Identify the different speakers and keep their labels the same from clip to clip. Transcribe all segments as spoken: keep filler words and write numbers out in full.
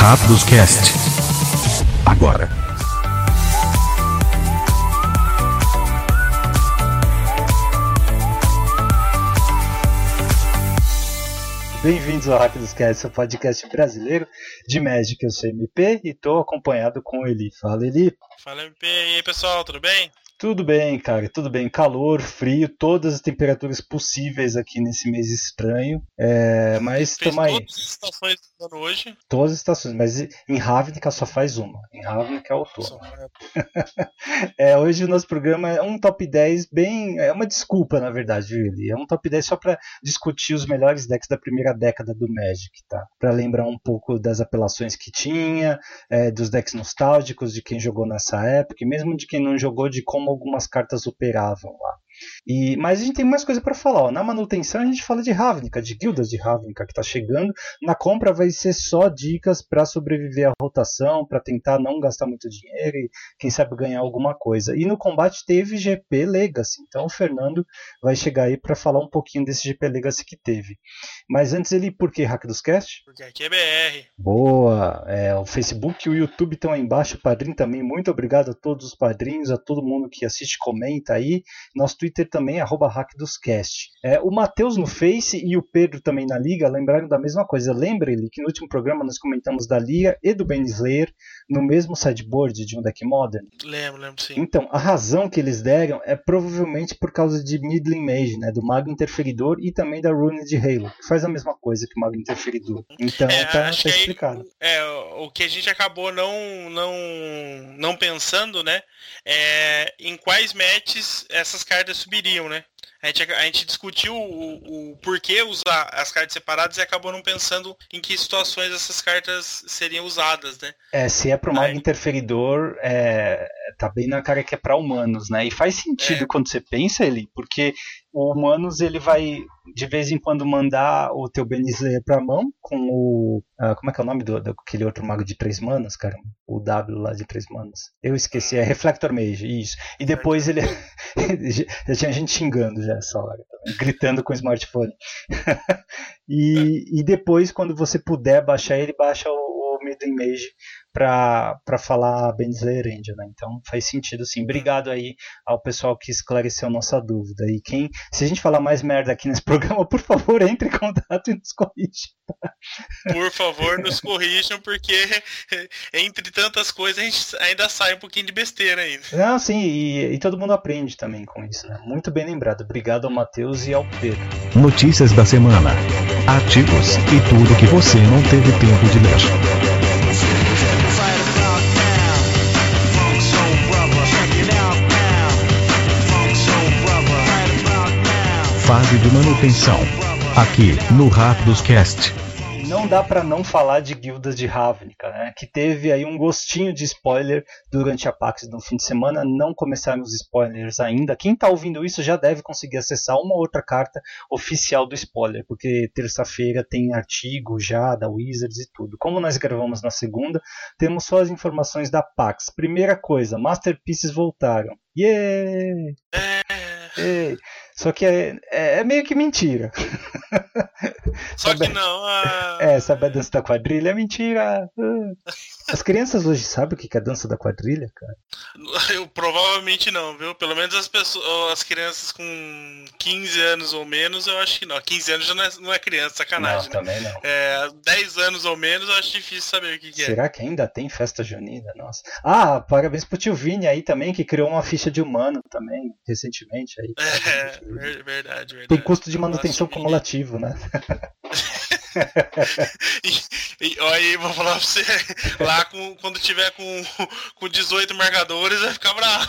Speaker 1: Rápidos Cast. Agora.
Speaker 2: Bem-vindos ao Rápidos Cast, seu podcast brasileiro de Magic. Eu sou M P e estou acompanhado com o Eli. Fala, Eli.
Speaker 3: Fala, M P. E aí, pessoal, tudo bem?
Speaker 2: Tudo bem, cara, tudo bem. Calor, frio, todas as temperaturas possíveis aqui nesse mês estranho. É, mas estamos aí.
Speaker 3: Todas as estações do ano hoje.
Speaker 2: Todas as estações, mas em Ravnica só faz uma. Em Ravnica é outono. É, hoje o nosso programa é um top dez bem... É uma desculpa, na verdade, Eli. É um top dez só para discutir os melhores decks da primeira década do Magic, tá? Para lembrar um pouco das apelações que tinha, é, dos decks nostálgicos, de quem jogou nessa época, e mesmo de quem não jogou, de como algumas cartas operavam lá. E, mas a gente tem mais coisa para falar. Ó. Na manutenção a gente fala de Ravnica, de guildas de Ravnica que está chegando. Na compra vai ser só dicas para sobreviver à rotação, para tentar não gastar muito dinheiro e quem sabe ganhar alguma coisa. E no combate teve G P Legacy, então o Fernando vai chegar aí para falar um pouquinho desse G P Legacy que teve. Mas antes ele, por que Hack dos Cast?
Speaker 3: Porque aqui é B R.
Speaker 2: Boa! É, o Facebook e o YouTube estão aí embaixo, o padrinho também. Muito obrigado a todos os padrinhos, a todo mundo que assiste, comenta aí. Nosso Twitter também, arroba HackDosCast. É, o Matheus no Face e o Pedro também na Liga lembraram da mesma coisa. Lembre-lhe que no último programa nós comentamos da Liga e do Baneslayer no mesmo sideboard de um deck Modern.
Speaker 3: Lembro, lembro sim.
Speaker 2: Então, a razão que eles deram é provavelmente por causa de Middling Mage, né, do Mago Interferidor e também da Rune de Halo, que faz a mesma coisa que o Mago Interferidor. Então,
Speaker 3: é,
Speaker 2: tá,
Speaker 3: acho
Speaker 2: tá
Speaker 3: que
Speaker 2: explicado.
Speaker 3: Aí, é, o que a gente acabou não, não, não pensando, né, é em quais matches essas cartas subiriam, né? A gente, a gente discutiu o, o porquê usar as cartas separadas e acabou não pensando em que situações essas cartas seriam usadas, né?
Speaker 2: É, se é pro Mago Aí... Interferidor, é, tá bem na cara que é pra humanos, né? E faz sentido é. Quando você pensa, ele, porque o humanos ele vai de vez em quando mandar o teu Baneslayer pra mão com o... Uh, como é que é o nome do, daquele outro mago de três manas, cara? O W lá de três manas. Eu esqueci, é Reflector Mage, isso. E depois ele... já tinha gente xingando já essa hora, gritando com o smartphone. e, e depois, quando você puder baixar ele, baixa o, o Middling Mage para falar Baneslayer Angel, né? Então faz sentido sim. Obrigado aí ao pessoal que esclareceu nossa dúvida. E quem, se a gente falar mais merda aqui nesse programa, por favor, entre em contato e nos corrija.
Speaker 3: Por favor, nos corrijam, porque entre tantas coisas a gente ainda sai um pouquinho de besteira ainda.
Speaker 2: Não, sim, e, e todo mundo aprende também com isso, né? Muito bem lembrado. Obrigado ao Matheus e ao Pedro.
Speaker 1: Notícias da semana, artigos e tudo que você não teve tempo de ler. Fase de manutenção, aqui no Rápidos Cast.
Speaker 2: Não dá pra não falar de guildas de Ravnica, né? Que teve aí um gostinho de spoiler durante a PAX no fim de semana. Não começaram os spoilers ainda. Quem tá ouvindo isso já deve conseguir acessar uma outra carta oficial do spoiler, porque terça-feira tem artigo já da Wizards e tudo. Como nós gravamos na segunda, temos só as informações da PAX. Primeira coisa, Masterpieces voltaram. Yeah! Ei, só que é, é, é meio que mentira.
Speaker 3: Só
Speaker 2: sabe,
Speaker 3: que não. A...
Speaker 2: É, sabe a dança da quadrilha? É mentira. As crianças hoje sabem o que é a dança da quadrilha, cara?
Speaker 3: Eu, provavelmente não, viu? Pelo menos as pessoas, as crianças com quinze anos ou menos, eu acho que não. quinze anos já não é, não é criança, sacanagem.
Speaker 2: Não,
Speaker 3: né?
Speaker 2: também não.
Speaker 3: É, dez anos ou menos, eu acho difícil saber o que, que é.
Speaker 2: Será que ainda tem festa junina? Nossa. Ah, parabéns pro tio Vini aí também, que criou uma ficha de humano também, recentemente. Aí,
Speaker 3: é, verdade, verdade.
Speaker 2: Tem custo de manutenção cumulativo, né?
Speaker 3: e, e aí, vou falar pra você, lá com, quando tiver com, com dezoito marcadores, vai ficar bravo.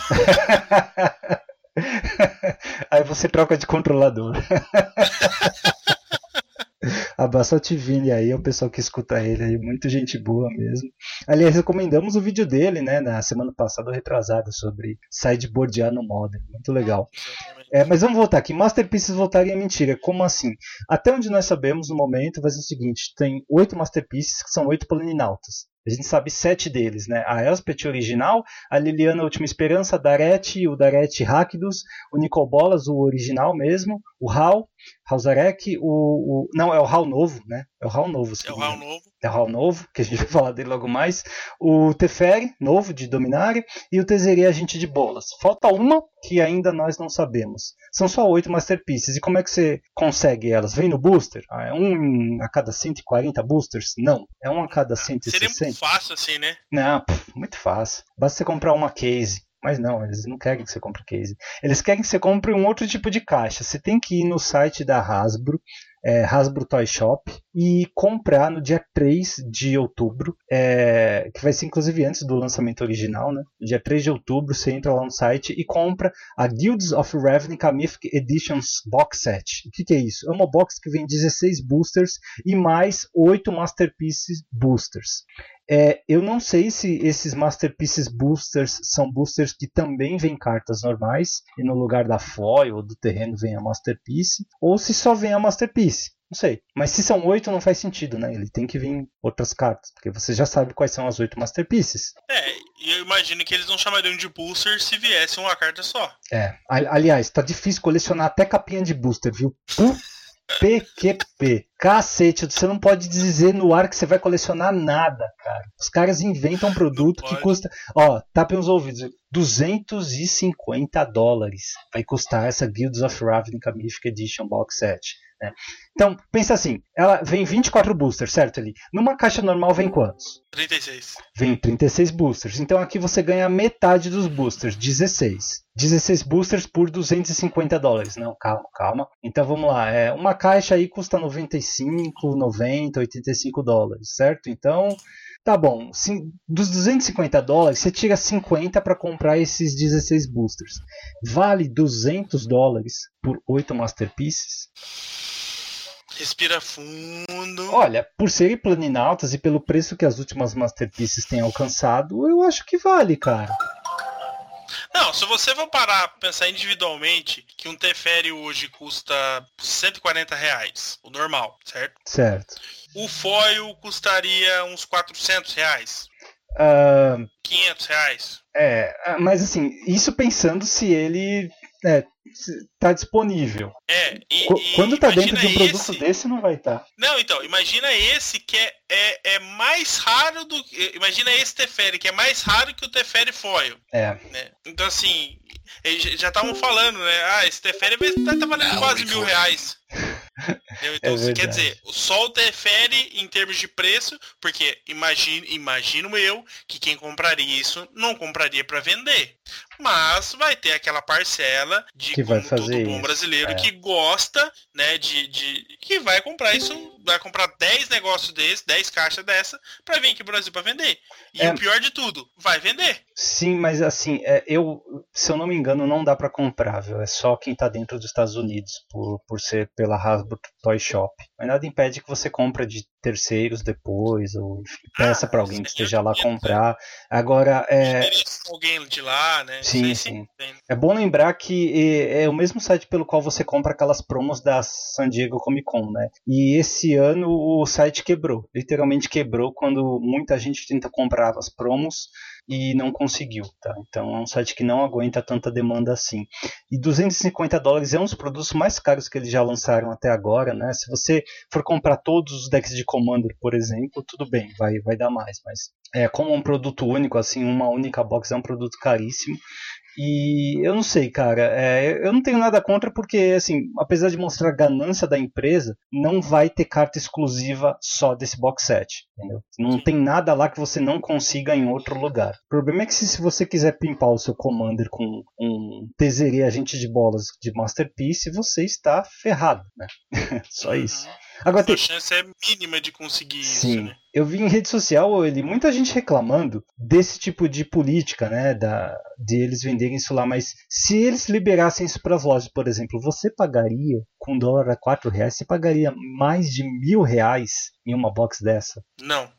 Speaker 2: Aí você troca de controlador. Abraço ao Tivini aí, é o pessoal que escuta ele aí, muito gente boa mesmo. Aliás, recomendamos o vídeo dele, né, na semana passada, retrasada, sobre sideboardear no Modern, muito legal. É, mas vamos voltar aqui, Masterpieces voltarem é mentira, como assim? Até onde nós sabemos no momento vai ser o seguinte, tem oito Masterpieces que são oito Planinautas. A gente sabe sete deles, né? A Elspeth original, a Liliana Última Esperança, a Darete, o Darete Rakdos, o Nicol Bolas, o original mesmo, o Hal, Halzarek, o, o... Não, é o Hal novo, né? É o Hal novo.
Speaker 3: É o Hal novo.
Speaker 2: É o Hal novo, que a gente vai falar dele logo mais. O Teferi, novo, de Dominaria. E o Tezzeret, agente de bolas. Falta uma que ainda nós não sabemos. São só oito Masterpieces. E como é que você consegue elas? Vem no booster? Ah, é um a cada cento e quarenta boosters? Não. É um a cada cento e sessenta.
Speaker 3: Seria muito fácil assim, né?
Speaker 2: Não, pff, muito fácil. Basta você comprar uma case. Mas não, eles não querem que você compre case. Eles querem que você compre um outro tipo de caixa. Você tem que ir no site da Hasbro, é, Hasbro Toy Shop, e comprar no dia três de outubro, é, que vai ser inclusive antes do lançamento original, né? Dia três de outubro você entra lá no site e compra a Guilds of Ravnica Mythic Editions Box Set. O que, que é isso? É uma box que vem dezesseis boosters e mais oito Masterpieces boosters. É, eu não sei se esses Masterpieces boosters são boosters que também vêm cartas normais e no lugar da foil ou do terreno vem a Masterpiece, ou se só vem a Masterpiece. Não sei. Mas se são oito não faz sentido, né? Ele tem que vir outras cartas, porque você já sabe quais são as oito Masterpieces.
Speaker 3: É, e eu imagino que eles não chamariam de booster se viesse uma carta só.
Speaker 2: É, aliás, tá difícil colecionar até capinha de booster, viu? Uh! P Q P. Cacete, você não pode dizer no ar que você vai colecionar nada, cara. Os caras inventam um produto que custa... Ó, tapem os ouvidos. duzentos e cinquenta dólares vai custar essa Guilds of Ravnica Mythic Edition Box Set. Né? Então, pensa assim. Ela vem vinte e quatro boosters, certo? Ali. Numa caixa normal vem quantos?
Speaker 3: trinta e seis.
Speaker 2: Vem trinta e seis boosters. Então aqui você ganha metade dos boosters, dezesseis. dezesseis boosters por duzentos e cinquenta dólares. Não, calma, calma. Então vamos lá. É, uma caixa aí custa noventa e cinco, noventa, oitenta e cinco dólares, certo? Então, tá bom. Sim, dos duzentos e cinquenta dólares, você tira cinquenta para comprar esses dezesseis boosters. Vale duzentos dólares por oito Masterpieces?
Speaker 3: Respira fundo.
Speaker 2: Olha, por serem planinautas e pelo preço que as últimas Masterpieces têm alcançado, eu acho que vale, cara.
Speaker 3: Não, se você for parar pra pensar individualmente, que um Teferi hoje custa cento e quarenta reais, o normal, certo?
Speaker 2: Certo.
Speaker 3: O foil custaria uns quatrocentos reais.
Speaker 2: Uh,
Speaker 3: quinhentos reais.
Speaker 2: É, mas assim, isso pensando se ele é, tá disponível.
Speaker 3: É, e,
Speaker 2: Qu- Quando tá dentro de um
Speaker 3: esse...
Speaker 2: produto desse, não vai estar. Tá.
Speaker 3: Não, então, imagina esse que é, é, é mais raro do que... Imagina esse Teferi, que é mais raro que o Teferi foil.
Speaker 2: É.
Speaker 3: Né? Então, assim, eles já estavam falando, né? Ah, esse Teferi vai estar valendo quase mil reais. Então,
Speaker 2: é
Speaker 3: quer dizer, só o Teferi em termos de preço, porque imagino, imagino eu que quem compraria isso não compraria para vender, mas vai ter aquela parcela de
Speaker 2: que
Speaker 3: como
Speaker 2: vai fazer
Speaker 3: todo bom
Speaker 2: isso.
Speaker 3: brasileiro
Speaker 2: É.
Speaker 3: que gosta, né, de, de que vai comprar isso, vai comprar dez negócios desses, dez caixas dessa para vir aqui pro Brasil para vender. E
Speaker 2: É.
Speaker 3: o pior de tudo, vai vender.
Speaker 2: Sim, mas assim, é, eu, se eu não me engano, não dá pra comprar, viu? É só quem tá dentro dos Estados Unidos, por, por ser pela Hasbro Toy Shop. Mas nada impede que você compra de terceiros depois, ou enfim, peça
Speaker 3: Ah,
Speaker 2: pra alguém que
Speaker 3: sim,
Speaker 2: esteja lá
Speaker 3: eu
Speaker 2: comprar. Agora, é...
Speaker 3: alguém de lá, né?
Speaker 2: Sim,
Speaker 3: Sei,
Speaker 2: sim.
Speaker 3: tem.
Speaker 2: É bom lembrar que é, é o mesmo site pelo qual você compra aquelas promos da San Diego Comic Con, né? E esse ano o site quebrou. Literalmente quebrou quando muita gente tenta comprar as promos e não conseguiu, tá? Então é um site que não aguenta tanta demanda assim. E duzentos e cinquenta dólares é um dos produtos mais caros que eles já lançaram até agora, né? Se você for comprar todos os decks de Commander, por exemplo, tudo bem, vai, vai dar mais, mas é, como um produto único, assim, uma única box é um produto caríssimo. E eu não sei, cara, é, eu não tenho nada contra porque, assim, apesar de mostrar a ganância da empresa, não vai ter carta exclusiva só desse box set, entendeu? Não tem nada lá que você não consiga em outro lugar. O problema é que se, se você quiser pimpar o seu Commander com um Tezzeret agente de bolas de Masterpiece, você está ferrado, né? Só isso. Agora,
Speaker 3: a
Speaker 2: tem...
Speaker 3: chance é mínima de conseguir
Speaker 2: Sim.
Speaker 3: isso, né?
Speaker 2: Eu vi em rede social, ele, muita gente reclamando desse tipo de política, né, da, de eles venderem isso lá, mas se eles liberassem isso para as lojas, por exemplo, você pagaria, com dólar a quatro reais, você pagaria mais de mil reais em uma box dessa?
Speaker 3: Não.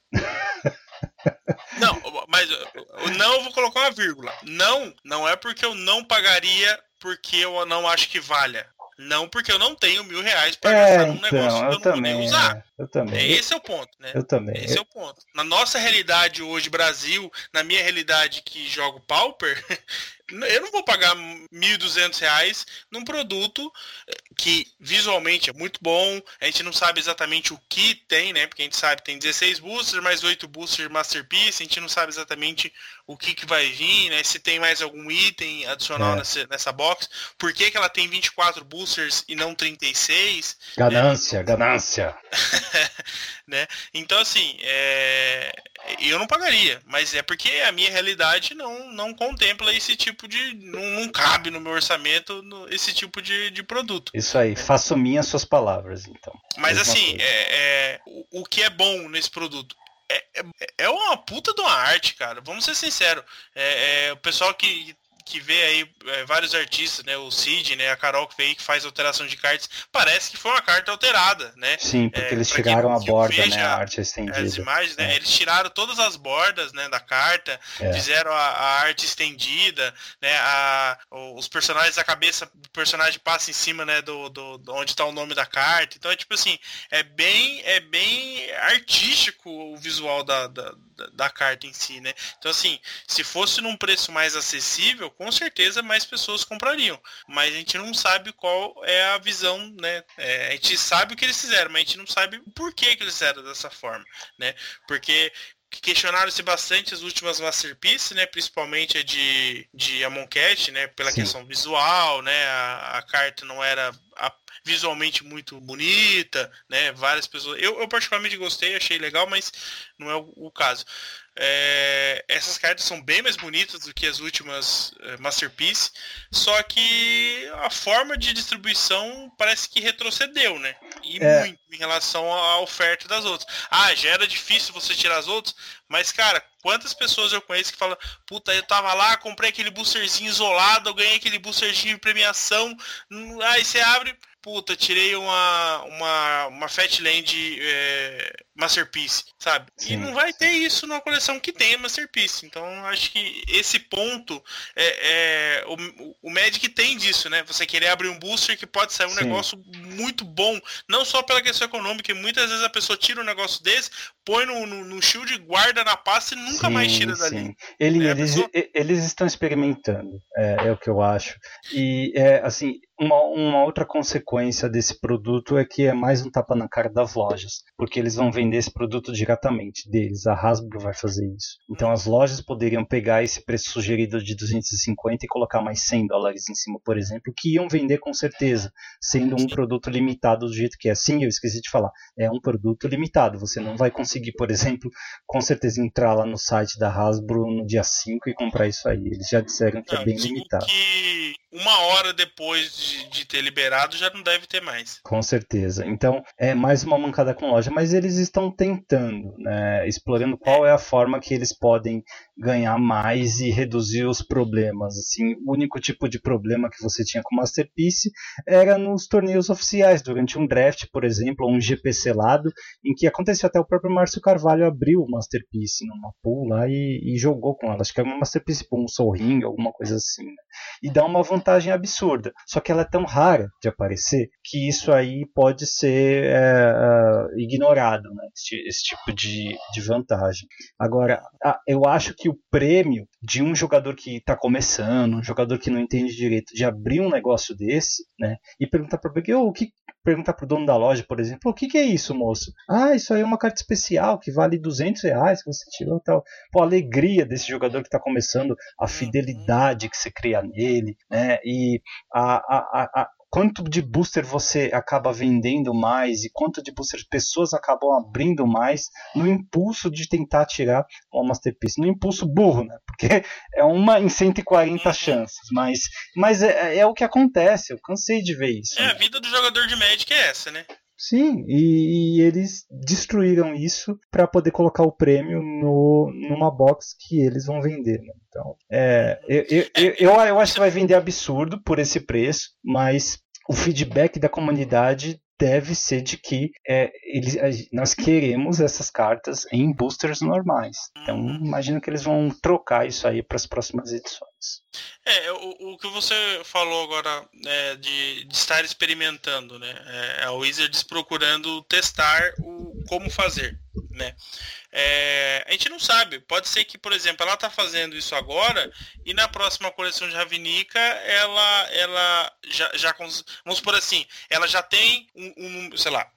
Speaker 3: Não, mas o não eu vou colocar uma vírgula. Não, não é porque eu não pagaria porque eu não acho que valha. Não porque eu não tenho mil reais para
Speaker 2: É,
Speaker 3: gastar num
Speaker 2: então,
Speaker 3: negócio que eu,
Speaker 2: eu
Speaker 3: não
Speaker 2: também,
Speaker 3: vou nem usar.
Speaker 2: Eu também.
Speaker 3: Esse é o ponto, né?
Speaker 2: Eu também.
Speaker 3: Esse
Speaker 2: eu...
Speaker 3: é o ponto. Na nossa realidade hoje, Brasil, na minha realidade que jogo Pauper, eu não vou pagar mil e duzentos reais num produto que visualmente é muito bom. A gente não sabe exatamente o que tem, né? Porque a gente sabe que tem dezesseis boosters, mais oito boosters Masterpiece. A gente não sabe exatamente o que, que vai vir, né? Se tem mais algum item adicional é. nessa, nessa box. Por que, que ela tem vinte e quatro boosters e não trinta e seis?
Speaker 2: Ganância, né? ganância.
Speaker 3: Né? Então, assim, é... eu não pagaria, mas é porque a minha realidade não, não contempla esse tipo de... Não, não cabe no meu orçamento no, esse tipo de, de produto.
Speaker 2: Isso aí, né? Faço minhas suas palavras, então.
Speaker 3: Mas, assim, é, é, o, o que é bom nesse produto? É, é, é uma puta de uma arte, cara. Vamos ser sinceros. É, é, o pessoal que... que vê aí é, vários artistas, né, o Cid, né, a Carol que veio que faz alteração de cartas, parece que foi uma carta alterada, né?
Speaker 2: Sim, porque
Speaker 3: é,
Speaker 2: eles tiraram a borda,
Speaker 3: veja,
Speaker 2: né, a arte estendida.
Speaker 3: As imagens, né,
Speaker 2: é.
Speaker 3: eles tiraram todas as bordas, né, da carta, é. fizeram a, a arte estendida, né, a, os personagens, a cabeça do personagem passa em cima, né, do, do, do onde está o nome da carta, então é tipo assim, é bem, é bem artístico o visual da, da, da carta em si, né? Então assim, se fosse num preço mais acessível, com certeza mais pessoas comprariam, mas a gente não sabe qual é a visão, né? É, a gente sabe o que eles fizeram, mas a gente não sabe o porquê que eles fizeram dessa forma, né? Porque questionaram-se bastante as últimas Masterpiece, né? Principalmente a de, de Amonkhet, né? Pela Sim. questão visual, né? A, a carta não era a, visualmente muito bonita, né? Várias pessoas... Eu, eu particularmente gostei, achei legal, mas não é o, o caso. É, essas cartas são bem mais bonitas do que as últimas é, Masterpiece, só que a forma de distribuição parece que retrocedeu, né? E é. muito em relação à oferta das outras. Ah, já era difícil você tirar as outras, mas cara, quantas pessoas eu conheço que falam, puta, eu tava lá, comprei aquele boosterzinho isolado, eu ganhei aquele boosterzinho de premiação, aí você abre, puta, tirei uma, uma, uma Fatland é, Masterpiece, sabe? Sim, e não vai sim. ter isso numa coleção que tem Masterpiece. Então, acho que esse ponto, é, é o, o Magic tem disso, né? Você querer abrir um booster que pode sair um sim. negócio muito bom, não só pela questão econômica, muitas vezes a pessoa tira um negócio desse, põe no, no, no shield, guarda na pasta e nunca sim, mais tira dali.
Speaker 2: Sim. Ele,
Speaker 3: né?
Speaker 2: eles,
Speaker 3: pessoa...
Speaker 2: eles estão experimentando, é, é o que eu acho. E, é, assim, uma, uma outra consequência desse produto é que é mais um tapa na cara das lojas, porque eles vão vender esse produto diretamente deles, a Hasbro vai fazer isso. Então as lojas poderiam pegar esse preço sugerido de duzentos e cinquenta e colocar mais cem dólares em cima, por exemplo, que iam vender com certeza, sendo um produto limitado do jeito que é. Sim, eu esqueci de falar, é um produto limitado, você não vai conseguir, por exemplo, com certeza entrar lá no site da Hasbro no dia cinco e comprar isso aí, eles já disseram que não, é bem limitado.
Speaker 3: Que uma hora depois de, de ter liberado já não deve ter mais.
Speaker 2: Com certeza, então é mais uma mancada com loja, mas eles estão tentando, né, explorando qual é a forma que eles podem ganhar mais e reduzir os problemas. Assim, o único tipo de problema que você tinha com Masterpiece era nos torneios oficiais, durante um draft, por exemplo, ou um G P selado, em que aconteceu até o próprio Márcio Carvalho abriu o Masterpiece numa pool lá e, e jogou com ela, acho que era uma Masterpiece por um Soul Ring, alguma coisa assim, né? E dá uma vantagem absurda, só que ela é tão rara de aparecer que isso aí pode ser é, é, ignorado, né? esse, esse tipo de, de vantagem. Agora, eu acho que o prêmio de um jogador que está começando, um jogador que não entende direito, de abrir um negócio desse, né, e perguntar para o que perguntar pro dono da loja, por exemplo, o que, que é isso, moço? Ah, isso aí é uma carta especial que vale duzentos reais que você tirou e tal. Pô, a alegria desse jogador que está começando, a fidelidade que você cria nele, né, e a, a, a, a quanto de booster você acaba vendendo mais e quanto de booster pessoas acabam abrindo mais no impulso de tentar tirar uma Masterpiece. No impulso burro, né? Porque é uma em cento e quarenta chances, mas, mas é, é o que acontece, eu cansei de ver isso.
Speaker 3: É,
Speaker 2: né?
Speaker 3: A vida do jogador de Magic é essa, né?
Speaker 2: Sim, e, e eles destruíram isso para poder colocar o prêmio no, numa box que eles vão vender. Né? Então, é, eu, eu, eu, eu, eu acho que vai vender absurdo por esse preço, mas o feedback da comunidade deve ser de que é, eles, nós queremos essas cartas em boosters normais. Então, imagino que eles vão trocar isso aí para as próximas edições.
Speaker 3: É, o, o que você falou agora né, de, de estar experimentando, né? É, a Wizards procurando testar o, como fazer, né? É, a gente não sabe, pode ser que, por exemplo, ela tá fazendo isso agora e na próxima coleção de Ravnica ela, ela já, já, vamos supor assim, ela já tem um, um sei lá,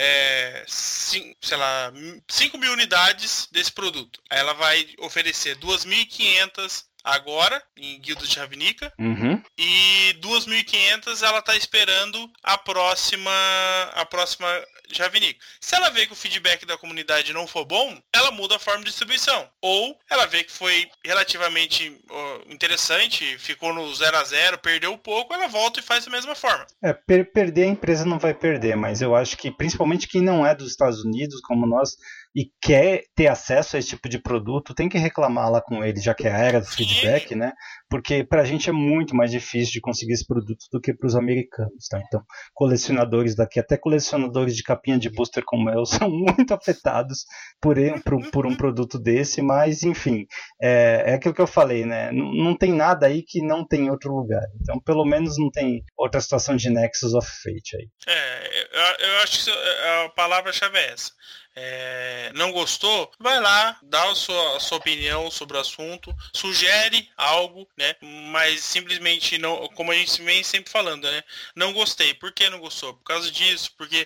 Speaker 3: É, cinco, sei lá, cinco mil unidades desse produto. Aí ela vai oferecer duas mil e quinhentas agora em Guilda de Ravnica,
Speaker 2: uhum.
Speaker 3: e duas mil e quinhentas ela tá esperando a próxima a próxima de Ravnica. Se ela vê que o feedback da comunidade não for bom, ela muda a forma de distribuição. Ou ela vê que foi relativamente ó, interessante, ficou no zero a zero, perdeu um pouco, ela volta e faz da mesma forma.
Speaker 2: É, per- perder a empresa não vai perder, mas eu acho que principalmente quem não é dos Estados Unidos, como nós, e quer ter acesso a esse tipo de produto, tem que reclamar lá com ele, já que é a era do feedback, Sim. né? Porque pra gente é muito mais difícil de conseguir esse produto do que pros americanos, tá? Então, colecionadores daqui, até colecionadores de capinha de booster como eu, são muito afetados por, por, por um produto desse, mas, enfim, é, é aquilo que eu falei, né? Não, não tem nada aí que não tem em outro lugar. Então, pelo menos não tem outra situação de Nexus of Fate aí.
Speaker 3: É, eu, eu acho que a palavra-chave é essa. É, não gostou? Vai lá, dá a sua, a sua opinião sobre o assunto, sugere algo, né? Mas simplesmente não, como a gente vem sempre falando, né? Não gostei. Por que não gostou? Por causa disso, porque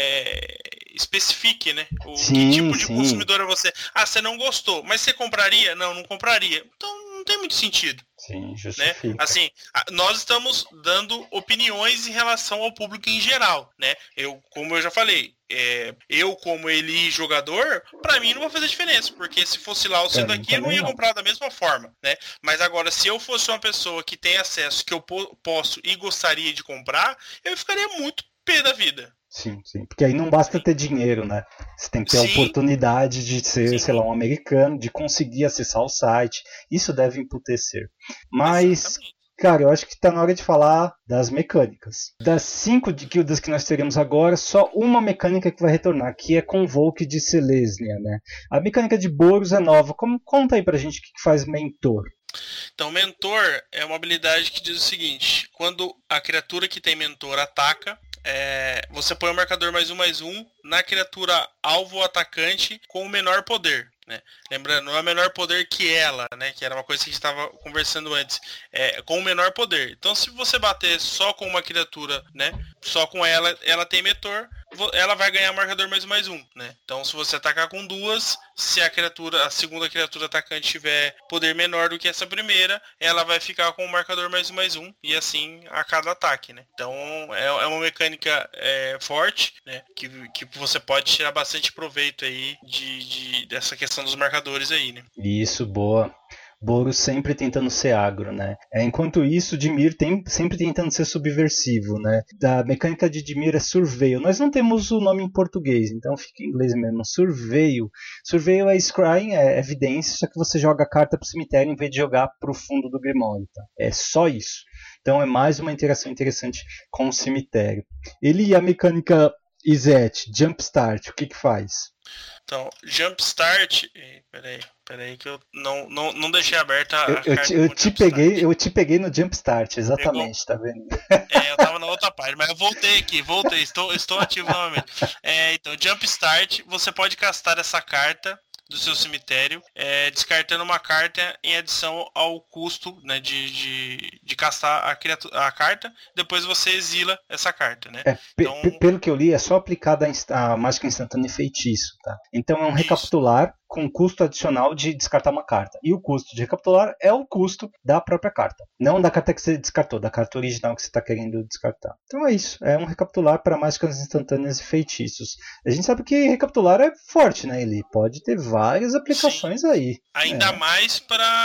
Speaker 3: é, especifique, né? O
Speaker 2: sim,
Speaker 3: que tipo de
Speaker 2: sim.
Speaker 3: consumidor é você? Ah, você não gostou, mas você compraria? Não, não compraria. Então não tem muito sentido.
Speaker 2: Sim, justifica.
Speaker 3: Né? Assim, nós estamos dando opiniões em relação ao público em geral, né? Eu, como eu já falei, é, eu como ele jogador, pra mim não vai fazer diferença, porque se fosse lá o sendo aqui, eu não ia não. comprar da mesma forma, né? Mas agora, se eu fosse uma pessoa que tem acesso, que eu po- posso e gostaria de comprar, eu ficaria muito pé da vida.
Speaker 2: Sim, sim. Porque aí não basta ter dinheiro, né? Você tem que ter sim. a oportunidade de ser, sim. sei lá, um americano, de conseguir acessar o site. Isso deve emputecer. Mas, Exatamente. cara, eu acho que está na hora de falar das mecânicas. Das cinco guildas que nós teremos agora, só uma mecânica que vai retornar, que é Convoke de Selesnya, né? A mecânica de Boros é nova. Como, conta aí pra gente o que faz Mentor.
Speaker 3: Então, Mentor é uma habilidade que diz o seguinte: quando a criatura que tem Mentor ataca, É, você põe o marcador mais um, mais um na criatura alvo atacante com o menor poder, né? Lembrando, não é menor poder que ela, né? Que era uma coisa que a gente estava conversando antes. É, com o menor poder. Então, se você bater só com uma criatura, né? Só com ela, ela tem mentor, ela vai ganhar marcador mais um, mais um, né? Então, se você atacar com duas, se a criatura, a segunda criatura atacante tiver poder menor do que essa primeira, ela vai ficar com o marcador mais um, mais um, e assim a cada ataque, né? Então, é, é uma mecânica é, forte, né? Que, que você pode tirar bastante proveito aí de, de, dessa questão dos marcadores aí, né?
Speaker 2: Isso, boa. Boros sempre tentando ser agro, né? É, enquanto isso, Dimir tem, sempre tentando ser subversivo, né? A mecânica de Dimir é Surveio. Nós não temos o nome em português, então fica em inglês mesmo. Surveio. Surveio é Scrying, é evidência, só que você joga a carta pro cemitério em vez de jogar pro fundo do Grimório, tá? É só isso. Então é mais uma interação interessante com o cemitério. Ele e a mecânica Izet, Jumpstart, o que que faz?
Speaker 3: Então, Jumpstart... Peraí, peraí que eu não, não, não deixei aberta a
Speaker 2: eu, eu
Speaker 3: carta
Speaker 2: te, eu te peguei, eu te peguei no Jumpstart, exatamente, Pegou? Tá vendo?
Speaker 3: É, eu tava na outra parte, mas eu voltei aqui, voltei, estou, estou ativo novamente. É, então, Jumpstart, você pode castar essa carta do seu cemitério, é, descartando uma carta em adição ao custo, né, de, de, de castar a, criatura, a carta, depois você exila essa carta, né?
Speaker 2: É, então... p- pelo que eu li, é só aplicada a, a mágica instantânea e feitiço, tá? Então é um recapitular Isso. com custo adicional de descartar uma carta. E o custo de recapitular é o custo da própria carta. Não da carta que você descartou, da carta original que você está querendo descartar. Então é isso. É um recapitular para mágicas instantâneas e feitiços. A gente sabe que recapitular é forte, né? Ele pode ter várias aplicações Sim. aí.
Speaker 3: Ainda é. mais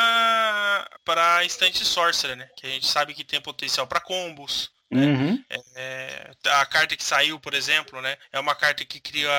Speaker 3: para para Instant Sorcerer, né? Que a gente sabe que tem potencial para combos.
Speaker 2: Uhum.
Speaker 3: É, a carta que saiu, por exemplo, né, é uma carta que cria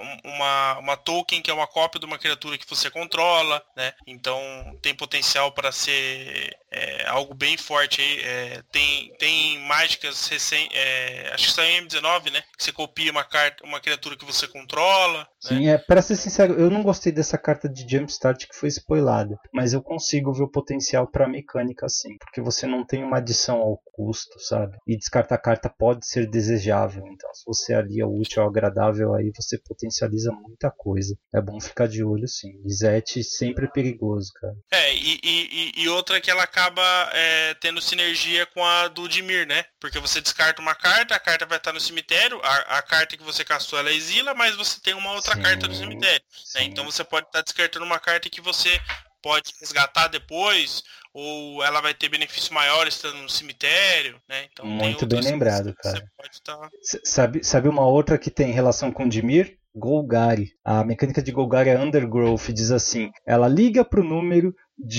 Speaker 3: uma, uma token que é uma cópia de uma criatura que você controla, né? Então tem potencial para ser é, algo bem forte aí. É, tem, tem mágicas recém, é, acho que saiu em M dezenove, né? Que você copia uma carta, uma criatura que você controla.
Speaker 2: Sim,
Speaker 3: né?
Speaker 2: é, para ser sincero, eu não gostei dessa carta de Jumpstart que foi spoilada, mas eu consigo ver o potencial para mecânica sim, porque você não tem uma adição ao custo, sabe? E descartar carta pode ser desejável. Então, se você alia o útil ao agradável, aí você potencializa muita coisa. É bom ficar de olho, sim. Izete sempre é perigoso, cara.
Speaker 3: É, e, e, e outra que ela acaba é, tendo sinergia com a do Dimir, né? Porque você descarta uma carta, a carta vai estar no cemitério, a, a carta que você castou ela exila, mas você tem uma outra sim, carta no cemitério. Né? Então você pode estar descartando uma carta que você pode resgatar depois, ou ela vai ter benefício maior estando no cemitério, né? Então,
Speaker 2: muito bem lembrado, cara.
Speaker 3: Você pode estar...
Speaker 2: sabe, sabe uma outra que tem relação com o Dimir? Golgari. A mecânica de Golgari é Undergrowth, diz assim: ela liga para o número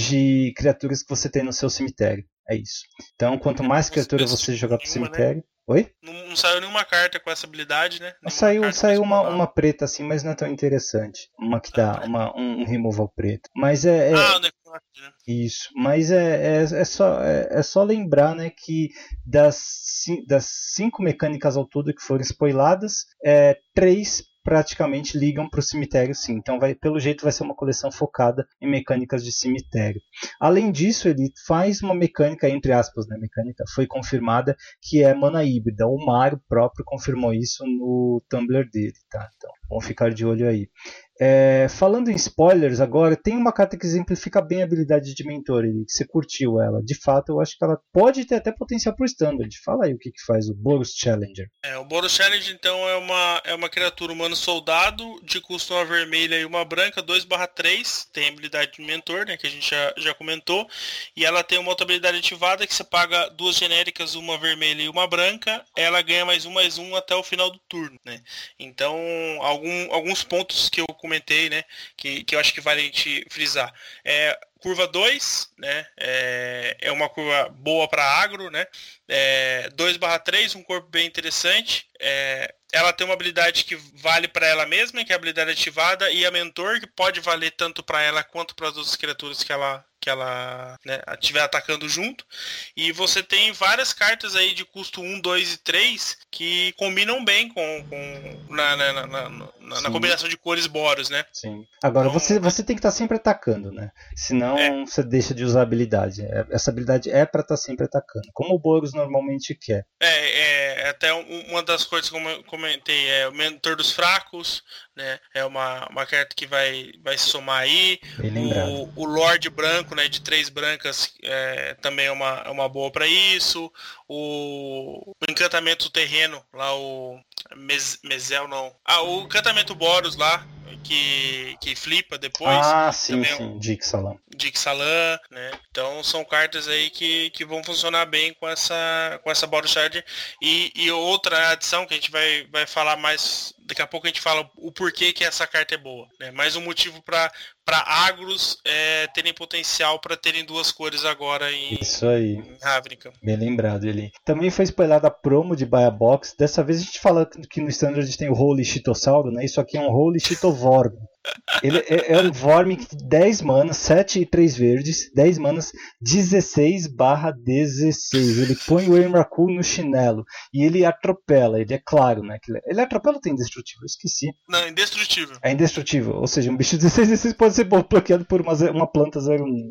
Speaker 2: de criaturas que você tem no seu cemitério. É isso. Então, quanto mais criatura você jogar pro cemitério... Né? Oi?
Speaker 3: Não, não saiu nenhuma carta com essa habilidade, né? Nenhuma
Speaker 2: saiu saiu uma, uma preta assim, mas não é tão interessante. Uma que dá ah, uma, um, um removal preto. Mas é... é...
Speaker 3: Ah, o Necrotic, né?
Speaker 2: Isso. Mas é, é, é, só, é, é só lembrar, né, que das, das cinco mecânicas ao todo que foram spoiladas, é, três praticamente ligam para o cemitério, sim. Então, vai, pelo jeito, vai ser uma coleção focada em mecânicas de cemitério. Além disso, ele faz uma mecânica, entre aspas, né, mecânica, foi confirmada, que é mana híbrida. O Mario próprio confirmou isso no Tumblr dele, tá? Então, vamos ficar de olho aí. É, falando em spoilers agora, tem uma carta que exemplifica bem a habilidade de mentor, ele, que você curtiu ela. De fato, eu acho que ela pode ter até potencial para o Standard. Fala aí o que, que faz o Boros Challenger.
Speaker 3: É, o Boros Challenger, então, é uma, é uma criatura humano soldado, de custo uma vermelha e uma branca, dois barra três, tem habilidade de mentor, né, que a gente já, já comentou, e ela tem uma outra habilidade ativada que você paga duas genéricas, uma vermelha e uma branca, ela ganha mais um, mais um até o final do turno, né. Então, algum, alguns pontos que eu comentei, né, que, que eu acho que vale a gente frisar. É, curva dois, né, é, é uma curva boa para agro, né, é, dois barra três, um corpo bem interessante, é, ela tem uma habilidade que vale para ela mesma, que é a habilidade ativada, e a mentor, que pode valer tanto para ela quanto para as outras criaturas que ela que ela né, estiver atacando junto. E você tem várias cartas aí de custo um, dois e três que combinam bem com, com na, na, na, na, na combinação de cores Boros, né?
Speaker 2: Sim. Agora, então, você, você tem que estar tá sempre atacando, né? Senão
Speaker 3: é.
Speaker 2: você deixa de usar a habilidade. Essa habilidade é para estar tá sempre atacando, como o Boros normalmente quer.
Speaker 3: É, é até uma das coisas que eu comentei, é o Mentor dos Fracos, né? É uma, uma carta que vai, vai se somar aí. O, o Lorde Branco, né, de três brancas, é, também é uma, é uma boa para isso. O, o Encantamento Terreno, lá o Mes, Mesel não. Ah, o Encantamento Boros lá, que, que flipa depois.
Speaker 2: Ah, sim, sim, Dixalan.
Speaker 3: Dixalan, né? Então são cartas aí que, que vão funcionar bem com essa, com essa Boros Charger. E, e outra adição que a gente vai, vai falar mais, daqui a pouco a gente fala o porquê que essa carta é boa, né? Mais um motivo para para agros é, terem potencial para terem duas cores agora em,
Speaker 2: Isso aí.
Speaker 3: em Ravnica.
Speaker 2: Bem lembrado ele. Também foi spoilada a promo de Buy a Box. Dessa vez a gente fala que no Standard tem o Holy Chitossauro, né? Isso aqui é um Holy Chitovorm. Ele é, é um Vorm de dez manas, sete e três verdes, dez manas, dezesseis barra dezesseis. Ele põe o Emrakul no chinelo e ele atropela, ele é claro, né? Ele atropela ou tem indestrutível? Eu esqueci.
Speaker 3: Não, indestrutível.
Speaker 2: É indestrutível, ou seja, um bicho dezesseis, dezesseis pode ser bloqueado por uma, uma planta zero um.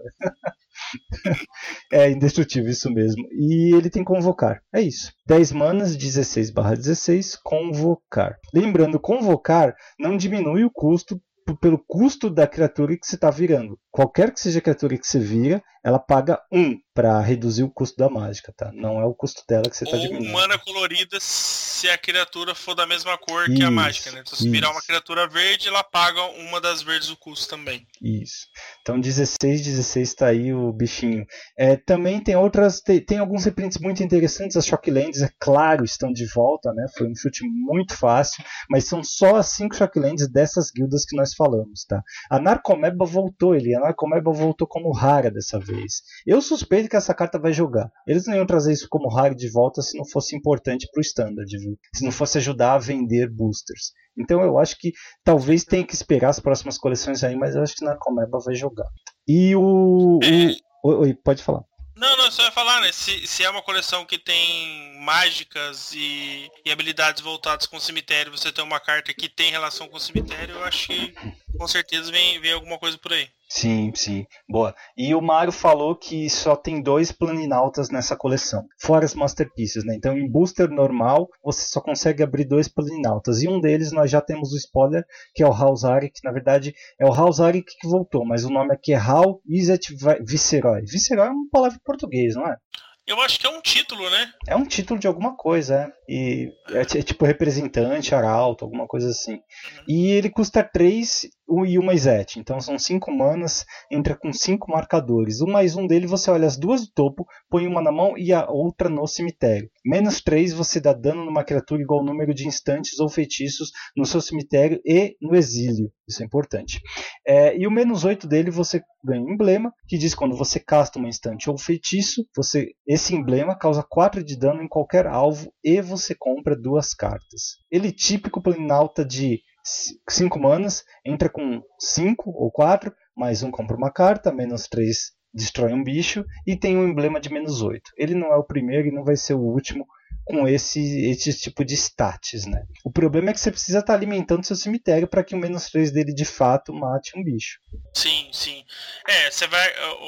Speaker 2: É indestrutível, isso mesmo. E ele tem convocar, é isso. dez manas, dezesseis barra dezesseis, convocar. Lembrando, convocar não diminui o custo pelo custo da criatura que você está virando. Qualquer que seja a criatura que você vira, ela paga um para reduzir o custo da mágica, tá? Não é o custo dela que você está diminuindo.
Speaker 3: Ou mana colorida se a criatura for da mesma cor isso, que a mágica, né? Então, se isso. virar uma criatura verde, ela paga uma das verdes do custo também.
Speaker 2: Isso. Então dezesseis, dezesseis está aí o bichinho. É, também tem outras, tem, tem alguns reprints muito interessantes. As Shocklands, é claro, estão de volta, né? Foi um chute muito fácil, mas são só as cinco Shocklands dessas guildas que nós falamos, tá? A Narcomeba voltou, ele. A Narcomeba voltou como rara dessa vez. Eu suspeito que essa carta vai jogar. Eles não iam trazer isso como rara de volta se não fosse importante pro Standard, viu? Se não fosse ajudar a vender boosters. Então eu acho que talvez tenha que esperar as próximas coleções aí, mas eu acho que na Narcomeba vai jogar. E o... o... Oi, pode falar.
Speaker 3: Não, não, só ia falar, né? Se, se é uma coleção que tem mágicas e, e habilidades voltadas com o cemitério, você tem uma carta que tem relação com o cemitério, eu acho que com certeza vem, vem alguma coisa por aí.
Speaker 2: Sim, sim. Boa. E o Mário falou que só tem dois planinautas nessa coleção, fora as Masterpieces, né? Então, em booster normal, você só consegue abrir dois planinautas. E um deles nós já temos o spoiler, que é o Hal Zarek, que na verdade é o Hal Zarek que voltou, mas o nome aqui é Hal Izet Viceroy. Viceroy é uma palavra em português, não é?
Speaker 3: Eu acho que é um título, né?
Speaker 2: É um título de alguma coisa, é. E é, é tipo representante, arauto, alguma coisa assim. Uhum. E ele custa três e uma Izete. Então são cinco manas, entra com cinco marcadores. Um mais um dele, você olha as duas do topo, põe uma na mão e a outra no cemitério. Menos três, você dá dano numa criatura igual ao número de instantes ou feitiços no seu cemitério e no exílio. Isso é importante. É, e o menos oito dele, você ganha um emblema, que diz que quando você casta uma instante ou feitiço, você, esse emblema causa quatro de dano em qualquer alvo e você compra duas cartas. Ele é típico planinauta de cinco manas, entra com cinco ou quatro, mais um compra uma carta, menos três destrói um bicho e tem um emblema de menos oito. Ele não é o primeiro e não vai ser o último com esse, esse tipo de status, né? O problema é que você precisa estar alimentando seu cemitério para que o menos três dele de fato mate um bicho.
Speaker 3: Sim, sim. É, você vai...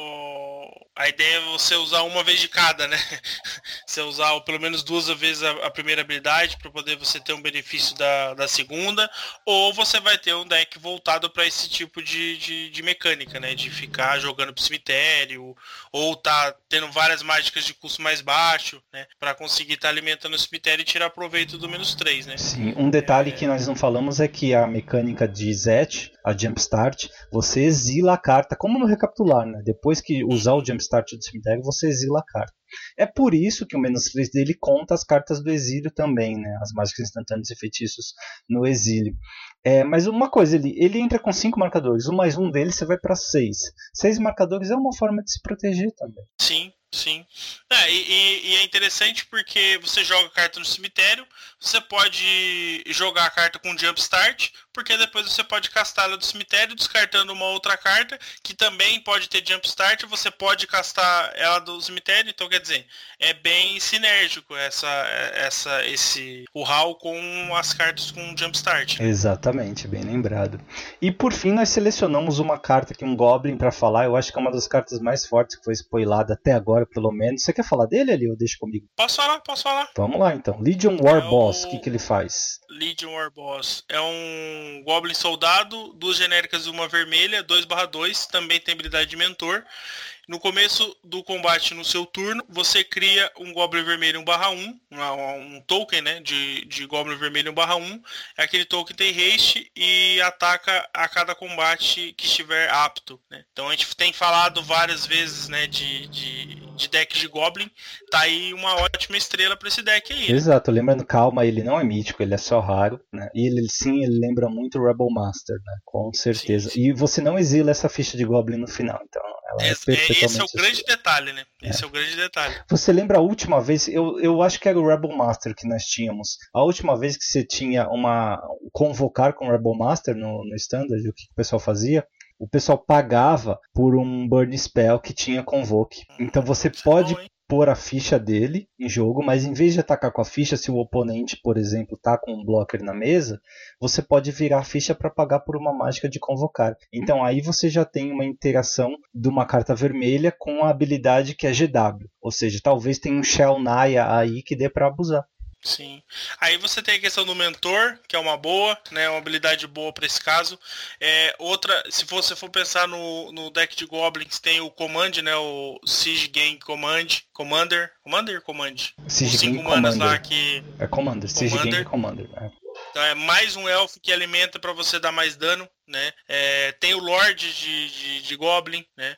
Speaker 3: O, a ideia é você usar uma vez de cada, né? Você usar pelo menos duas vezes a, a primeira habilidade para poder você ter um benefício da, da segunda, ou você vai ter um deck voltado para esse tipo de, de, de mecânica, né? De ficar jogando pro cemitério, ou tá tendo várias mágicas de custo mais baixo, né? Para conseguir estar tá alimentando o cemitério e tirar proveito do menos três, né?
Speaker 2: Sim, um detalhe é... que nós não falamos é que a mecânica de Izete, a Jumpstart, você exila a carta, como no recapitular, né? Depois que usar o Jumpstart do cemitério, você exila a carta. É por isso que o menos três dele conta as cartas do exílio também, né? As mágicas instantâneas e feitiços no exílio. É, mas uma coisa, ele, ele entra com cinco marcadores, um mais um dele você vai para seis. Seis marcadores é uma forma de se proteger também.
Speaker 3: Sim, sim. É, e, e é interessante porque você joga a carta no cemitério, você pode jogar a carta com Jumpstart, porque depois você pode castá-la do cemitério, descartando uma outra carta, que também pode ter Jumpstart, você pode castar ela do cemitério, então quer dizer, é bem sinérgico essa, essa, esse, o Hal com as cartas com Jumpstart. Né?
Speaker 2: Exatamente, bem lembrado. E por fim nós selecionamos uma carta aqui, um Goblin para falar, eu acho que é uma das cartas mais fortes que foi spoilada até agora, pelo menos. Você quer falar dele ali ou deixa comigo?
Speaker 3: Posso falar, posso falar.
Speaker 2: Vamos lá então. Legion War
Speaker 3: é
Speaker 2: Boss, o
Speaker 3: o...
Speaker 2: que, que ele faz?
Speaker 3: Legion War Boss é um Goblin soldado, duas genéricas e uma vermelha, dois barra dois, também tem habilidade de mentor. No começo do combate, no seu turno, você cria um Goblin vermelho um barra um, um token, né, de, de Goblin vermelho um barra um. Aquele token tem haste e ataca a cada combate que estiver apto. Né? Então a gente tem falado várias vezes, né, de, de, de deck de Goblin. Tá aí uma ótima estrela para esse deck aí. Né?
Speaker 2: Exato, lembrando, calma, ele não é mítico, ele é só raro. Né? E ele sim, ele lembra muito o Rebel Master, né? Com certeza. Sim, sim. E você não exila essa ficha de Goblin no final, então ela é, é perfeitamente...
Speaker 3: Esse é o grande assim. detalhe, né? Esse é. é o grande detalhe.
Speaker 2: Você lembra a última vez, eu, eu acho que era o Rebel Master que nós tínhamos, a última vez que você tinha uma convocar com o Rebel Master no, no Standard, o que, que o pessoal fazia? O pessoal pagava por um Burn Spell que tinha Convoke. Então você Isso pode... É bom, pôr a ficha dele em jogo, mas em vez de atacar com a ficha, se o oponente, por exemplo, tá com um blocker na mesa, você pode virar a ficha para pagar por uma mágica de convocar. Então aí você já tem uma interação de uma carta vermelha com a habilidade que é G W. Ou seja, talvez tenha um Shell Naya aí que dê para abusar.
Speaker 3: Sim. Aí você tem a questão do mentor, que é uma boa, né? Uma habilidade boa para esse caso. É, outra, se você for pensar no, no deck de Goblins, tem o Command, né? O Siege Gang Command, Commander, Commander Command.
Speaker 2: Siege
Speaker 3: Os cinco
Speaker 2: Gang
Speaker 3: manas
Speaker 2: Commander.
Speaker 3: lá que...
Speaker 2: É Commander, Siege Gang Commander. É.
Speaker 3: Então é mais um elfo que alimenta para você dar mais dano, né? É, tem o Lorde de, de, de Goblin, né?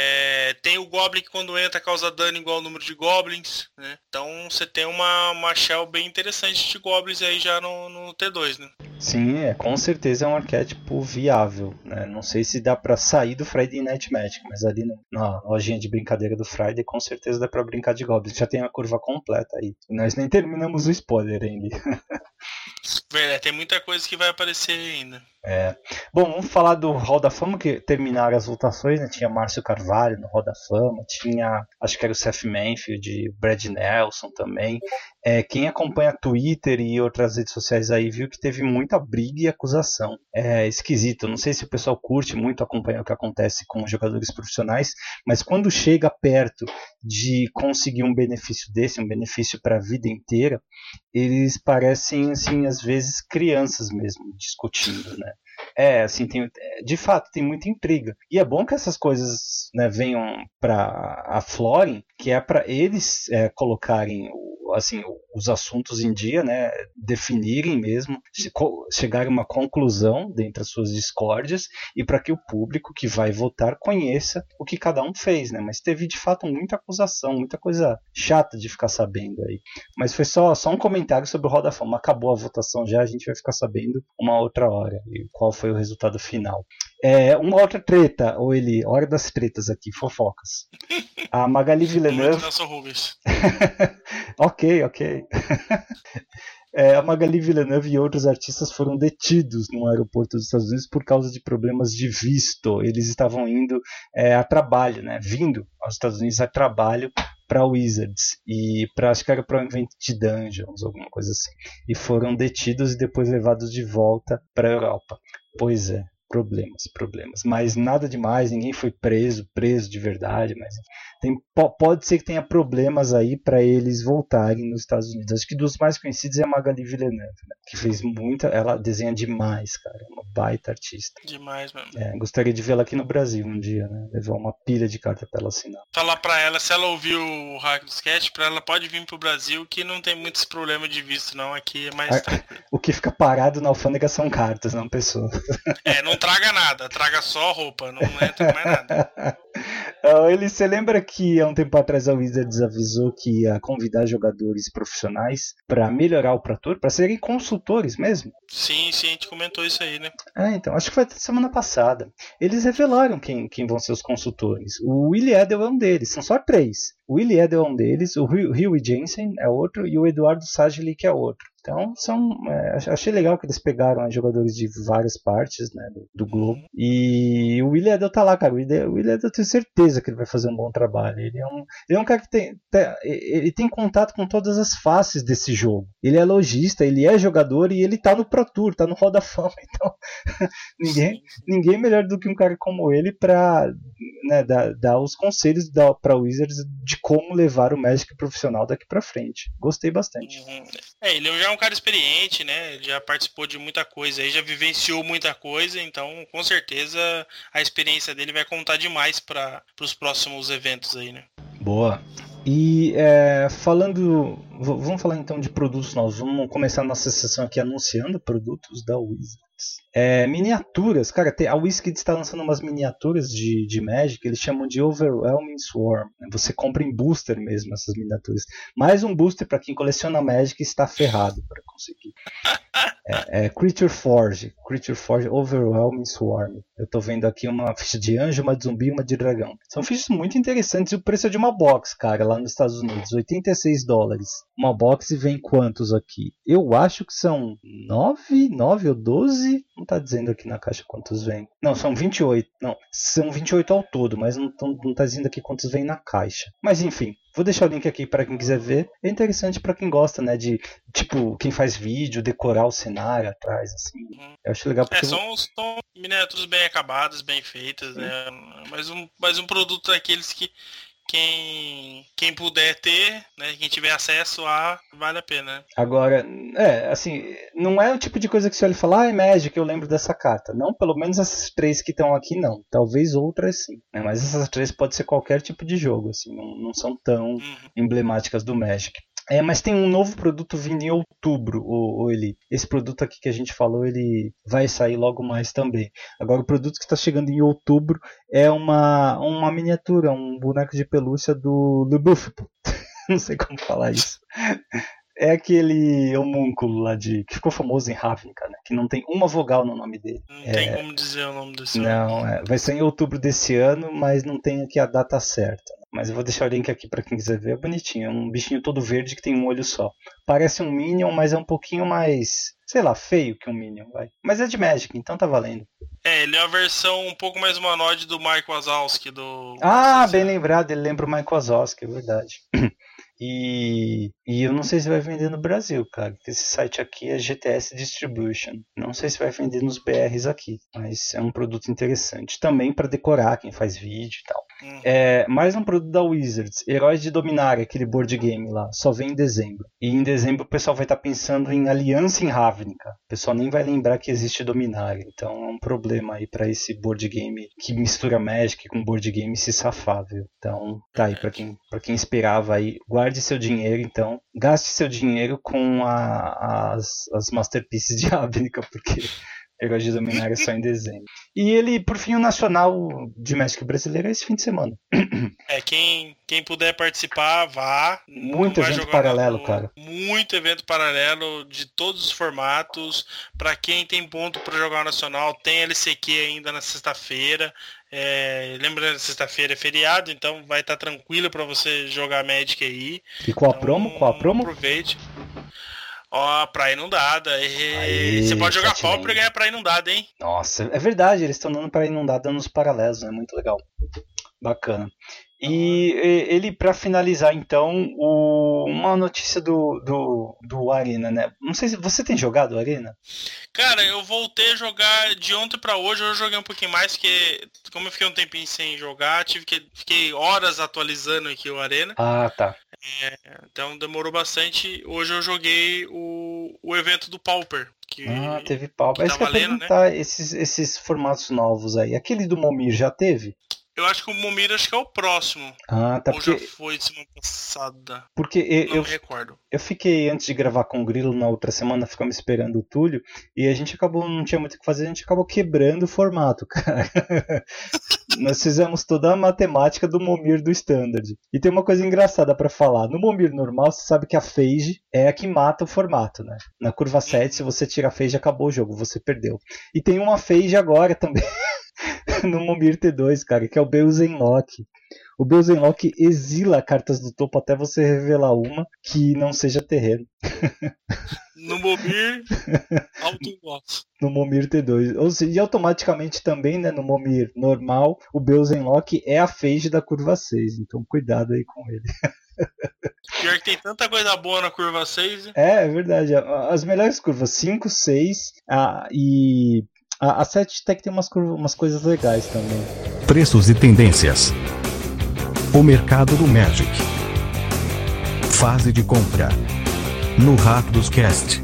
Speaker 3: É, tem o Goblin que quando entra causa dano igual ao número de Goblins, né? Então você tem uma, uma shell bem interessante de Goblins aí já no, no T dois, né?
Speaker 2: Sim, é, com certeza é um arquétipo viável, né? Não sei se dá pra sair do Friday Night Magic, mas ali no, na lojinha de brincadeira do Friday com certeza dá pra brincar de Goblins. Já tem a curva completa aí. Nós nem terminamos o spoiler ainda.
Speaker 3: Verdade, tem muita coisa que vai aparecer ainda.
Speaker 2: É, Bom, vamos falar do Hall da Fama, que terminaram as votações, né? Tinha Márcio Carvalho no Hall da Fama, tinha, acho que era o Seth Manfield, Brad Nelson também. É, quem acompanha Twitter e outras redes sociais aí viu que teve muita briga e acusação. É esquisito, não sei se o pessoal curte muito acompanhar o que acontece com jogadores profissionais, mas quando chega perto de conseguir um benefício desse, um benefício para a vida inteira, eles parecem, assim, às vezes crianças mesmo, discutindo, né? É, assim, tem, de fato, tem muita intriga. E é bom que essas coisas, né, venham para aflorem, que é para eles é, colocarem assim, os assuntos em dia, né, definirem mesmo, chegarem a uma conclusão dentre as suas discórdias e para que o público que vai votar conheça o que cada um fez, né? Mas teve de fato muita acusação, muita coisa chata de ficar sabendo aí. Mas foi só, só um comentário sobre o Hall da Fama. Acabou a votação já, a gente vai ficar sabendo uma outra hora e qual foi o resultado final. É, uma outra treta, ou ele, hora das tretas aqui, fofocas. A Magali Villeneuve. ok, ok. É, a Magali Villeneuve e outros artistas foram detidos no aeroporto dos Estados Unidos por causa de problemas de visto. Eles estavam indo é, a trabalho, né? Vindo aos Estados Unidos a trabalho para Wizards e para, acho que era para o evento de Dungeons, alguma coisa assim. E foram detidos e depois levados de volta para a Europa. Pois é. Problemas, problemas. Mas nada demais, ninguém foi preso, preso de verdade, mas tem, pode ser que tenha problemas aí para eles voltarem nos Estados Unidos. Acho que dos mais conhecidos é a Magali Villeneuve, né? Que fez muita, ela desenha demais, cara, é uma baita artista.
Speaker 3: Demais mesmo.
Speaker 2: É, gostaria de vê-la aqui no Brasil um dia, né? Levar uma pilha de carta para ela assinar.
Speaker 3: Falar para ela, se ela ouviu o Hack do Sketch, para ela pode vir pro Brasil, que não tem muitos problemas de visto não, aqui é mais a, tranquilo.
Speaker 2: O que fica parado na alfândega são cartas, não pessoas.
Speaker 3: É, não traga nada, traga só roupa, não entra mais nada.
Speaker 2: Ele, você lembra que há um tempo atrás a Wizards avisou que ia convidar jogadores profissionais para melhorar o Pro Tour, para serem consultores mesmo?
Speaker 3: Sim, sim, a gente comentou isso aí, né?
Speaker 2: É, então, acho que foi até semana passada. Eles revelaram quem, quem vão ser os consultores. O Willie Edel é um deles, são só três. O Willie Edel é um deles, o Hughie Jensen é outro e o Eduardo Sagili que é outro. Então, são, é, achei legal que eles pegaram jogadores de várias partes, né, do, do globo. E o Willie Edel tá lá, cara. O Willie Edel, eu tenho certeza que ele vai fazer um bom trabalho. Ele é um, ele é um cara que tem, tem, ele tem contato com todas as faces desse jogo. Ele é lojista, ele é jogador e ele tá no Pro Tour, tá no Hall da Fama. Então, ninguém, ninguém melhor do que um cara como ele pra, né, dar, dar os conselhos da, pra Wizards de como levar o Magic profissional daqui pra frente. Gostei bastante.
Speaker 3: Uhum. É, ele já é um cara experiente, né? Ele já participou de muita coisa, aí já vivenciou muita coisa, então com certeza a experiência dele vai contar demais para os próximos eventos aí, né?
Speaker 2: Boa. E é, falando, vamos falar então de produtos novos. Vamos começar a nossa sessão aqui anunciando produtos da Wizards. É, miniaturas, cara, tem, a Wizards está lançando umas miniaturas de, de Magic, eles chamam de Overwhelming Swarm. Você compra em booster mesmo essas miniaturas. Mais um booster para quem coleciona Magic está ferrado para conseguir. É, é Creature Forge, Creature Forge Overwhelming Swarm. Eu tô vendo aqui uma ficha de anjo, uma de zumbi e uma de dragão. São fichas muito interessantes e o preço é de uma box, cara, lá nos Estados Unidos, oitenta e seis dólares. Uma box e vem quantos aqui? Eu acho que são nove, nove ou doze. Não tá dizendo aqui na caixa quantos vem. Não, são vinte e oito. Não, são vinte e oito ao todo, mas não, tão, não tá dizendo aqui quantos vem na caixa. Mas enfim, vou deixar o link aqui para quem quiser ver. É interessante para quem gosta, né, de, tipo, quem faz vídeo, decorar o cenário atrás, assim. Eu acho legal porque...
Speaker 3: É, são, são miniaturas bem acabadas, bem feitas, né? Mas um, mas um produto daqueles que Quem, quem puder ter, né, quem tiver acesso a, vale a pena.
Speaker 2: Agora, é, assim, não é o tipo de coisa que você olha e fala, ah, é Magic, eu lembro dessa carta. Não, pelo menos essas três que estão aqui não. Talvez outras sim, né? Mas essas três pode ser qualquer tipo de jogo, assim, não, não são tão uhum. emblemáticas do Magic. É, mas tem um novo produto vindo em outubro, o, o Eli. Esse produto aqui que a gente falou, ele vai sair logo mais também. Agora, o produto que está chegando em outubro é uma, uma miniatura, um boneco de pelúcia do LeBouf. Não sei como falar isso. É aquele homúnculo lá de que ficou famoso em Ravnica, né? Que não tem uma vogal no nome dele.
Speaker 3: Não
Speaker 2: é...
Speaker 3: tem como dizer o nome desse
Speaker 2: Não, é... vai ser em outubro desse ano, mas não tem aqui a data certa. Mas eu vou deixar o link aqui para quem quiser ver. É bonitinho, é um bichinho todo verde que tem um olho só. Parece um Minion, mas é um pouquinho mais, sei lá, feio que um Minion, vai. Mas é de Magic, então tá valendo.
Speaker 3: É, ele é a versão um pouco mais humanoide do Mike Wazowski. Do...
Speaker 2: Ah, bem lembrado, ele lembra o Mike Wazowski, é verdade. E, e eu não sei se vai vender no Brasil, cara. Esse site aqui é G T S Distribution. Não sei se vai vender nos B Rs aqui, mas é um produto interessante. Também para decorar quem faz vídeo e tal. Uhum. É, mais um produto da Wizards, Heróis de Dominária, aquele board game lá, só vem em dezembro. E em dezembro o pessoal vai estar tá pensando em Aliança em Ravnica. O pessoal nem vai lembrar que existe Dominária. Então é um problema aí para esse board game que mistura Magic com board game se safar, viu? Então tá aí para quem, pra quem esperava aí. Guarde seu dinheiro, então. Gaste seu dinheiro com a, as, as Masterpieces de Ravnica, porque Heróis de Dominária é só em dezembro. E ele, por fim, o nacional de Magic brasileiro é esse fim de semana.
Speaker 3: É, quem, quem puder participar, vá.
Speaker 2: Muito evento paralelo, no, cara.
Speaker 3: Muito evento paralelo de todos os formatos. Pra quem tem ponto pra jogar o nacional, tem L C Q ainda na sexta-feira. É, lembrando que sexta-feira é feriado, então vai estar tá tranquilo pra você jogar Magic aí.
Speaker 2: E qual
Speaker 3: então,
Speaker 2: a promo? Qual a promo?
Speaker 3: Aproveite. Ó, praia inundada. E... Você pode jogar pau pra ganhar praia inundada, hein?
Speaker 2: Nossa, é verdade, eles estão dando praia inundada nos paralelos, né? Muito legal. Bacana. E ele, para finalizar, então, o, uma notícia do, do, do Arena, né? Não sei se você tem jogado Arena?
Speaker 3: Cara, eu voltei a jogar de ontem pra hoje. Eu joguei um pouquinho mais, porque como eu fiquei um tempinho sem jogar, tive que fiquei horas atualizando aqui o Arena.
Speaker 2: Ah, tá.
Speaker 3: É, então demorou bastante. Hoje eu joguei o, o evento do Pauper. Que,
Speaker 2: ah, teve Pauper.
Speaker 3: Que tá
Speaker 2: Isso que eu ia perguntar, né? esses, esses formatos novos aí. Aquele do Momir já teve?
Speaker 3: Eu acho que o Momir acho que é o próximo.
Speaker 2: Ah, tá.
Speaker 3: Ou
Speaker 2: porque...
Speaker 3: já foi semana passada.
Speaker 2: Porque eu,
Speaker 3: não
Speaker 2: eu,
Speaker 3: me recordo.
Speaker 2: Eu fiquei, antes de gravar com o Grilo na outra semana, ficamos esperando o Túlio, e a gente acabou, não tinha muito o que fazer, a gente acabou quebrando o formato, cara. Nós fizemos toda a matemática do Momir do Standard. E tem uma coisa engraçada pra falar. No Momir normal, você sabe que a Phage é a que mata o formato, né? Na curva sete, se você tira a Phage, acabou o jogo, você perdeu. E tem uma Phage agora também. No Momir T dois, cara, que é o Beelzenlock. O Beelzenlock exila cartas do topo até você revelar uma que não seja terreno.
Speaker 3: No Momir, auto-loss.
Speaker 2: No Momir T dois. Ou seja, e automaticamente também, né, no Momir normal, o Beelzenlock é a Phage da curva seis. Então cuidado aí com ele.
Speaker 3: Pior que tem tanta coisa boa na curva seis. Hein?
Speaker 2: É, é verdade. As melhores curvas cinco, seis a, e... A, a sete até que tem umas, umas coisas legais também.
Speaker 1: Preços e tendências. O mercado do Magic. Fase de compra. No Rápidos Cast.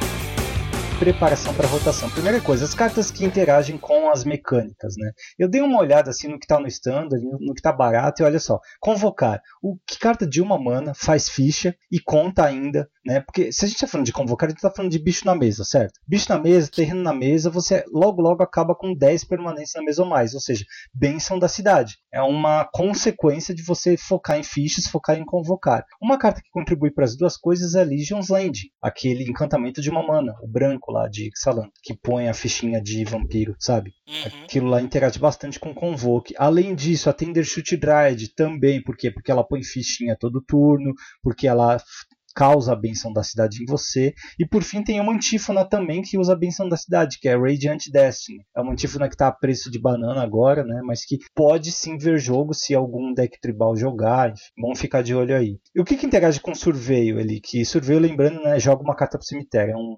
Speaker 2: Preparação para rotação. Primeira coisa, as cartas que interagem com as mecânicas, né? Eu dei uma olhada assim no que está no standard, no que está barato, e olha só, convocar. O que carta de uma mana faz ficha e conta ainda, né? Porque se a gente está falando de convocar, a gente está falando de bicho na mesa, certo? Bicho na mesa, terreno na mesa, você logo logo acaba com dez permanentes na mesa ou mais, ou seja, bênção da cidade. É uma consequência de você focar em fichas, focar em convocar. Uma carta que contribui para as duas coisas é Legion's Land, aquele encantamento de uma mana, o branco lá de Ixalan, que põe a fichinha de vampiro, sabe? Uhum. Aquilo lá interage bastante com Convoke. Além disso, a Tendershoot Dryad também, por quê? Porque ela põe fichinha todo turno, porque ela causa a benção da cidade em você. E por fim tem uma antífona também que usa a benção da cidade, que é Radiant Destiny. É uma antífona que está a preço de banana agora, né? Mas que pode sim ver jogo se algum deck tribal jogar. Enfim, vamos ficar de olho aí. E o que, que interage com Surveio ali? Que Surveio, lembrando, né, joga uma carta pro cemitério. É um...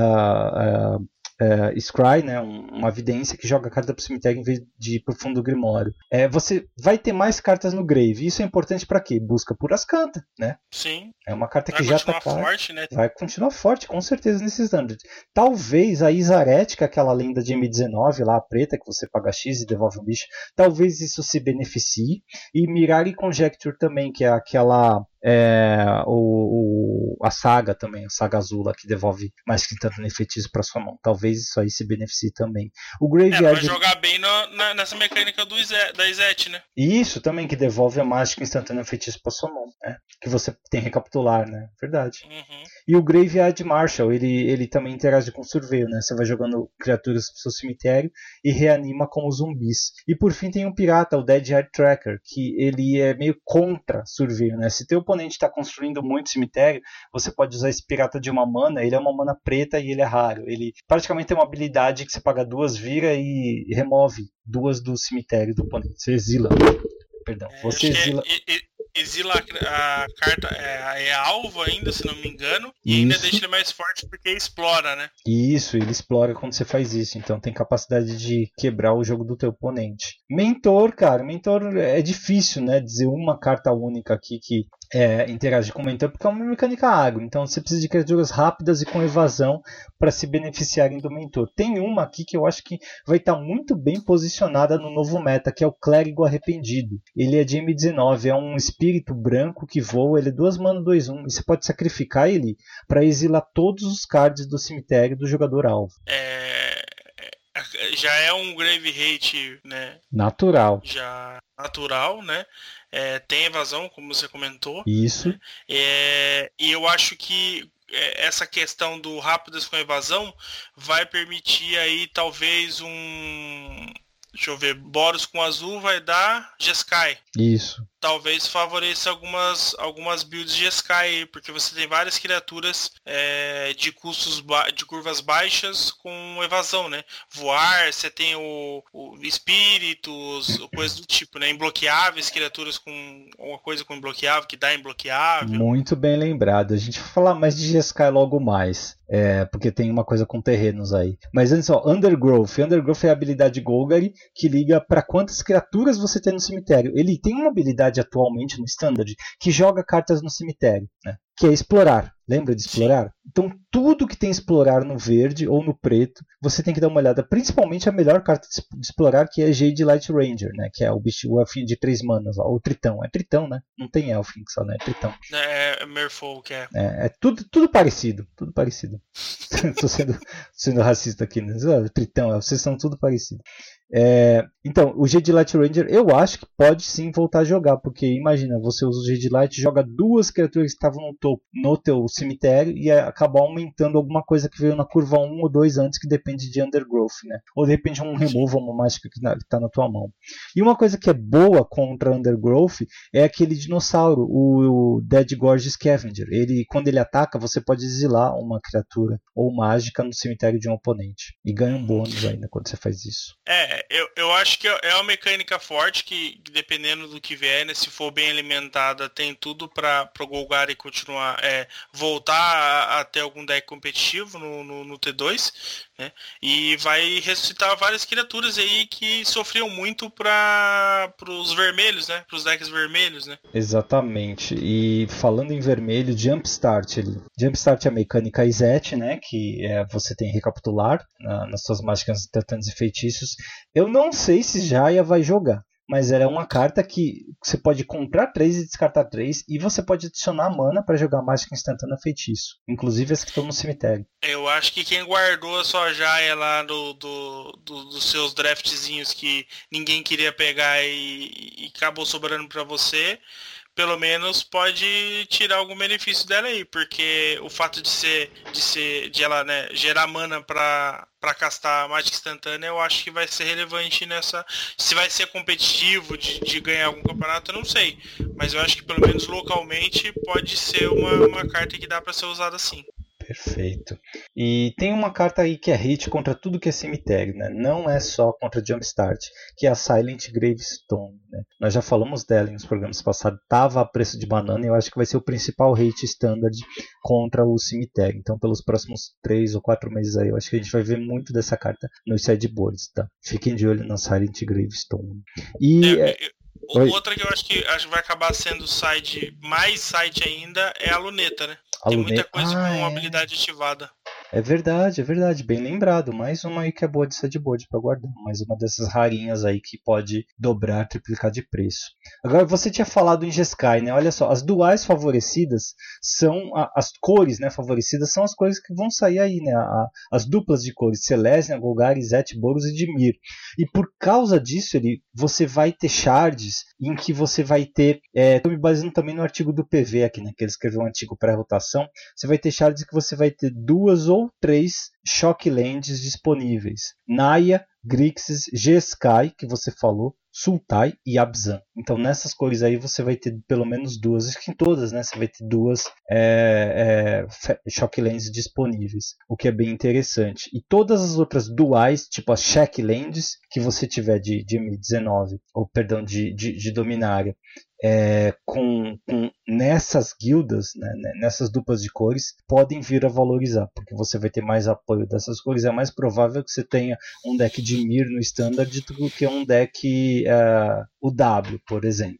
Speaker 2: Uh, uh, Uh, Scry, né, um, uma evidência que joga carta para o cemitério em vez de ir para o fundo do Grimório. É, você vai ter mais cartas no Grave. Isso é importante para quê? Busca por Ascanta, né?
Speaker 3: Sim.
Speaker 2: É uma carta
Speaker 3: vai
Speaker 2: que já está
Speaker 3: forte, né?
Speaker 2: Vai continuar forte, com certeza, nesses standard. Talvez a Izaretica, aquela lenda de M dezenove lá, a preta, que você paga X e devolve um bicho, talvez isso se beneficie. E Mirari Conjecture também, que é aquela... É, o, o, a saga também, a saga azul lá, que devolve mais que tanto no feitiço para sua mão. Talvez isso aí se beneficie também. O Graveyard...
Speaker 3: É, vai jogar bem no, na, nessa mecânica do Izet, da Izet, né?
Speaker 2: Isso também, que devolve a mágica instantânea feitiço para sua mão, né? Que você tem recapitular, né? Verdade.
Speaker 3: Uhum.
Speaker 2: E o Graveyard Marshal, ele, ele também interage com o Surveio, né? Você vai jogando criaturas pro seu cemitério e reanima como zumbis. E por fim tem um pirata, o Dead Eye Tracker, que ele é meio contra Surveio, né? Se teu oponente está construindo muito cemitério, você pode usar esse pirata de uma mana, ele é uma mana preta e ele é raro. Ele praticamente tem uma habilidade que você paga duas, vira e remove duas do cemitério do oponente. Você exila. Perdão,
Speaker 3: É,
Speaker 2: você
Speaker 3: acho que
Speaker 2: exila.
Speaker 3: é- é- exila a, a carta, é, é alvo ainda, se não me engano, e ainda
Speaker 2: Isso.
Speaker 3: deixa ele mais forte porque explora, né?
Speaker 2: Isso, ele explora quando você faz isso. Então tem capacidade de quebrar o jogo do teu oponente. Mentor, cara, mentor é difícil, né? Dizer uma carta única aqui que é, interage com o mentor, porque é uma mecânica agro. Então você precisa de criaturas rápidas e com evasão para se beneficiarem do mentor. Tem uma aqui que eu acho que vai estar muito bem posicionada no novo meta, que é o Clérigo Arrependido. Ele é de M dezenove, é um espírito branco que voa, ele é duas mana, dois um, e você pode sacrificar ele para exilar todos os cards do cemitério do jogador alvo.
Speaker 3: É, é- já é um grave hate, né?
Speaker 2: Natural.
Speaker 3: Já natural, né? É, tem evasão, como você comentou.
Speaker 2: Isso.
Speaker 3: É, e eu acho que é, essa questão do rápidas com evasão vai permitir aí talvez um... Deixa eu ver, Boros com azul vai dar Jeskai.
Speaker 2: Isso.
Speaker 3: Talvez favoreça algumas, algumas builds de Jeskai, porque você tem várias criaturas é, de custos ba- de curvas baixas com evasão, né? Voar, você tem o, o espíritos, coisas do tipo, né? Imbloqueáveis, criaturas com alguma coisa com imbloqueável, que dá imbloqueável.
Speaker 2: Muito bem lembrado. A gente vai falar mais de Jeskai logo mais. É, porque tem uma coisa com terrenos aí. Mas antes, ó, Undergrowth. Undergrowth é a habilidade Golgari que liga para quantas criaturas você tem no cemitério. Ele tem uma habilidade atualmente no Standard que joga cartas no cemitério, né? Que é explorar. Lembra de explorar? Sim. Então tudo que tem explorar no verde ou no preto, você tem que dar uma olhada. Principalmente a melhor carta de explorar, que é Jade Light Ranger, né? Que é o bicho, o elfinho de três manas, ó, o Tritão. É Tritão, né? Não tem elfin só, né? É Tritão.
Speaker 3: É, é Merfolk, é.
Speaker 2: É, é tudo, tudo parecido. Tudo parecido. Tô sendo, sendo racista aqui, né? Tritão, vocês são tudo parecido. É, então, o Jade Light Ranger eu acho que pode sim voltar a jogar, porque imagina, você usa o Jade Light, joga duas criaturas que estavam no topo, no teu cemitério e acaba aumentando alguma coisa que veio na curva um ou dois antes, que depende de Undergrowth, né? Ou de repente um removal, uma mágica que está na tua mão. E uma coisa que é boa contra Undergrowth é aquele dinossauro, o, o Dead Gorge Scavenger. Ele, quando ele ataca, você pode exilar uma criatura ou mágica no cemitério de um oponente e ganha um bônus ainda quando você faz isso.
Speaker 3: É, eu, eu acho que é uma mecânica forte que, dependendo do que vier, né, se for bem alimentada, tem tudo para o Golgari continuar, é, voltar a, a ter algum deck competitivo no, no, no T dois, né, e vai ressuscitar várias criaturas aí que sofriam muito para os vermelhos, né, para os decks vermelhos, né.
Speaker 2: Exatamente. E falando em vermelho, Jumpstart, ele, Jumpstart é a mecânica Izete, né, que é, você tem recapitular na, nas suas mágicas instantâneas e feitiços. Eu não sei se Jaya vai jogar, mas ela é uma carta que você pode comprar três e descartar três, e você pode adicionar mana para jogar mágica instantânea feitiço, inclusive as que estão no cemitério.
Speaker 3: Eu acho que quem guardou a sua Jaya lá do, do, do, dos seus draftzinhos que ninguém queria pegar e, e acabou sobrando para você, pelo menos pode tirar algum benefício dela aí, porque o fato de ser de ser de ela, né, gerar mana para para castar mágica instantânea, eu acho que vai ser relevante nessa. Se vai ser competitivo de, de ganhar algum campeonato, eu não sei, mas eu acho que pelo menos localmente pode ser uma, uma carta que dá para ser usada assim.
Speaker 2: Perfeito. E tem uma carta aí que é hit contra tudo que é cemitério, né? Não é só contra Jumpstart, que é a Silent Gravestone, né? Nós já falamos dela nos programas passados, estava a preço de banana, e eu acho que vai ser o principal hit standard contra o cemitério. Então, pelos próximos três ou quatro meses aí, eu acho que a gente vai ver muito dessa carta nos sideboards, tá? Fiquem de olho na Silent Gravestone. E
Speaker 3: é, é... Outra que eu acho que, acho que vai acabar sendo side, mais side ainda é a luneta, né?
Speaker 2: A
Speaker 3: Tem
Speaker 2: luneta...
Speaker 3: muita coisa
Speaker 2: ah,
Speaker 3: com
Speaker 2: é.
Speaker 3: habilidade ativada.
Speaker 2: É verdade, é verdade, bem lembrado. Mais uma aí que é boa de sideboard para guardar. Mais uma dessas rarinhas aí que pode dobrar, triplicar de preço. Agora, você tinha falado em Jeskai, né? Olha só, as duais favorecidas são a, as cores, né, favorecidas são as cores que vão sair aí, né? A, as duplas de cores, Selesnya, Golgari, Izete, Boros e Dimir. E por causa disso, ele, você vai ter shards em que você vai ter, estou é, me baseando também no artigo do P V aqui, né? Que ele escreveu um artigo pré-rotação. Você vai ter shards que você vai ter duas ou três Shocklands disponíveis. Naya, Grixis, Jeskai, que você falou, Sultai e Abzan. Então nessas cores aí você vai ter pelo menos duas, acho que em todas, né, você vai ter duas é, é, Shocklands disponíveis, o que é bem interessante. E todas as outras duais, tipo as Checklands que você tiver de, de M dezenove, ou perdão, de, de, de Dominária, É, com, com nessas guildas, né, nessas duplas de cores, podem vir a valorizar, porque você vai ter mais apoio dessas cores. É mais provável que você tenha um deck de Mir no Standard do que um deck uh, o W, por exemplo.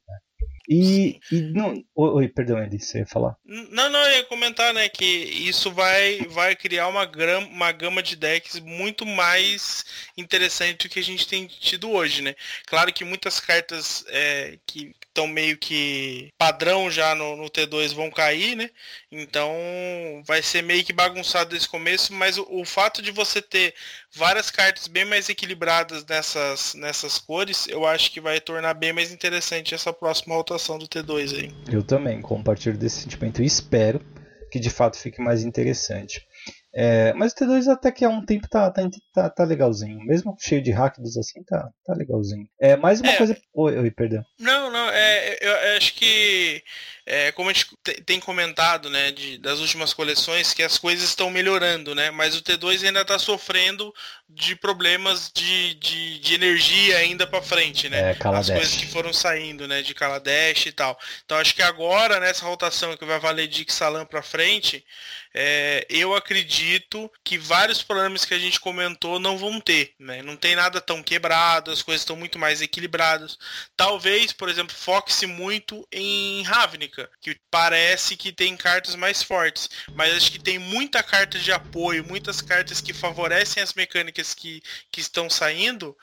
Speaker 2: E, e não, oi, perdão, Eli, você ia falar?
Speaker 3: Não, não, eu ia comentar, né, que isso vai, vai criar uma, gram, uma gama de decks muito mais interessante do que a gente tem tido hoje, né? Claro que muitas cartas é, que estão meio que padrão já no, no T dois vão cair, né? Então vai ser meio que bagunçado desde o começo, mas o, o fato de você ter várias cartas bem mais equilibradas nessas, nessas cores, eu acho que vai tornar bem mais interessante essa próxima rotação do T dois aí.
Speaker 2: Eu também compartilho desse sentimento e espero que de fato fique mais interessante. É, mas o T dois até que há um tempo tá, tá, tá, tá legalzinho. Mesmo cheio de hackdos assim, tá, tá legalzinho. É, mais uma é, coisa... Oi, oi, perdão.
Speaker 3: Não, não, é, eu, eu acho que... É, como a gente tem comentado, né, de, das últimas coleções, que as coisas estão melhorando, né, mas o T dois ainda está sofrendo de problemas de, de, de energia ainda para frente, né,
Speaker 2: é,
Speaker 3: as coisas que foram saindo, né, de Kaladesh e tal. Então acho que agora, nessa rotação que vai valer de Ixalan para frente, é, eu acredito que vários problemas que a gente comentou não vão ter, né, não tem nada tão quebrado, as coisas estão muito mais equilibradas. Talvez, por exemplo, foque-se muito em Ravnica, que parece que tem cartas mais fortes, mas acho que tem muita carta de apoio, muitas cartas que favorecem as mecânicas que, que estão saindo,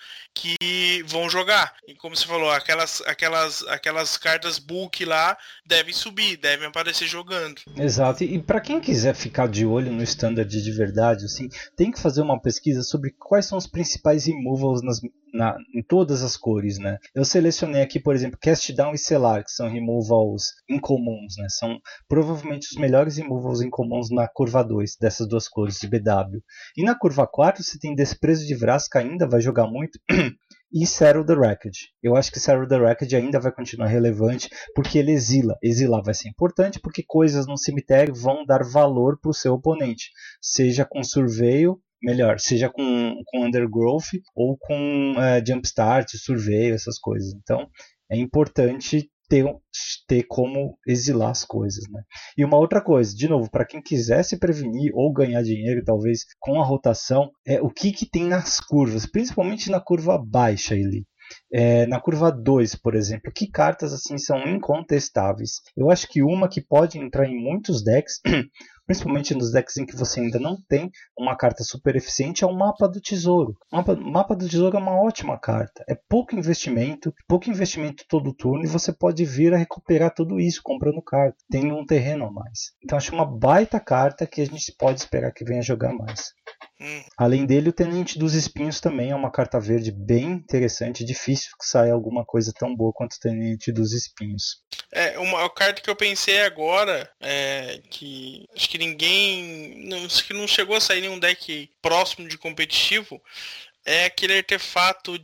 Speaker 3: que vão jogar. E como você falou, aquelas, aquelas, aquelas cartas bulk lá devem subir, devem aparecer jogando.
Speaker 2: Exato, e para quem quiser ficar de olho no Standard de verdade, assim, tem que fazer uma pesquisa sobre quais são os principais removals nas Na, em todas as cores, né? Eu selecionei aqui, por exemplo, Cast Down e Selar, que são removals incomuns, né? São provavelmente os melhores removals incomuns na curva dois, dessas duas cores de B W. E na curva quatro você tem Desprezo de Vraska, ainda vai jogar muito, e Settle the Wreckage. Eu acho que Settle the Wreckage ainda vai continuar relevante, porque ele exila. Exilar vai ser importante, porque coisas no cemitério vão dar valor para o seu oponente, seja com Surveil, melhor, seja com, com Undergrowth ou com é, Jumpstart, Surveio, essas coisas. Então é importante ter, ter como exilar as coisas, né? E uma outra coisa, de novo, para quem quiser se prevenir ou ganhar dinheiro, talvez com a rotação, é o que, que tem nas curvas, principalmente na curva baixa ali. É, na curva dois, por exemplo, que cartas assim são incontestáveis? Eu acho que uma que pode entrar em muitos decks, principalmente nos decks em que você ainda não tem uma carta super eficiente, é o Mapa do Tesouro. O mapa, mapa do Tesouro é uma ótima carta. É pouco investimento, pouco investimento todo turno, e você pode vir a recuperar tudo isso comprando carta, tendo um terreno a mais. Então acho uma baita carta que a gente pode esperar que venha jogar mais. Hum. Além dele, o Tenente dos Espinhos também é uma carta verde bem interessante. Difícil que saia alguma coisa tão boa quanto o Tenente dos Espinhos.
Speaker 3: É, uma carta que eu pensei agora, é, que acho que ninguém, não, acho que não chegou a sair nenhum deck próximo de competitivo, é aquele artefato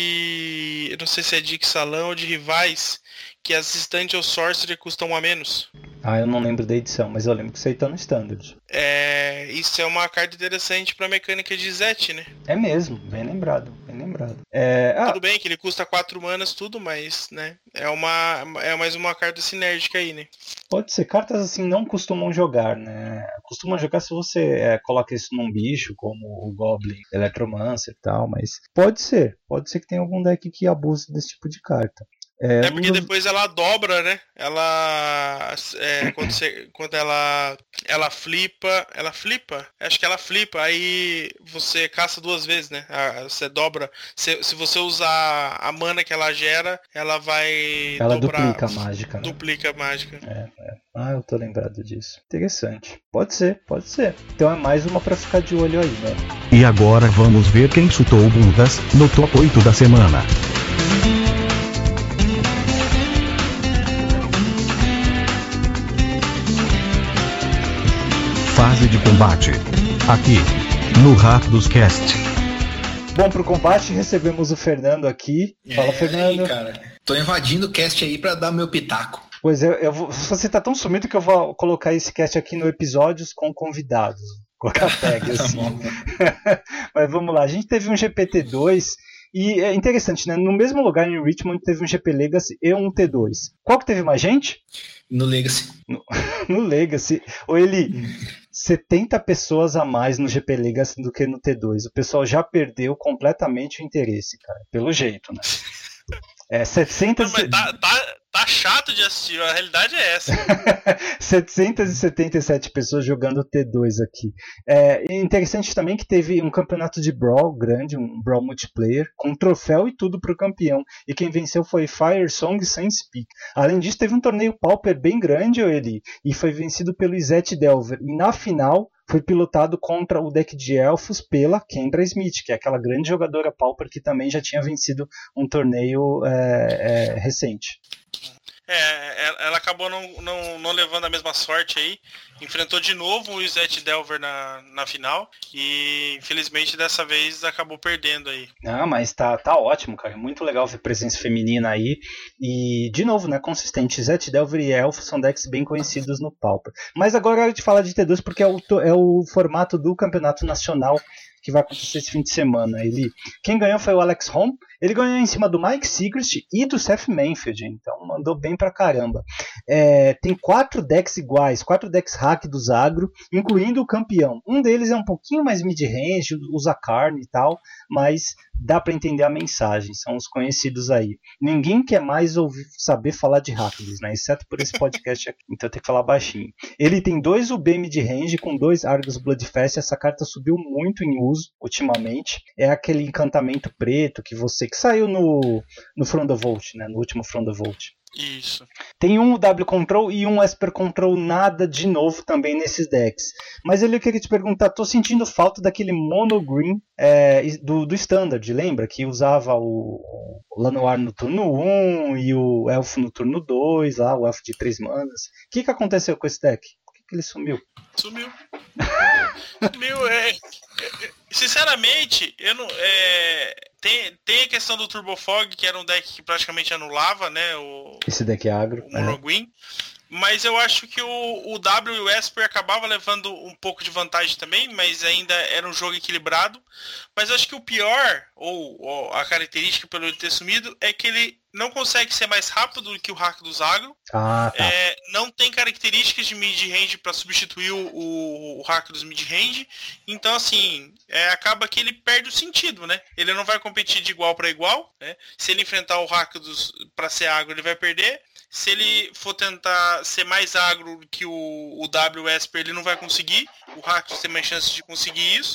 Speaker 3: de, eu não sei se é de Ixalan ou de rivais, que as Instant ou Sorcery custam um a menos.
Speaker 2: Ah, eu não lembro da edição, mas eu lembro que isso aí tá no Standard.
Speaker 3: É, isso é uma carta interessante pra mecânica de Zet, né?
Speaker 2: É mesmo, bem lembrado, bem lembrado. É, ah,
Speaker 3: tudo bem que ele custa quatro manas, tudo, mas, né, é, uma, é mais uma carta sinérgica aí, né?
Speaker 2: Pode ser, cartas assim não costumam jogar, né? Costumam jogar se você é, coloca isso num bicho, como o Goblin, Electromancer e tal, mas pode ser, pode ser que tenha algum deck que abuse desse tipo de carta.
Speaker 3: É, é porque depois ela dobra, né? Ela. É, quando, você, quando ela. Ela flipa. Ela flipa? Acho que ela flipa. Aí você caça duas vezes, né? Você dobra. Se, se você usar a mana que ela gera, ela vai.
Speaker 2: Ela
Speaker 3: dobrar,
Speaker 2: duplica a mágica, né?
Speaker 3: Duplica a mágica.
Speaker 2: É, é. Ah, eu tô lembrado disso. Interessante. Pode ser, pode ser. Então é mais uma pra ficar de olho aí, né?
Speaker 1: E agora vamos ver quem chutou bundas no top oito da semana. Fase de combate. Aqui, no Rakdos Cast.
Speaker 2: Bom, pro combate recebemos o Fernando aqui. Fala,
Speaker 4: é,
Speaker 2: Fernando.
Speaker 4: Aí, cara. Tô invadindo o cast aí pra dar meu pitaco.
Speaker 2: Pois eu, eu vou, você tá tão sumido que eu vou colocar esse cast aqui no episódios com convidados. Vou colocar tag assim. Mas vamos lá, a gente teve um G P T dois e é interessante, né? No mesmo lugar em Richmond teve um G P Legacy e um T dois. Qual que teve mais gente?
Speaker 4: No Legacy.
Speaker 2: No, no Legacy. Ô Eli, setenta pessoas a mais no G P Legacy do que no T dois. O pessoal já perdeu completamente o interesse, cara. Pelo jeito, né? É, setecentos...
Speaker 3: Não, mas tá, tá, tá chato de assistir, a realidade é essa.
Speaker 2: setecentas e setenta e sete pessoas jogando T dois aqui. É interessante também que teve um campeonato de Brawl grande, um Brawl multiplayer, com troféu e tudo pro campeão. E quem venceu foi Fire Song Sans Speak. Além disso, teve um torneio Pauper bem grande, ele, e foi vencido pelo Izete Delver. E na final foi pilotado contra o deck de Elfos pela Kendra Smith, que é aquela grande jogadora Pauper que também já tinha vencido um torneio é, é, recente.
Speaker 3: É, ela acabou não, não, não levando a mesma sorte aí. Enfrentou de novo o Izete Delver na, na final. E infelizmente dessa vez acabou perdendo aí.
Speaker 2: Ah, mas tá, tá ótimo, cara. Muito legal ver presença feminina aí. E, de novo, né, consistente. Izete Delver e Elfo são decks bem conhecidos no Pauper. Mas agora é hora de falar de T dois porque é o, é o formato do campeonato nacional que vai acontecer esse fim de semana. Ele, quem ganhou foi o Alex Home. Ele ganhou em cima do Mike Sigrist e do Seth Manfield, então mandou bem pra caramba. É, tem quatro decks iguais, quatro decks hack do Zagro, incluindo o campeão. Um deles é um pouquinho mais mid-range, usa carne e tal, mas dá pra entender a mensagem, são os conhecidos aí. Ninguém quer mais ouvir, saber falar de Rakdos, né? Exceto por esse podcast aqui, então tem que falar baixinho. Ele tem dois U B mid-range com dois Argus Bloodfest, essa carta subiu muito em uso ultimamente. É aquele encantamento preto que você que saiu no, no From the Vault, né? No último From the Vault.
Speaker 3: Isso.
Speaker 2: Tem um W Control e um Esper Control, nada de novo também nesses decks. Mas ele queria te perguntar, tô sentindo falta daquele Mono Green é, do, do Standard, lembra? Que usava o, o Lanoir no turno um e o Elfo no turno dois, lá, o Elfo de três manas. O que, que aconteceu com esse deck? Por que, que ele sumiu?
Speaker 3: Sumiu. Sumiu, é... Sinceramente, eu não... É... Tem, tem a questão do Turbo Fog, que era um deck que praticamente anulava, né? O,
Speaker 2: Esse deck é agro.
Speaker 3: O Monoguin. É. Mas eu acho que o, o W e o Esper acabava levando um pouco de vantagem também, mas ainda era um jogo equilibrado. Mas eu acho que o pior, ou, ou a característica pelo ele ter sumido, é que ele não consegue ser mais rápido do que o Rakdos Agro.
Speaker 2: Ah, tá.
Speaker 3: É, não tem características de mid-range para substituir o, o Rakdos mid-range. Então, assim, é, acaba que ele perde o sentido, né? Ele não vai competir de igual para igual, né? Se ele enfrentar o Rakdos para ser agro, ele vai perder. Se ele for tentar ser mais agro que o, o W Esper, ele não vai conseguir. O Rakdos tem mais chance de conseguir isso.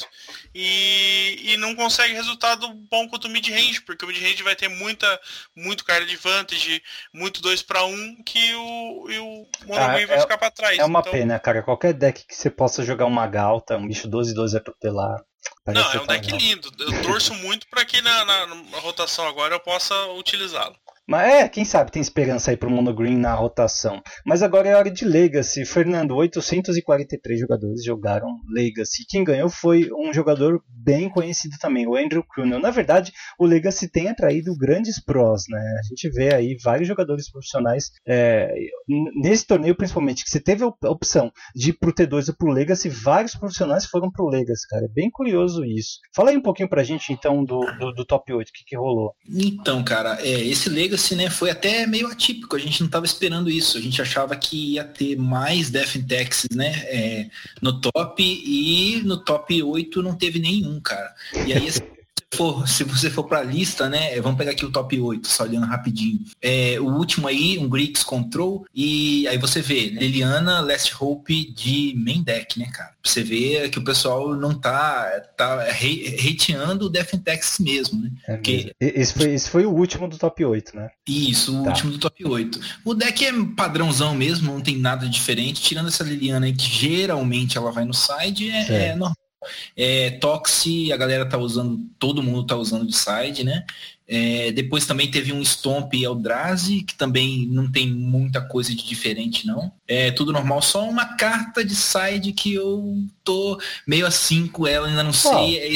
Speaker 3: E, e não consegue resultado bom quanto o mid-range, porque o mid-range vai ter muita, muito card advantage, muito dois para um, que o, e o Monoguin ah, vai
Speaker 2: é,
Speaker 3: ficar para trás.
Speaker 2: É uma
Speaker 3: então...
Speaker 2: pena, cara. Qualquer deck que você possa jogar uma Galta, um bicho doze doze atropelar.
Speaker 3: Não, é um deck legal. Lindo. Eu torço muito para que na, na, na rotação agora eu possa utilizá-lo.
Speaker 2: Mas é, quem sabe tem esperança aí pro Mono Green na rotação. Mas agora é hora de Legacy. Fernando, oitocentos e quarenta e três jogadores jogaram Legacy. Quem ganhou foi um jogador bem conhecido também, o Andrew Crunnell. Na verdade, o Legacy tem atraído grandes prós, né? A gente vê aí vários jogadores profissionais é, nesse torneio, principalmente, que você teve a opção de ir pro T dois ou pro Legacy, vários profissionais foram pro Legacy, cara. É bem curioso isso. Fala aí um pouquinho pra gente, então, do, do, do top oito, o que, que rolou?
Speaker 4: Então, cara, é, esse Legacy Né, foi até meio atípico, a gente não estava esperando isso, a gente achava que ia ter mais Death and Taxes, né, é, no top, e no top oito não teve nenhum, cara. E aí, se, for, se você for pra lista, né, vamos pegar aqui o top oito, só olhando rapidinho. É, o último aí, um Grix Control, e aí você vê Liliana, Last Hope de main deck, né, cara. Você vê que o pessoal não tá, tá hateando o Death and Taxes mesmo, né?
Speaker 2: É
Speaker 4: Porque...
Speaker 2: mesmo. Esse, foi, esse foi o último do top oito, né?
Speaker 4: Isso, o tá. último do top oito. O deck é padrãozão mesmo, não tem nada diferente, tirando essa Liliana aí, que geralmente ela vai no side, é, é. é normal. É, Toxi, a galera tá usando, todo mundo tá usando de side, né? É, depois também teve um Stomp Eldrazi, que também não tem muita coisa de diferente, não. É tudo normal, só uma carta de side que eu tô meio assim com ela, ainda não sei. É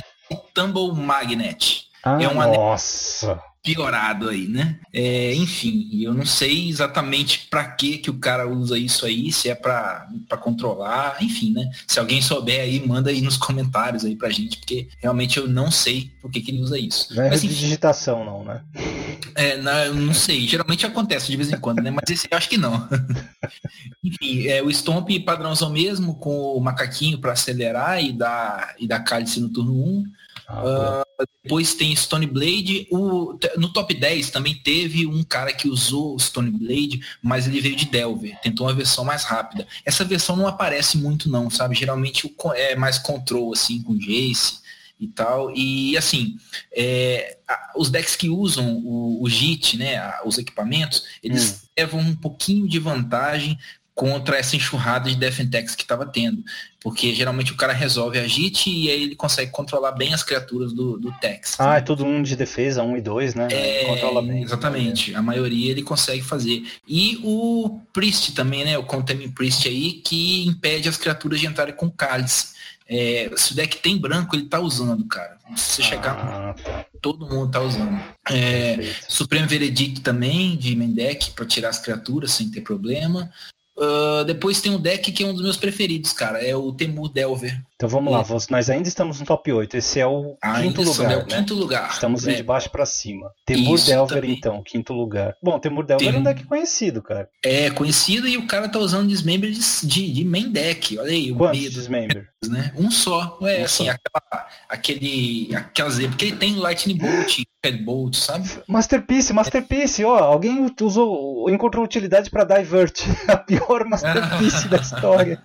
Speaker 4: Tumble Magnet.
Speaker 2: Ah,
Speaker 4: é um
Speaker 2: nossa!
Speaker 4: piorado aí, né? É, enfim, eu não sei exatamente para que que o cara usa isso aí, se é para controlar, enfim, né? Se alguém souber aí, manda aí nos comentários aí pra gente, porque realmente eu não sei por que que ele usa isso.
Speaker 2: Não é
Speaker 4: Mas,
Speaker 2: de
Speaker 4: enfim,
Speaker 2: digitação não, né?
Speaker 4: É, não, eu não sei, geralmente acontece de vez em quando, né? Mas esse eu acho que não. Enfim, é o Stomp padrãozão mesmo, com o macaquinho para acelerar e dar, e dar cálice no turno um.
Speaker 2: Ah,
Speaker 4: uh, depois tem Stone Blade. O, no top dez também teve um cara que usou o Stone Blade, mas ele veio de Delver, tentou uma versão mais rápida. Essa versão não aparece muito não, sabe? Geralmente é mais control, assim, com Jace e tal. E assim, é, a, os decks que usam o, o J I T, né, a, os equipamentos, eles hum. levam um pouquinho de vantagem contra essa enxurrada de Defentex que estava tendo. Porque geralmente o cara resolve a J I T e aí ele consegue controlar bem as criaturas do, do Tex.
Speaker 2: Ah, né? É todo mundo de defesa, um e dois, né?
Speaker 4: É, controla bem. Exatamente. Né? A maioria ele consegue fazer. E o Priest também, né? O Contempt Priest aí, que impede as criaturas de entrarem com cálice. É, se o deck tem branco, ele tá usando, cara. Se você chegar,
Speaker 2: ah, tá.
Speaker 4: todo mundo tá usando. É, Supreme Veredict também, de main deck, para tirar as criaturas sem ter problema. Uh, depois tem um deck que é um dos meus preferidos, cara. É o Temur Delver.
Speaker 2: Então vamos é. lá, nós ainda estamos no top oito. Esse é o
Speaker 4: ainda
Speaker 2: quinto lugar,
Speaker 4: é o
Speaker 2: né?
Speaker 4: quinto lugar.
Speaker 2: Estamos
Speaker 4: é.
Speaker 2: de baixo para cima. Temur
Speaker 4: Isso,
Speaker 2: Delver,
Speaker 4: também.
Speaker 2: então, quinto lugar. Bom, Temur Delver tem... é um deck conhecido, cara.
Speaker 4: É, conhecido, e o cara tá usando Dismember de, de, de main deck. Olha aí.
Speaker 2: Quantos
Speaker 4: o medo,
Speaker 2: Dismember?
Speaker 4: Né? Um só. É,
Speaker 2: um
Speaker 4: assim,
Speaker 2: só.
Speaker 4: Aquela, aquele, aquela Z, porque ele tem Lightning Bolt, Red Bolt, sabe?
Speaker 2: Masterpiece, Masterpiece, ó, alguém usou, encontrou utilidade para Divert, a pior Masterpiece da história.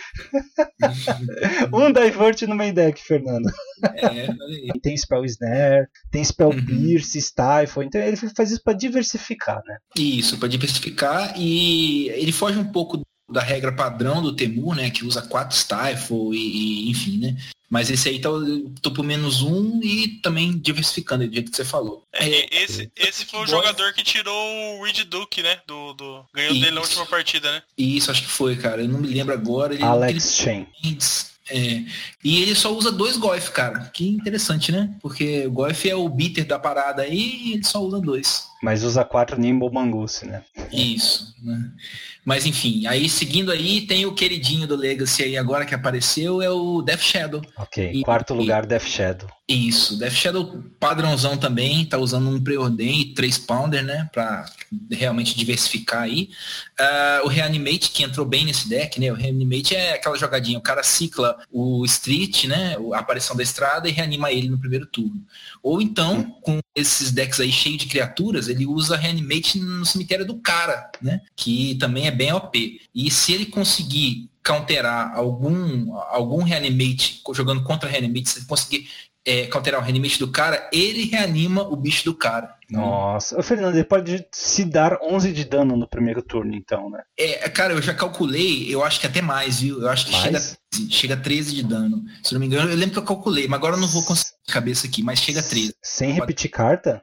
Speaker 2: Um Divert no main deck, Fernando.
Speaker 4: É,
Speaker 2: tem Spell Snare, tem Spell uhum. Pierce, Stifle, então ele faz isso para diversificar, né?
Speaker 4: Isso, para diversificar, e ele foge um pouco da regra padrão do Temur, né, que usa quatro Stifle e, e enfim, né? Mas esse aí tá, tô por menos um e também diversificando, do jeito que você falou.
Speaker 3: É, esse, esse foi o jogador que tirou o Reed Duke, né? Do, do, ganhou Isso. dele na última partida, né?
Speaker 4: Isso, acho que foi, cara. Eu não me lembro agora. Ele,
Speaker 2: Alex Chen.
Speaker 4: É, e ele só usa dois Goif, cara. Que interessante, né? Porque o Goif é o beater da parada aí e ele só usa dois.
Speaker 2: Mas usa quatro Nimble Mangusse, né?
Speaker 4: Isso, né? Mas enfim, aí seguindo aí tem o queridinho do Legacy aí agora que apareceu, é o Death Shadow.
Speaker 2: Ok,
Speaker 4: e,
Speaker 2: quarto
Speaker 4: e,
Speaker 2: lugar Death Shadow.
Speaker 4: Isso, Death Shadow padrãozão também, tá usando um Preordain e três Pounder, né, pra realmente diversificar aí. Uh, o Reanimate, que entrou bem nesse deck, né, o Reanimate é aquela jogadinha, o cara cicla o Street, né, a aparição da estrada e reanima ele no primeiro turno. Ou então, hum. com esses decks aí cheios de criaturas, ele usa Reanimate no cemitério do cara, né, que também é bem O P. E se ele conseguir counterar algum, algum Reanimate, jogando contra Reanimate, se ele conseguir É, counterar o reanimate do cara, ele reanima o bicho do cara.
Speaker 2: Nossa, o Fernando, ele pode se dar onze de dano no primeiro turno, então, né?
Speaker 4: É, cara, eu já calculei, eu acho que até mais, viu? Eu acho que chega, chega a treze de dano. Se não me engano, eu lembro que eu calculei, mas agora eu não vou conseguir de cabeça aqui, mas chega a treze.
Speaker 2: Sem repetir carta?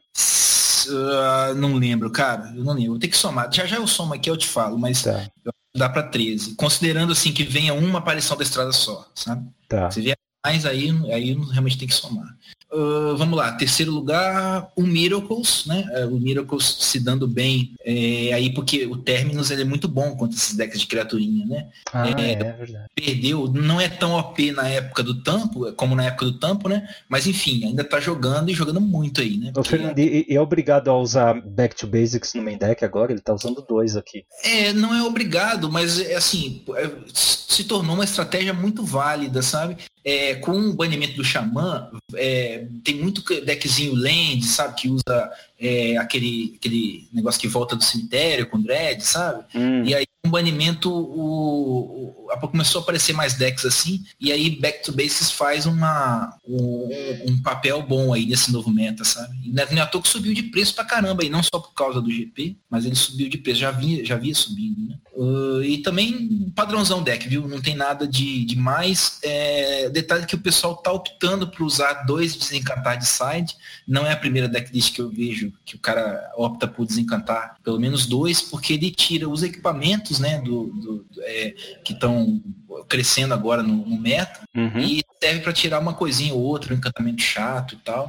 Speaker 4: Uh, não lembro, cara, eu não lembro. Vou ter que somar. Já já eu somo aqui, eu te falo, mas tá. Dá pra treze. Considerando assim que venha uma aparição da estrada só, sabe?
Speaker 2: Tá.
Speaker 4: Se vier mais aí, aí realmente tem que somar. Uh, vamos lá, terceiro lugar, o Miracles, né? O Miracles se dando bem é, aí, porque o Terminus ele é muito bom contra esses decks de criaturinha, né?
Speaker 2: Ah, é, é verdade.
Speaker 4: Perdeu, não é tão O P na época do Tampo, como na época do Tampo, né? Mas enfim, ainda tá jogando e jogando muito aí, né?
Speaker 2: O Fernando é... é obrigado a usar Back to Basics no main deck agora? Ele tá usando dois aqui.
Speaker 4: É, não é obrigado, mas é assim, é, se tornou uma estratégia muito válida, sabe? É, com o banimento do Xamã, é, tem muito deckzinho land, sabe? Que usa é, aquele, aquele negócio que volta do cemitério com dread, sabe? Hum. E aí, com o banimento, o, o, começou a aparecer mais decks assim, e aí Back to Basics faz uma, um, um papel bom aí nesse novo meta, sabe? E não é à toa que subiu de preço pra caramba, e não só por causa do G P, mas ele subiu de preço, já vinha, já vinha subindo, né? Uh, e também padrãozão deck, viu? Não tem nada de, de mais. É, detalhe que o pessoal tá optando por usar dois desencantar de side. Não é a primeira decklist que eu vejo que o cara opta por desencantar pelo menos dois, porque ele tira os equipamentos, né, do, do, é, que estão crescendo agora no, no meta,
Speaker 2: uhum.
Speaker 4: e serve para tirar uma coisinha ou outra, um encantamento chato e tal.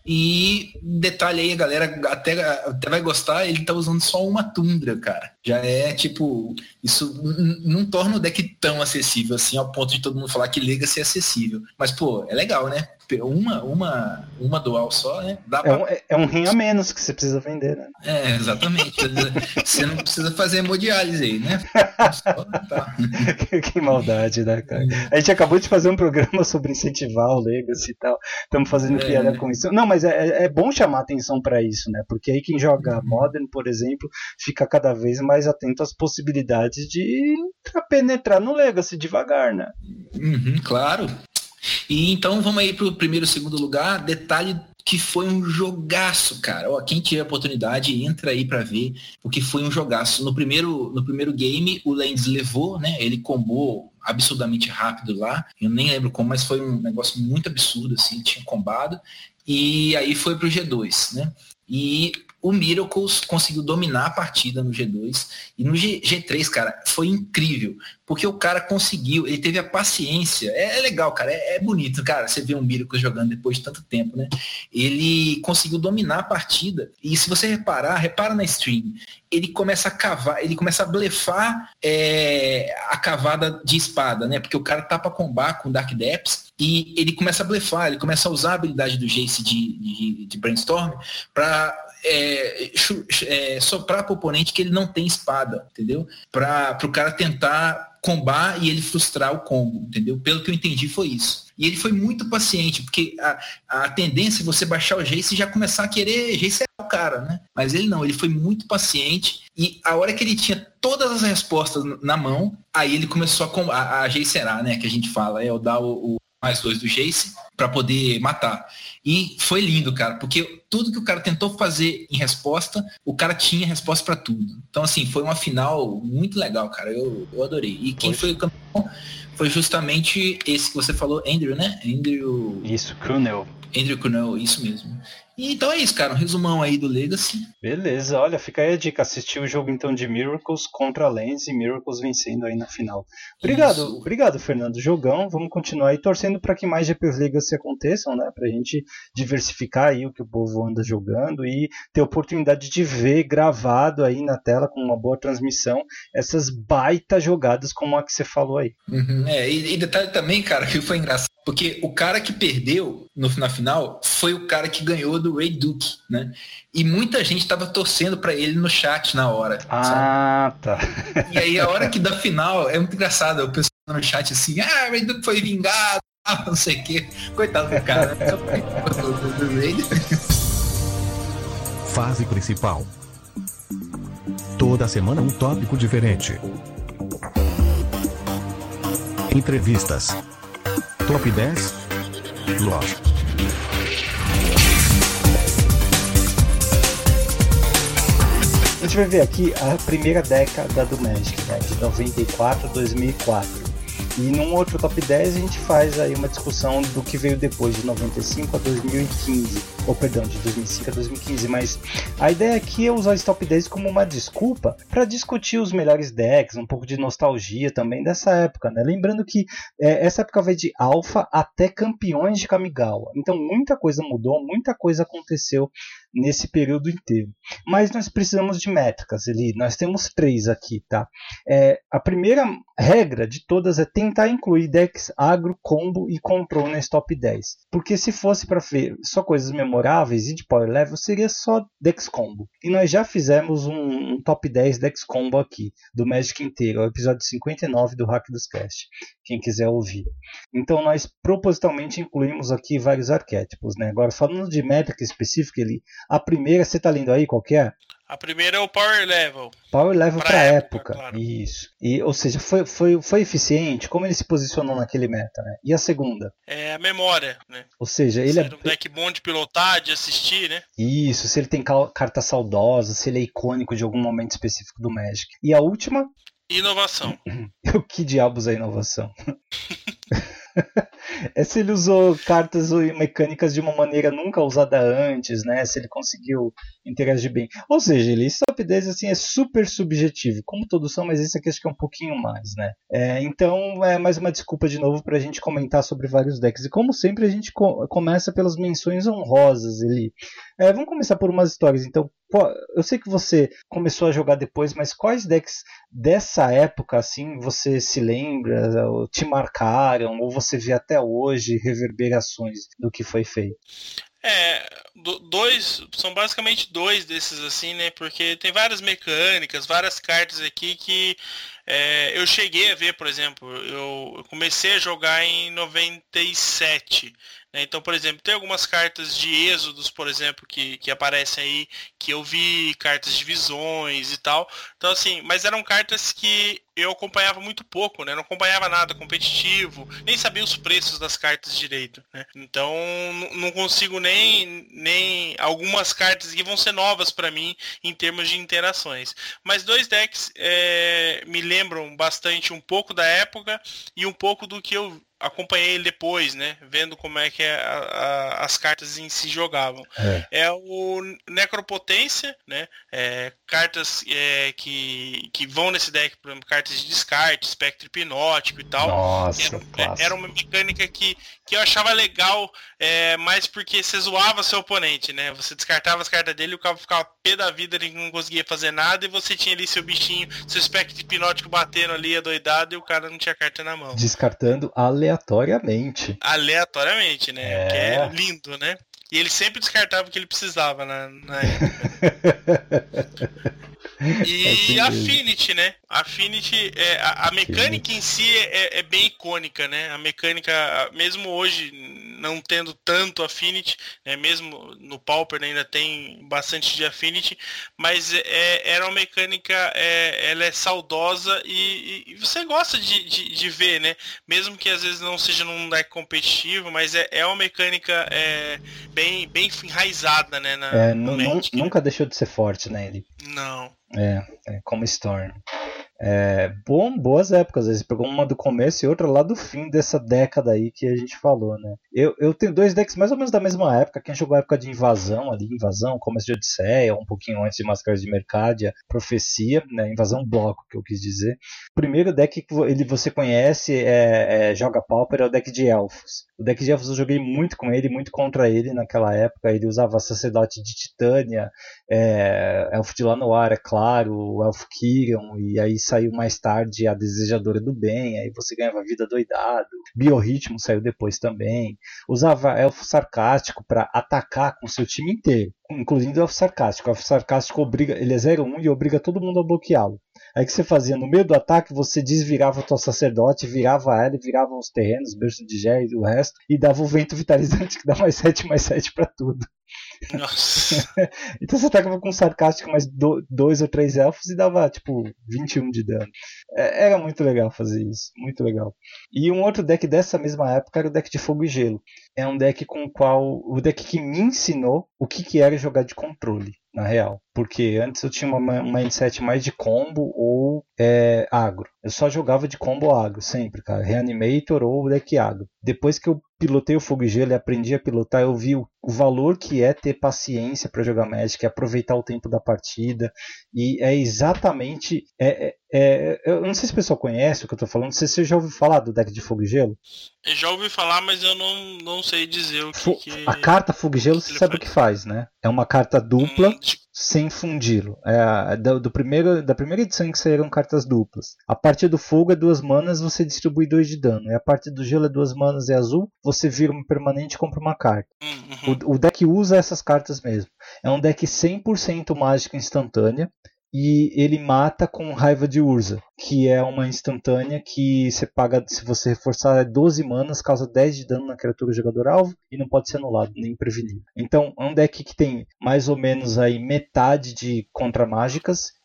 Speaker 4: E detalhe aí, a galera até, até vai gostar, ele tá usando só uma tundra, cara. Já é tipo, isso n- não torna o deck tão acessível assim, ao ponto de todo mundo falar que Legacy é acessível. Mas, pô, é legal, né? Uma, uma, uma dual só, né? Dá pra...
Speaker 2: é, um, é um rim a menos que você precisa vender, né?
Speaker 4: É, exatamente. Você não precisa fazer hemodiálise aí, né? Só, tá.
Speaker 2: Que maldade, né, cara? A gente acabou de fazer um programa sobre incentivar o Legacy e tal. Estamos fazendo
Speaker 4: É.
Speaker 2: piada com isso. Não, mas é, é bom chamar atenção para isso, né? Porque aí quem joga Modern, por exemplo, fica cada vez mais atento às possibilidades de penetrar no Legacy devagar, né?
Speaker 4: Uhum, claro. E então vamos aí pro primeiro e segundo lugar. Detalhe que foi um jogaço, cara. Ó, quem tiver oportunidade, entra aí pra ver, porque foi um jogaço. No primeiro, no primeiro game, o Lenz levou, né? Ele combou absurdamente rápido lá. Eu nem lembro como, mas foi um negócio muito absurdo, assim, tinha combado. E aí foi pro G dois, né? E o Miracles conseguiu dominar a partida no G dois. E no G, G3, cara, foi incrível. Porque o cara conseguiu, ele teve a paciência. É, é legal, cara, é, é bonito, cara, você vê um Miracles jogando depois de tanto tempo, né? Ele conseguiu dominar a partida. E se você reparar, repara na stream, ele começa a cavar, ele começa a blefar é, a cavada de espada, né? Porque o cara tá pra combar com Dark Depths e ele começa a blefar, ele começa a usar a habilidade do Jace de, de, de Brainstorm pra É, é, soprar para o oponente que ele não tem espada, entendeu? Para o cara tentar combar e ele frustrar o combo, entendeu? Pelo que eu entendi foi isso. E ele foi muito paciente, porque a, a tendência é você baixar o Jace e já começar a querer Jace é o cara, né? Mas ele não, ele foi muito paciente e a hora que ele tinha todas as respostas na mão, aí ele começou a, a, a Jacerar, né? Que a gente fala, é o dar o, o mais dois do Jace para poder matar. E foi lindo, cara, porque tudo que o cara tentou fazer em resposta, o cara tinha resposta para tudo. Então, assim, foi uma final muito legal, cara. Eu, eu adorei. E quem Poxa. foi o campeão foi justamente esse que você falou, Andrew, né? Andrew...
Speaker 2: Isso, Crunel.
Speaker 4: Andrew Crunel, isso mesmo. E então é isso, cara, um resumão aí do Legacy.
Speaker 2: Beleza, olha, fica aí a dica, assistir o jogo então de Miracles contra a Lenz e Miracles vencendo aí na final. Obrigado, isso. obrigado Fernando, jogão, vamos continuar aí torcendo para que mais G Ps Legacy aconteçam, né, pra gente diversificar aí o que o povo anda jogando e ter oportunidade de ver gravado aí na tela com uma boa transmissão essas baita jogadas como a que você falou aí.
Speaker 4: Uhum, é, e, e detalhe também, cara, que foi engraçado, porque o cara que perdeu no, na final foi o cara que ganhou do Ray Duke, né? E muita gente estava torcendo para ele no chat na hora.
Speaker 2: Ah,
Speaker 4: sabe?
Speaker 2: tá.
Speaker 4: E aí a hora que da final é muito engraçado, o pessoal no chat assim, ah, Ray Duke foi vingado, ah, não sei o quê. Coitado do cara.
Speaker 1: Fase principal. Toda semana um tópico diferente. Entrevistas. Top dez. Loja.
Speaker 2: A gente vai ver aqui a primeira década do Magic, né, de noventa e quatro a dois mil e quatro. E num outro top dez a gente faz aí uma discussão do que veio depois de noventa e cinco a dois mil e quinze, ou perdão, de dois mil e cinco a dois mil e quinze, mas a ideia aqui é usar esse top dez como uma desculpa para discutir os melhores decks, um pouco de nostalgia também dessa época, né? Lembrando que é, essa época vai de Alpha até campeões de Kamigawa, então muita coisa mudou, muita coisa aconteceu nesse período inteiro. Mas nós precisamos de métricas, Eli. Nós temos três aqui, tá? É, a primeira regra de todas é tentar incluir decks agro, combo e control nesse top dez. Porque se fosse para ver só coisas memoráveis e de power level, seria só decks combo. E nós já fizemos um, um top dez decks combo aqui, do Magic inteiro, é o episódio cinquenta e nove do Hack dos Cast, quem quiser ouvir. Então nós propositalmente incluímos aqui vários arquétipos, né? Agora falando de métrica específica, Eli, a primeira, você tá lendo aí qual que é?
Speaker 3: A primeira é o Power Level.
Speaker 2: Power Level para época, época.
Speaker 3: Claro.
Speaker 2: Isso. E, ou seja, foi, foi, foi eficiente? Como ele se posicionou naquele meta, né? E a segunda?
Speaker 3: É a memória, né?
Speaker 2: Ou seja, ele
Speaker 3: se
Speaker 2: é
Speaker 3: um deck bom de pilotar, de assistir, né?
Speaker 2: Isso, se ele tem carta saudosa, se ele é icônico de algum momento específico do Magic. E a última?
Speaker 3: Inovação.
Speaker 2: O que diabos é inovação? É se ele usou cartas e mecânicas de uma maneira nunca usada antes, né? Se ele conseguiu interagir bem. Ou seja, ele, esse top dez assim, é super subjetivo, como todos são, mas esse aqui acho que é um pouquinho mais, né? É, então é mais uma desculpa de novo pra gente comentar sobre vários decks. E como sempre a gente co- começa pelas menções honrosas. Ele, é, vamos começar por umas histórias. Então, pô, eu sei que você começou a jogar depois, mas quais decks dessa época assim você se lembra, ou te marcaram, ou você vê até hoje reverberações do que foi feito?
Speaker 3: É, do- dois, são basicamente dois desses assim, né? Porque tem várias mecânicas, várias cartas aqui que é, eu cheguei a ver, por exemplo, eu, eu comecei a jogar em noventa e sete, né? Então, por exemplo, tem algumas cartas de Êxodos, por exemplo, que, que aparecem aí, que eu vi, cartas de visões e tal. Então, assim, mas eram cartas que eu acompanhava muito pouco, né? Não acompanhava nada competitivo, nem sabia os preços das cartas direito, né? Então n- não consigo nem, nem algumas cartas que vão ser novas para mim em termos de interações. Mas dois decks é, me lembram bastante um pouco da época e um pouco do que eu acompanhei ele depois, né? Vendo como é que é a- a- as cartas em si jogavam.
Speaker 2: É.
Speaker 3: É o Necropotência, né? É, cartas é, que, que vão nesse deck, por exemplo, cartas de descarte, espectro hipnótico e tal.
Speaker 2: Nossa,
Speaker 3: Era, é,
Speaker 2: clássico.
Speaker 3: era uma mecânica que, que eu achava legal, é, mais porque você zoava seu oponente, né? Você descartava as cartas dele, o cara ficava pé da vida, ele não conseguia fazer nada, e você tinha ali seu bichinho, seu espectro hipnótico batendo ali, adoidado, e o cara não tinha carta na mão.
Speaker 2: Descartando aleatoriamente.
Speaker 3: Aleatoriamente, né? O que é
Speaker 2: É.
Speaker 3: lindo, né? E ele sempre descartava o que ele precisava na, na época. E
Speaker 2: Assim mesmo.
Speaker 3: Affinity, né? Affinity, é, a, a mecânica em si é, é bem icônica, né? A mecânica, mesmo hoje, não tendo tanto Affinity, né? Mesmo no Pauper ainda tem bastante de Affinity, mas é, era uma mecânica, é, ela é saudosa e, e você gosta de, de, de ver, né? Mesmo que às vezes não seja num deck competitivo, mas é, é uma mecânica é, bem, bem enraizada, né? Na,
Speaker 2: É,
Speaker 3: no
Speaker 2: nu- nu-
Speaker 3: Magic, né?
Speaker 2: nunca deixou de ser forte, né, ele?
Speaker 3: Não.
Speaker 2: É, é como Storm. É, bom, boas épocas. Você pegou uma do começo e outra lá do fim dessa década aí que a gente falou, né? Eu, eu tenho dois decks mais ou menos da mesma época. Quem jogou a época de Invasão ali, Invasão, começo de Odisseia, um pouquinho antes de Máscaras de Mercadia, Profecia, né? Invasão Bloco, que eu quis dizer. O primeiro deck que ele, você conhece, é, é, joga Pauper, é o deck de Elfos. O deck de Elfos eu joguei muito com ele, muito contra ele naquela época. Ele usava Sacerdote de Titânia, é, Elfo de Lanoir, é claro, o Elfo Kyrion, e aí saiu mais tarde a Desejadora do Bem, aí você ganhava Vida Doidado. Biorritmo saiu depois também. Usava Elfo Sarcástico para atacar com seu time inteiro, incluindo o Elfo Sarcástico. O Elfo Sarcástico obriga, ele é zero um e obriga todo mundo a bloqueá-lo. Aí o que você fazia? No meio do ataque, você desvirava o teu sacerdote, virava ela, virava os terrenos, berço de gel e o resto, e dava o vento vitalizante que dá mais sete, mais sete pra tudo.
Speaker 3: Nossa.
Speaker 2: Então você atacava com sarcástico mais do, dois ou três elfos e dava tipo vinte e um de dano. É, era muito legal fazer isso, muito legal. E um outro deck dessa mesma época era o deck de Fogo e Gelo. É um deck com o qual, o deck que me ensinou o que, que era jogar de controle, na real. Porque antes eu tinha uma, uma mindset mais de combo ou é, agro. Eu só jogava de combo agro, sempre, cara. Reanimator ou deck agro. Depois que eu pilotei o Fogo e Gelo e aprendi a pilotar, eu vi o, o valor que é ter paciência para jogar Magic, é aproveitar o tempo da partida. E é exatamente... É, é, é, eu não sei se o pessoal conhece o que eu tô falando. Você, você já ouviu falar do deck de Fogo e Gelo?
Speaker 3: Eu já ouvi falar, mas eu não, não sei dizer o que,
Speaker 2: Fo-
Speaker 3: que...
Speaker 2: A carta Fogo e Gelo, você sabe o que faz, né? É uma carta dupla
Speaker 3: Hum, de-
Speaker 2: sem fundi-lo. É a- do, do primeiro, da primeira edição que saíram cartas duplas. A partir do fogo é duas manas, você distribui dois de dano. E a partir do gelo é duas manas e azul, você vira um permanente e compra uma carta.
Speaker 3: hum, uhum.
Speaker 2: O, o deck usa essas cartas mesmo. É um deck cem por cento mágica instantânea. E ele mata com Raiva de Urza, que é uma instantânea que você paga, se você reforçar doze manas, causa dez de dano na criatura jogador alvo e não pode ser anulado, nem prevenido. Então é um deck que tem mais ou menos aí metade de contra-mágicas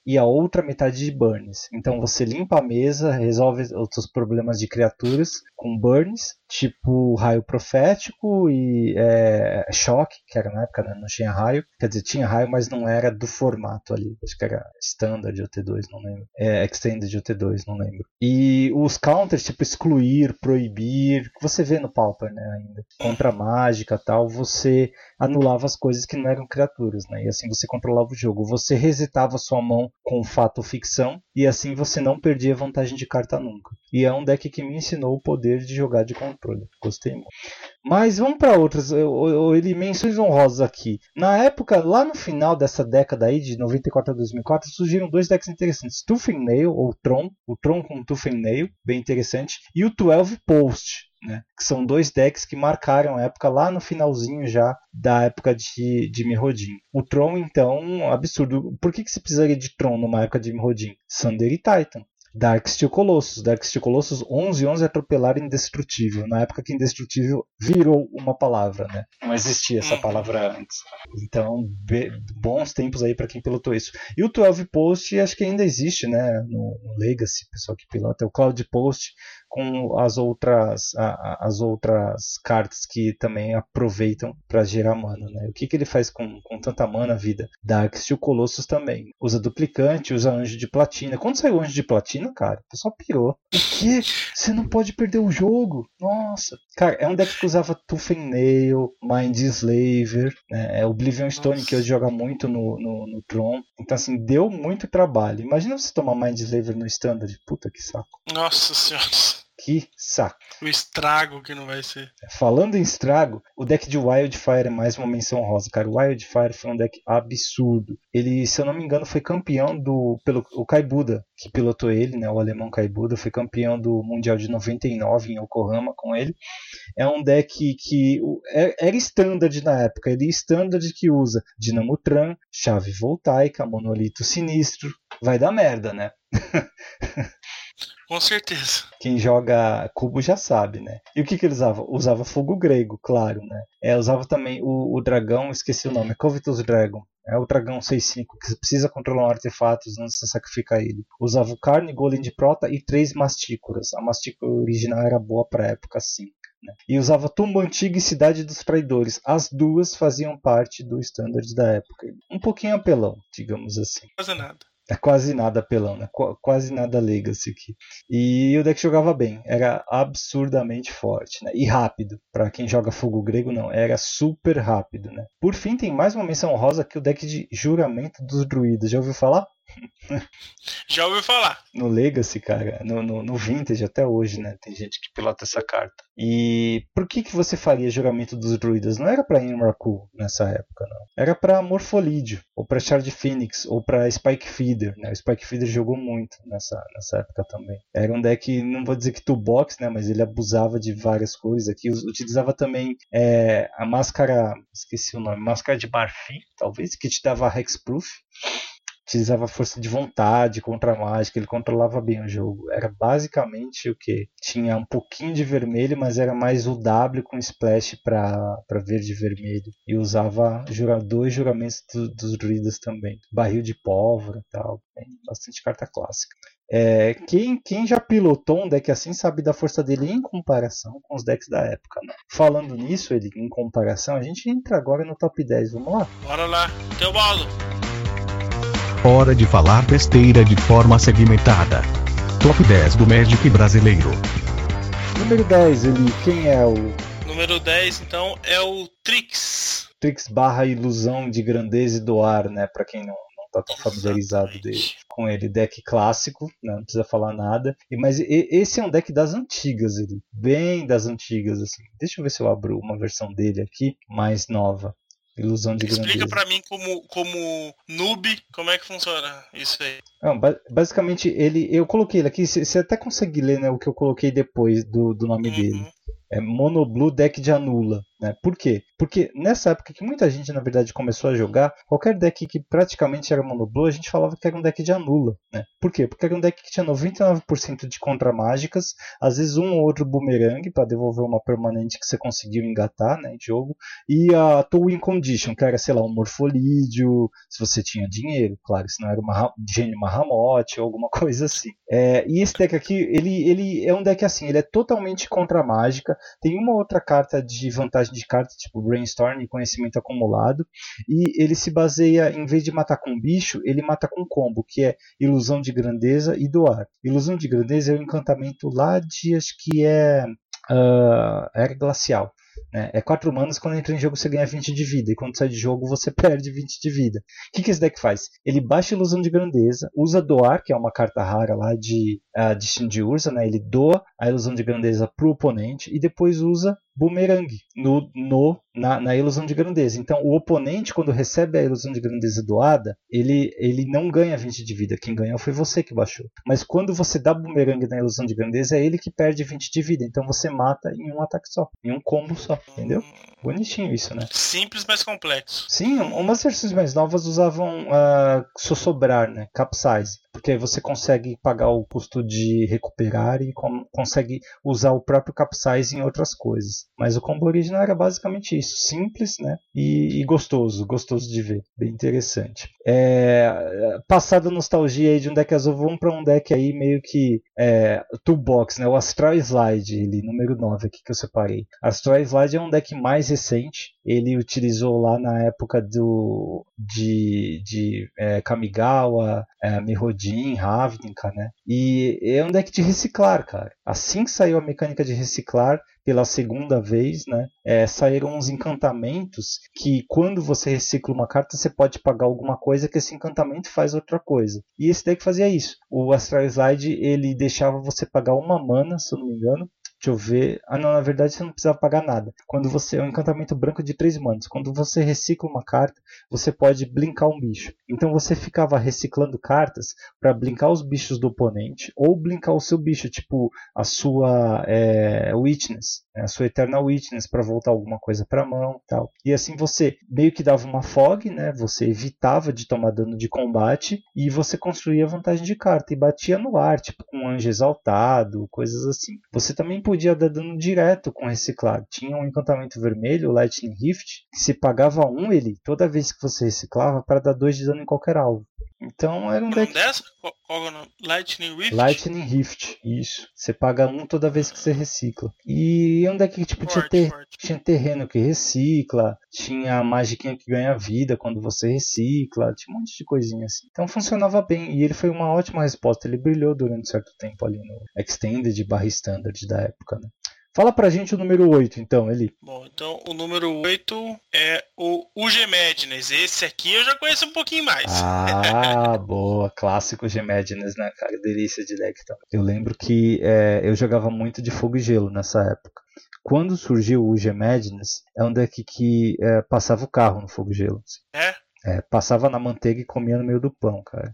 Speaker 2: e a outra metade de burns. Então você limpa a mesa, resolve os seus problemas de criaturas com burns, tipo raio profético e é, choque, que era na época, né? Não tinha raio, quer dizer, tinha raio, mas não era do formato ali, acho que era standard de O T dois, não lembro, é, extended de O T dois, não lembro. E os counters, tipo excluir, proibir, que você vê no Pauper, né, ainda, contra a mágica e tal, você anulava as coisas que não eram criaturas, né, e assim você controlava o jogo, você resetava sua mão com fato ou ficção, e assim você não perdia vantagem de carta nunca. E é um deck que me ensinou o poder de jogar de controle. Gostei muito. Mas vamos para outras. Ele menções honrosas aqui. Na época, lá no final dessa década aí, de noventa e quatro a dois mil e quatro, surgiram dois decks interessantes. Tooth and Nail, ou Tron. O Tron com Tooth and Nail, bem interessante. E o doze Post, né? Que são dois decks que marcaram a época lá no finalzinho já da época de, de Mirrodin. O Tron, então, absurdo. Por que, que se precisaria de Tron numa época de Mirrodin? Thunder e Titan. Darksteel Colossus. Darksteel Colossus onze onze atropelar indestrutível. Na época que indestrutível virou uma palavra, né? Não existia essa palavra antes. Então, be- bons tempos aí para quem pilotou isso. E o doze Post acho que ainda existe, né? No, no Legacy, pessoal que pilota. É o Cloud Post com as outras, a, a, as outras cartas que também aproveitam para gerar mana, né? O que, que ele faz com, com tanta mana, vida? Darksteel Colossus também. Usa duplicante, usa anjo de platina. Quando saiu o anjo de platina, cara, o pessoal pirou. O quê? Você não pode perder o jogo? Nossa. Cara, é um deck que usava Tooth and Nail, Mind Slaver, né? É Oblivion Stone, Nossa. Que hoje joga muito no, no, no Tron. Então, assim, deu muito trabalho. Imagina você tomar Mind Slaver no Standard. Puta que saco.
Speaker 3: Nossa senhora.
Speaker 2: Que saco.
Speaker 3: O estrago que não vai ser.
Speaker 2: Falando em estrago, o deck de Wildfire é mais uma menção rosa, cara. O Wildfire foi um deck absurdo. Ele, se eu não me engano, foi campeão do... pelo o Kaibuda, que pilotou ele, né? O alemão Kaibuda, foi campeão do Mundial de noventa e nove em Yokohama com ele. É um deck que era standard na época. Ele é standard que usa Dinamotran, Chave Voltaica, Monolito Sinistro. Vai dar merda, né?
Speaker 3: Com certeza.
Speaker 2: Quem joga cubo já sabe, né? E o que que ele usava? Usava fogo grego, claro, né? É, usava também o, o dragão, esqueci o nome, Covetous Dragon. É o dragão seis cinco, que você precisa controlar um artefato, senão você sacrifica ele. Usava o Carne, Golem de Prota e três Mastícoras. A Mastícora original era boa pra época, sim. Né? E usava Tumba Antiga e Cidade dos Traidores. As duas faziam parte do standard da época. Um pouquinho apelão, digamos assim.
Speaker 3: Não nada.
Speaker 2: É quase nada apelão, né? Qu- quase nada Legacy aqui. E o deck jogava bem, era absurdamente forte, né? E rápido. Para quem joga fogo grego, não, era super rápido, né? Por fim, tem mais uma menção rosa que o deck de Juramento dos Druidas. Já ouviu falar?
Speaker 3: Já ouviu falar.
Speaker 2: No Legacy, cara, no, no, no Vintage até hoje, né? Tem gente que pilota essa carta. E por que que você faria Juramento dos Druidas? Não era pra Emrakul nessa época, não. Era pra Morfolídio, ou pra Shard Phoenix, ou pra Spike Feeder, né? O Spike Feeder jogou muito nessa, nessa época também. Era um deck, não vou dizer que toolbox, né? Mas ele abusava de várias coisas aqui. Utilizava também é, a máscara, esqueci o nome, máscara de Marfim, talvez, que te dava Hexproof. Utilizava força de vontade contra a mágica, ele controlava bem o jogo. Era basicamente o que? Tinha um pouquinho de vermelho, mas era mais o W com splash para verde e vermelho. E usava jura, dois juramentos do, dos druidas também. Barril de pólvora e tal. Tem bastante carta clássica. É, quem, quem já pilotou um deck assim sabe da força dele em comparação com os decks da época, né? Falando nisso, ele em comparação, a gente entra agora no top dez. Vamos lá?
Speaker 3: Bora lá, teu bolo!
Speaker 1: Hora de falar besteira de forma segmentada. Top dez do Magic brasileiro.
Speaker 2: Número dez, ele, quem é o...
Speaker 3: Número dez, então, é o Trix.
Speaker 2: Trix barra ilusão de grandeza e do ar, né? Pra quem não, não tá tão familiarizado dele, com ele. Deck clássico, né? Não precisa falar nada. E, mas e, esse é um deck das antigas, ele. Bem das antigas, assim. Deixa eu ver se eu abro uma versão dele aqui, mais nova. Ilusão de grandeza.
Speaker 3: Explica pra mim como, como noob, como é que funciona isso aí.
Speaker 2: Não, basicamente, ele, eu coloquei ele aqui, você até consegue ler, né, o que eu coloquei depois do, do nome uhum. dele. É Mono Blue deck de Anula. Né? Por quê? Porque nessa época que muita gente, na verdade, começou a jogar, qualquer deck que praticamente era Mono Blue, a gente falava que era um deck de Anula. Né? Por quê? Porque era um deck que tinha noventa e nove por cento de contra-mágicas, às vezes um ou outro boomerang para devolver uma permanente que você conseguiu engatar, né, em jogo, e a Towing Condition, que era, sei lá, um Morfolídeo, se você tinha dinheiro, claro, se não era uma Gênio Mahamote ou alguma coisa assim. É, e esse deck aqui, ele, ele é um deck assim, ele é totalmente contra-mágica, tem uma outra carta de vantagem de carta, tipo Brainstorm e conhecimento acumulado, e ele se baseia, em vez de matar com bicho, ele mata com combo, que é Ilusão de Grandeza e Doar. Ilusão de Grandeza é um encantamento lá de, acho que é uh, Era Glacial. Né? É quatro manas, quando entra em jogo você ganha vinte de vida, e quando sai de jogo você perde vinte de vida. O que, que esse deck faz? Ele baixa a Ilusão de Grandeza, usa Doar, que é uma carta rara lá de uh, Destino de Urza, né? Ele doa a Ilusão de Grandeza para o oponente e depois usa Boomerang no, no, na, na Ilusão de Grandeza. Então o oponente, quando recebe a Ilusão de Grandeza doada, ele, ele não ganha vinte de vida, quem ganhou foi você que baixou. Mas quando você dá Boomerang na Ilusão de Grandeza, é ele que perde vinte de vida, então você mata em um ataque só, em um combo só, entendeu? Bonitinho isso, né?
Speaker 3: Simples, mas complexo.
Speaker 2: Sim, umas versões mais novas usavam uh, Sossobrar, né? Capsize, porque aí você consegue pagar o custo de recuperar e com, consegue usar o próprio Capsize em outras coisas. Mas o combo original era basicamente isso, simples, né? E, e gostoso, gostoso de ver, bem interessante. É, passada a nostalgia aí de um deck azul, vamos para um deck aí meio que é, toolbox, né? O Astral Slide, ele, número nove aqui que eu separei. Astral Slide é um deck mais recente, ele utilizou lá na época do, de, de é, Kamigawa, é, Mirrodin, Ravnica, né? E é um deck de reciclar, cara. Assim que saiu a mecânica de reciclar, pela segunda vez, né, é, saíram uns encantamentos que quando você recicla uma carta você pode pagar alguma coisa que esse encantamento faz outra coisa. E esse deck fazia isso. O Astral Slide ele deixava você pagar uma mana, se eu não me engano. Deixa eu ver. Ah, não, na verdade você não precisava pagar nada. Quando você é um encantamento branco de três manas. Quando você recicla uma carta, você pode blinkar um bicho. Então você ficava reciclando cartas para blinkar os bichos do oponente ou blinkar o seu bicho, tipo a sua é, Witness, né? A sua Eternal Witness para voltar alguma coisa para a mão, tal. E assim você meio que dava uma fog, né? Você evitava de tomar dano de combate e você construía vantagem de carta e batia no ar, tipo com um anjo exaltado, coisas assim. Você também podia dar dano direto com reciclar. Tinha um encantamento vermelho, o Lightning Rift, que se pagava um ele toda vez que você reciclava para dar dois de dano em qualquer alvo. Então era um deck.
Speaker 3: Dessa? Qual, qual é o nome? Lightning Rift?
Speaker 2: Lightning Rift, isso. Você paga um toda vez que você recicla. E é um deck que tipo,
Speaker 3: forte,
Speaker 2: tinha, ter...
Speaker 3: forte.
Speaker 2: tinha terreno que recicla, tinha a magiquinha que ganha vida quando você recicla, tinha um monte de coisinha assim. Então funcionava bem e ele foi uma ótima resposta. Ele brilhou durante um certo tempo ali no Extended barra Standard da época, né? Fala pra gente o número oito, então, Eli.
Speaker 3: Bom, então o número oito é o U G Madness. Esse aqui eu já conheço um pouquinho mais.
Speaker 2: Ah, boa. Clássico U G Madness, né, cara? Delícia de deck. Então. Eu lembro que é, eu jogava muito de Fogo e Gelo nessa época. Quando surgiu o U G Madness, é um deck que é, passava o carro no Fogo e Gelo. Assim.
Speaker 3: É?
Speaker 2: É, passava na manteiga e comia no meio do pão, cara.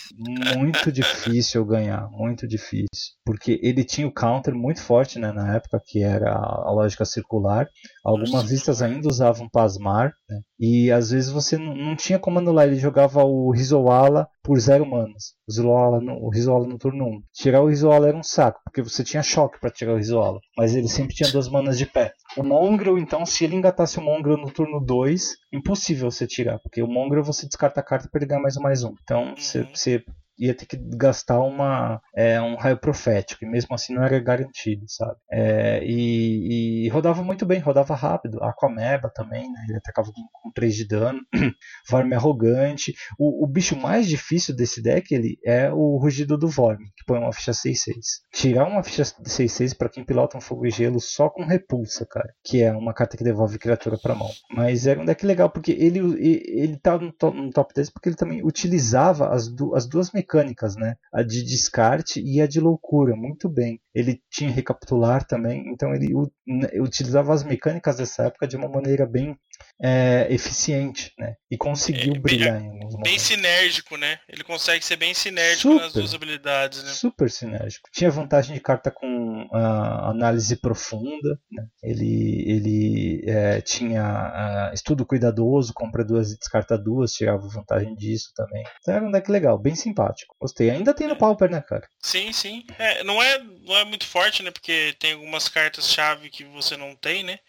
Speaker 2: Muito difícil eu ganhar, muito difícil. Porque ele tinha o counter muito forte, né, na época, que era a lógica circular. Algumas listas ainda usavam Pasmar, né, e às vezes você não, não tinha como anular. Ele jogava o Rizowala por zero manas. O Rizowala no, o Rizowala no turno um. Tirar o Rizowala era um saco, porque você tinha choque para tirar o Rizowala. Mas ele sempre tinha duas manas de pé. O Mongrel, então, se ele engatasse o Mongrel no turno dois, impossível você tirar, porque o Mongrel você descarta a carta para ele ganhar mais um mais um. Então você, você ia ter que gastar uma, é, um raio profético, e mesmo assim não era garantido, sabe? É, e, e rodava muito bem, rodava rápido. Aquameba também, né? Ele atacava com, com três de dano. Vorme arrogante. O, o bicho mais difícil desse deck ele é o Rugido do Vorme, que põe uma ficha seis seis. Tirar uma ficha seis seis para quem pilota um Fogo e Gelo só com repulsa, cara, que é uma carta que devolve criatura para mão. Mas era um deck legal, porque ele, ele, ele tá no top, no top dez porque ele também utilizava as, du, as duas mecânicas, né? A de descarte e a de loucura, muito bem. ele tinha recapitular também, então ele u- n- utilizava as mecânicas dessa época de uma maneira bem é, eficiente, né? E conseguiu
Speaker 3: É, bem,
Speaker 2: brilhar em alguns
Speaker 3: bem
Speaker 2: momentos.
Speaker 3: sinérgico, né? Ele consegue ser bem sinérgico nas
Speaker 2: Super,
Speaker 3: duas habilidades, né?
Speaker 2: super sinérgico. Tinha vantagem de carta com ah, análise profunda, né? Ele, ele é, tinha ah, estudo cuidadoso, compra duas e descarta duas, tirava vantagem disso também. Então era um deck legal, bem simpático. Gostei. Ainda tem no Pauper, né, cara?
Speaker 3: Sim, sim. É, não, é, não é muito forte, né? Porque tem algumas cartas-chave que você não tem, né?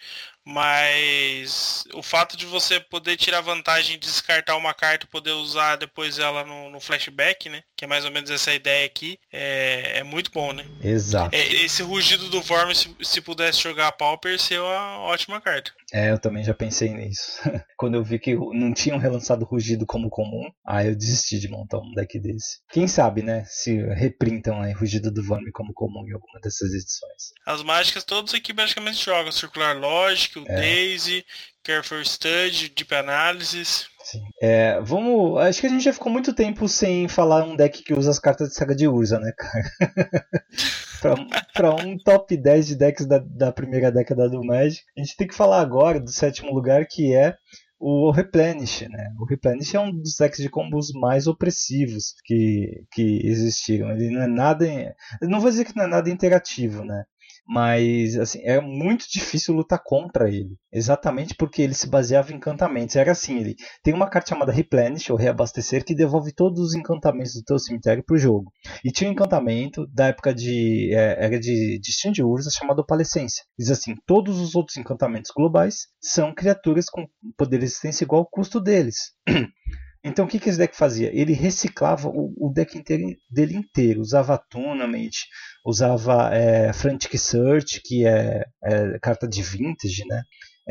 Speaker 3: Mas o fato de você poder tirar vantagem de descartar uma carta e poder usar depois ela no, no flashback, né? Que é mais ou menos essa ideia aqui, é, é muito bom, né?
Speaker 2: Exato.
Speaker 3: É, esse rugido do Vorm, se, se pudesse jogar a Pauper, seria uma ótima carta.
Speaker 2: É, eu também já pensei nisso. Quando eu vi que não tinham relançado o Rugido como comum, aí eu desisti de montar um deck desse. Quem sabe, né? Se reprintam aí Rugido do Vorme como comum em alguma dessas edições.
Speaker 3: As mágicas todos aqui basicamente jogam. Circular Logic, o
Speaker 2: É.
Speaker 3: Daisy, Careful Study, Deep Analysis.
Speaker 2: Sim. É, vamos. Acho que a gente já ficou muito tempo sem falar um deck que usa as cartas de Saga de Urza, né, cara? pra, pra um top dez de decks da, da primeira década do Magic, a gente tem que falar agora do sétimo lugar, que é o Replenish, né? O Replenish é um dos decks de combos mais opressivos que, que existiram. Ele não é nada. Eu não vou dizer que não é nada interativo, né? Mas assim, é muito difícil lutar contra ele. Exatamente porque ele se baseava em encantamentos. Era assim, ele tem uma carta chamada Replenish, ou Reabastecer, que devolve todos os encantamentos do teu cemitério pro jogo. E tinha um encantamento da época de. É, era de Destino de Urza, chamado Opalescência. Diz assim: todos os outros encantamentos globais são criaturas com poder de resistência igual ao custo deles. Então o que, que esse deck fazia? Ele reciclava o, o deck inteiro, dele inteiro. Usava Tournament, usava é, Frantic Search, que é, é carta de Vintage, né?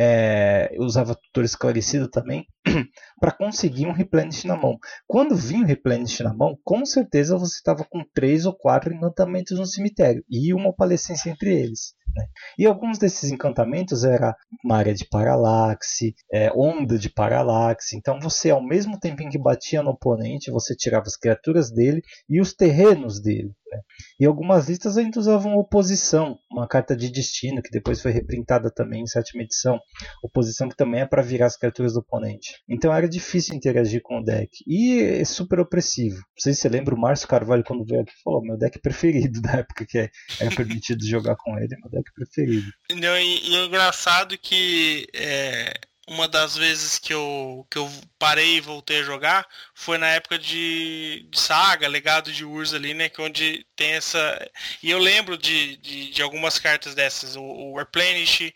Speaker 2: É, usava Tutor Esclarecido também, para conseguir um Replenish na mão. Quando vinha o Replenish na mão, com certeza você estava com três ou quatro encantamentos no cemitério, e uma Opalescência entre eles. Né? E alguns desses encantamentos era Maré de Paralaxe, é, Onda de Paralaxe. Então você, ao mesmo tempo em que batia no oponente, você tirava as criaturas dele e os terrenos dele. Né? E algumas listas ainda usavam Oposição, uma carta de destino que depois foi reprintada também em sétima edição. Oposição que também é para virar as criaturas do oponente. Então era difícil interagir com o deck. E é super opressivo. Não sei se você lembra, o Márcio Carvalho, quando veio aqui, falou: meu deck preferido da época que era permitido jogar com ele, meu deck preferido.
Speaker 3: Não, e, e é engraçado que é, uma das vezes que eu, que eu parei e voltei a jogar foi na época de, de Saga, Legado de Urza ali, né? Que onde tem essa... E eu lembro de, de, de algumas cartas dessas, o, o Replenish,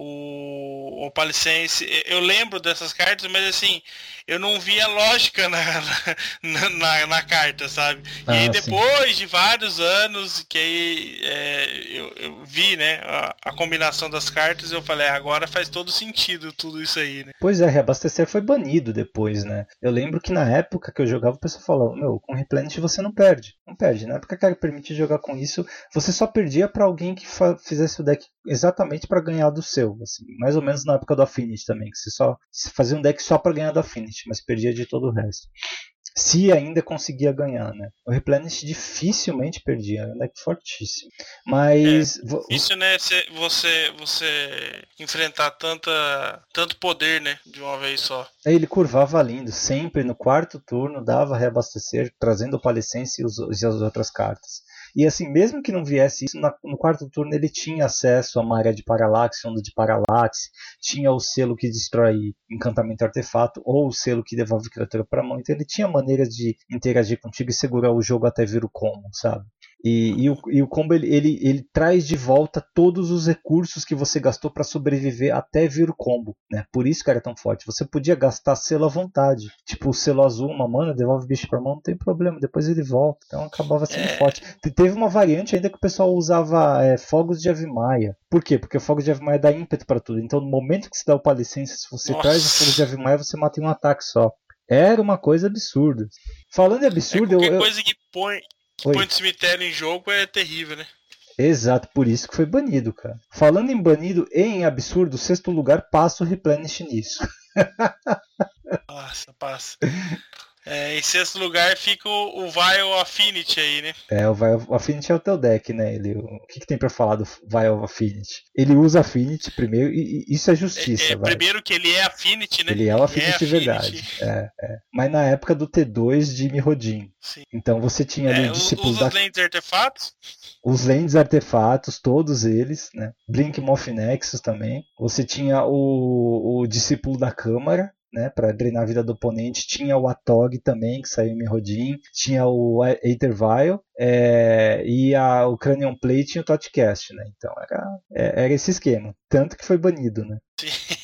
Speaker 3: o Opalescence, eu lembro dessas cartas, mas assim, eu não via lógica na, na, na, na carta, sabe?
Speaker 2: Ah,
Speaker 3: e aí
Speaker 2: sim.
Speaker 3: depois de vários anos que aí é, eu, eu vi, né, a, a combinação das cartas, eu falei, agora faz todo sentido tudo isso aí, né?
Speaker 2: Pois é, Reabastecer foi banido depois, né? Eu lembro que na época que eu jogava, o pessoal falava: meu, com Replenish você não perde. Não perde. Na época que era permitido jogar com isso, você só perdia pra alguém que fizesse o deck exatamente pra ganhar do seu. Assim, mais ou menos na época do Affinity também, que você só você fazia um deck só pra ganhar do Affinity, mas perdia de todo o resto. Se ainda conseguia ganhar, né? O Replenish dificilmente perdia, é um deck fortíssimo. Mas...
Speaker 3: É, isso, né, você, você enfrentar tanta, tanto poder, né, de uma vez só.
Speaker 2: Ele curvava lindo, sempre no quarto turno, dava Reabastecer, trazendo o Opalescência e, e as outras cartas. E assim, mesmo que não viesse isso, na, no quarto turno ele tinha acesso a Maré de Paralaxe, Onda de Paralaxe, tinha o selo que destrói encantamento e artefato, ou o selo que devolve criatura para a mão. Então ele tinha maneiras de interagir contigo e segurar o jogo até vir o combo, sabe? E, e, o, e o combo ele, ele, ele traz de volta todos os recursos que você gastou para sobreviver até vir o combo, né? Por isso que era tão forte. Você podia gastar selo à vontade. Tipo, o selo azul, uma mana, devolve bicho pra mão, não tem problema. Depois ele volta. Então acabava sendo é... forte. Teve uma variante ainda que o pessoal usava é, Fogos de Avimaia. Por quê? Porque o Fogos de Avimaia dá ímpeto para tudo. Então no momento que você dá o Opalescência, se você Nossa. traz o Fogos de Avimaia, você mata em um ataque só. Era uma coisa absurda. Falando em absurdo...
Speaker 3: É qualquer
Speaker 2: eu, eu...
Speaker 3: coisa que põe...
Speaker 2: Oi.
Speaker 3: Põe de cemitério em jogo é terrível, né?
Speaker 2: Exato, por isso que foi banido, cara. Falando em banido e em absurdo, o sexto lugar passa o Replenish nisso.
Speaker 3: Passa, passa. É, em sexto lugar fica o, o Vile Affinity aí, né?
Speaker 2: É, o Vile Affinity é o teu deck, né? Ele, o que, que tem pra falar do Vile Affinity? Ele usa Affinity primeiro, e, e isso é justiça.
Speaker 3: É, é, primeiro que ele é Affinity, né?
Speaker 2: Ele é o Affinity de verdade. É, é. Mas na época do T dois de Mirrodin.
Speaker 3: Sim.
Speaker 2: Então você tinha ali
Speaker 3: é,
Speaker 2: o discípulo
Speaker 3: usa
Speaker 2: da...
Speaker 3: os lentes artefatos?
Speaker 2: Os lentes artefatos, todos eles, né? Blink Moth Nexus também. Você tinha o, o discípulo da Câmara, né, para drenar a vida do oponente. Tinha o Atog também, que saiu em Mirrodin. Tinha o Aether Vial. É, e a, o Cranium Plate e o Totcast, né? Então era, era esse esquema. Tanto que foi banido, né?
Speaker 3: Sim.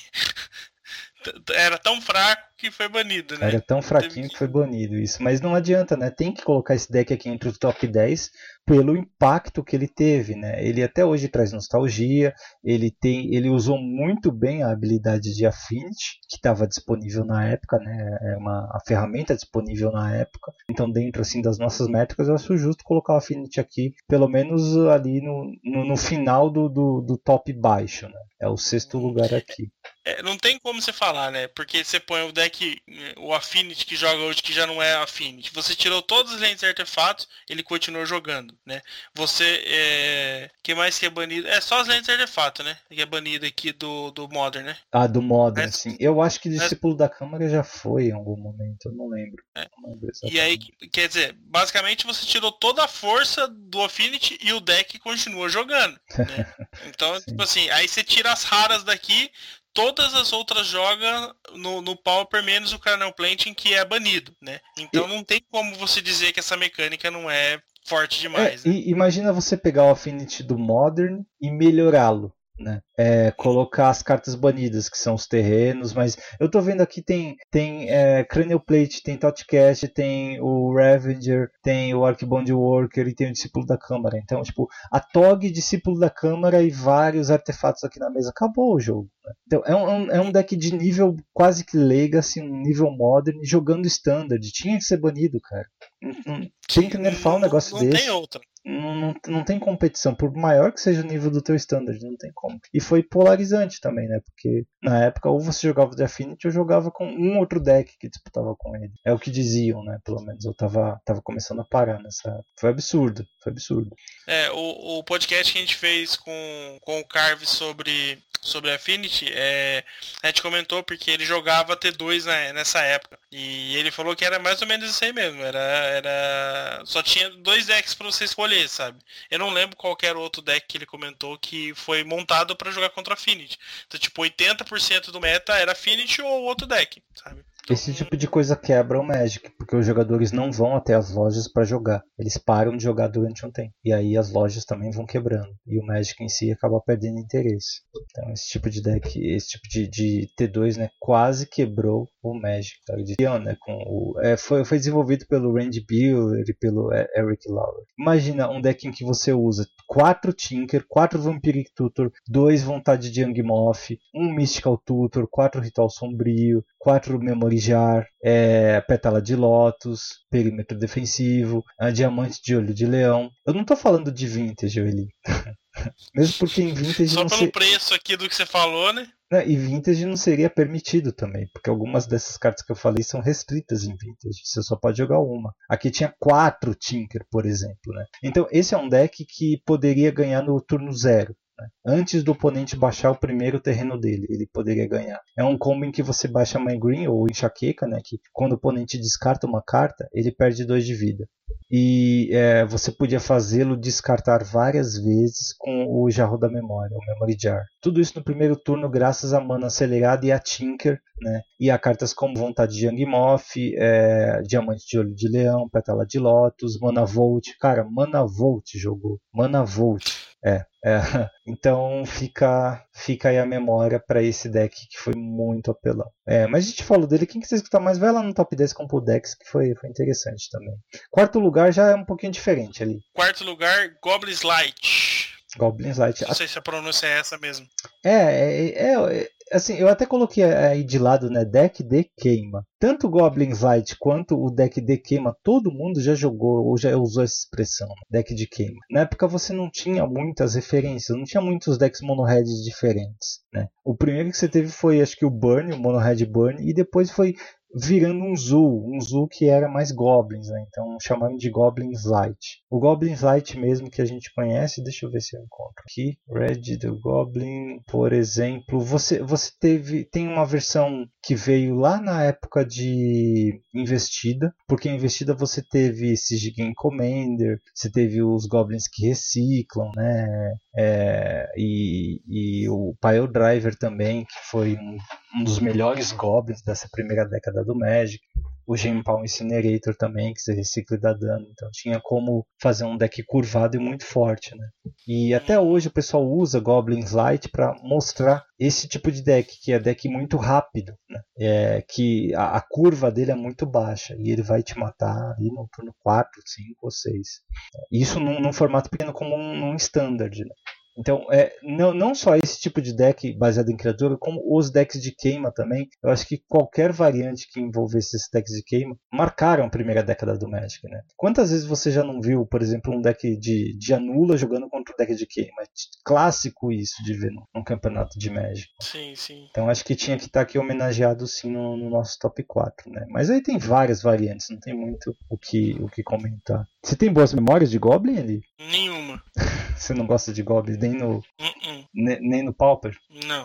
Speaker 3: Era tão fraco que foi banido, né?
Speaker 2: Era tão fraquinho que foi banido isso. Mas não adianta, né? Tem que colocar esse deck aqui entre os top dez pelo impacto que ele teve, né? Ele até hoje traz nostalgia. Ele tem, ele usou muito bem a habilidade de Affinity, que estava disponível na época, né? É uma a ferramenta disponível na época. Então, dentro assim das nossas métricas, eu acho justo colocar o Affinity aqui, pelo menos ali no, no, no final do, do, do top baixo, né? É o sexto lugar aqui.
Speaker 3: É, não tem como você falar, né? Porque você põe o deck, o Affinity que joga hoje, que já não é Affinity. Você tirou todos os lentes e artefatos, ele continuou jogando, né? Você, é... que mais que é banido? É só as lentes e artefatos, né? Que é banido aqui do, do Modern, né?
Speaker 2: Ah, do Modern,
Speaker 3: Mas,
Speaker 2: sim. Eu acho que Discípulo
Speaker 3: mas...
Speaker 2: da Câmara já foi em algum momento, eu não lembro.
Speaker 3: É.
Speaker 2: Não lembro
Speaker 3: e aí, quer dizer, basicamente você tirou toda a força do Affinity e o deck continua jogando, né? Então, tipo assim, aí você tira as raras daqui, todas as outras jogam no, no Pauper, menos o Cranium Planting, que é banido, né? Então e... não tem como você dizer que essa mecânica não é forte demais.
Speaker 2: É,
Speaker 3: né?
Speaker 2: E imagina você pegar o Affinity do Modern e melhorá-lo. Né? É, colocar as cartas banidas, que são os terrenos, mas eu tô vendo aqui tem, tem é, Cranial Plate, tem Totcast, tem o Ravager, tem o Archbond Worker e tem o Discípulo da Câmara. Então, tipo, a Tog, Discípulo da Câmara e vários artefatos aqui na mesa. Acabou o jogo. Né? Então, é um, é um deck de nível quase que Legacy, um nível Modern, jogando Standard. Tinha que ser banido, cara. Não, não, tem que nerfar um negócio
Speaker 3: não, não
Speaker 2: desse.
Speaker 3: Tem outra.
Speaker 2: Não, não, não tem competição, por maior que seja o nível do teu standard, não tem como. E foi polarizante também, né? Porque na época ou você jogava de Affinity ou jogava com um outro deck que disputava com ele. É o que diziam, né? Pelo menos eu tava, tava começando a parar nessa. Foi absurdo, foi absurdo.
Speaker 3: É, o, o podcast que a gente fez com, com o Carve sobre, sobre Affinity, é, a gente comentou porque ele jogava T dois né, nessa época. E ele falou que era mais ou menos isso aí mesmo. Era, era... Só tinha dois decks pra você escolher, sabe? Eu não lembro qual era o outro deck que ele comentou que foi montado pra jogar contra Affinity. Então, tipo, oitenta por cento do meta era Affinity ou outro deck, sabe?
Speaker 2: Esse tipo de coisa quebra o Magic, porque os jogadores não vão até as lojas para jogar. Eles param de jogar durante um tempo. E aí as lojas também vão quebrando. E o Magic em si acaba perdendo interesse. Então esse tipo de deck, esse tipo de, de T dois, né, quase quebrou o Magic. Tá? De, né, com o, é, foi, foi desenvolvido pelo Randy Buehler e pelo Eric Lauer. Imagina um deck em que você usa quatro Tinker, quatro Vampiric Tutor, dois Vontade de Yangmoth, um Mystical Tutor, quatro Ritual Sombrio, quatro Memory Jar, é, Pétala de Lótus, Perímetro Defensivo, a Diamante de Olho de Leão. Eu não tô falando de Vintage, Eli. Mesmo porque em Vintage
Speaker 3: Só
Speaker 2: não
Speaker 3: pelo
Speaker 2: ser...
Speaker 3: preço aqui do que você falou, né?
Speaker 2: E Vintage não seria permitido também, porque algumas dessas cartas que eu falei são restritas em Vintage. Você só pode jogar uma. Aqui tinha quatro Tinker, por exemplo. Né? Então esse é um deck que poderia ganhar no turno zero. Antes do oponente baixar o primeiro terreno dele, ele poderia ganhar. É um combo em que você baixa Migraine ou Enxaqueca, né, que quando o oponente descarta uma carta, ele perde dois de vida. E é, você podia fazê-lo descartar várias vezes com o Jarro da Memória, o Memory Jar. Tudo isso no primeiro turno graças a mana acelerada e a Tinker, né? E a cartas como Vontade de Yangmoth, é, Diamante de Olho de Leão, Pétala de Lótus, Mana Volt. Cara, Mana Volt jogou. Mana Volt. É, é. Então fica, fica aí a memória para esse deck que foi muito apelão. É, mas a gente falou dele, quem quiser escutar mais, vai lá no top dez Compo Decks, que foi, foi interessante também. Quarto lugar já é um pouquinho diferente ali.
Speaker 3: Quarto lugar, Goblin's Light.
Speaker 2: Goblin's Light.
Speaker 3: Não sei se a pronúncia é essa mesmo.
Speaker 2: É, é, é, é assim, eu até coloquei aí de lado, né, deck de queima. Tanto o Goblin's Light quanto o deck de queima, todo mundo já jogou ou já usou essa expressão, deck de queima. Na época você não tinha muitas referências, não tinha muitos decks mono-red diferentes, né? O primeiro que você teve foi, acho que o Burn, o mono-red Burn, e depois foi virando um Zul, um Zul que era mais Goblins, né? Então chamaram de Goblins Light. O Goblins Light mesmo que a gente conhece, deixa eu ver se eu encontro aqui. Red the Goblin, por exemplo, você, você teve, tem uma versão que veio lá na época de Investida, porque em Investida você teve Siege Game Commander, você teve os Goblins que reciclam, né? É, e, e o Pile Driver também, que foi um, um dos melhores Goblins dessa primeira década do Magic. O Genpal Incinerator também, que você recicla e dá dano. Então tinha como fazer um deck curvado e muito forte, né? E até hoje o pessoal usa Goblins Light para mostrar esse tipo de deck, que é deck muito rápido, né? É, que a, a curva dele é muito baixa e ele vai te matar ali no turno quatro, cinco ou seis. Isso num, num formato pequeno como um, um standard, né? Então, é, não, não só esse tipo de deck baseado em criatura, como os decks de queima também. Eu acho que qualquer variante que envolvesse esses decks de queima marcaram a primeira década do Magic, né? Quantas vezes você já não viu, por exemplo, um deck de, de Anula jogando contra um deck de queima? É clássico isso de ver num, num campeonato de Magic.
Speaker 3: Sim, sim.
Speaker 2: Então acho que tinha que estar aqui homenageado sim no, no nosso top quatro, né? Mas aí tem várias variantes, não tem muito o que, o que comentar. Você tem boas memórias de Goblin ali?
Speaker 3: Nenhuma.
Speaker 2: Você não gosta de Goblin nem no,
Speaker 3: uh-uh.
Speaker 2: ne, nem no Pauper?
Speaker 3: Não.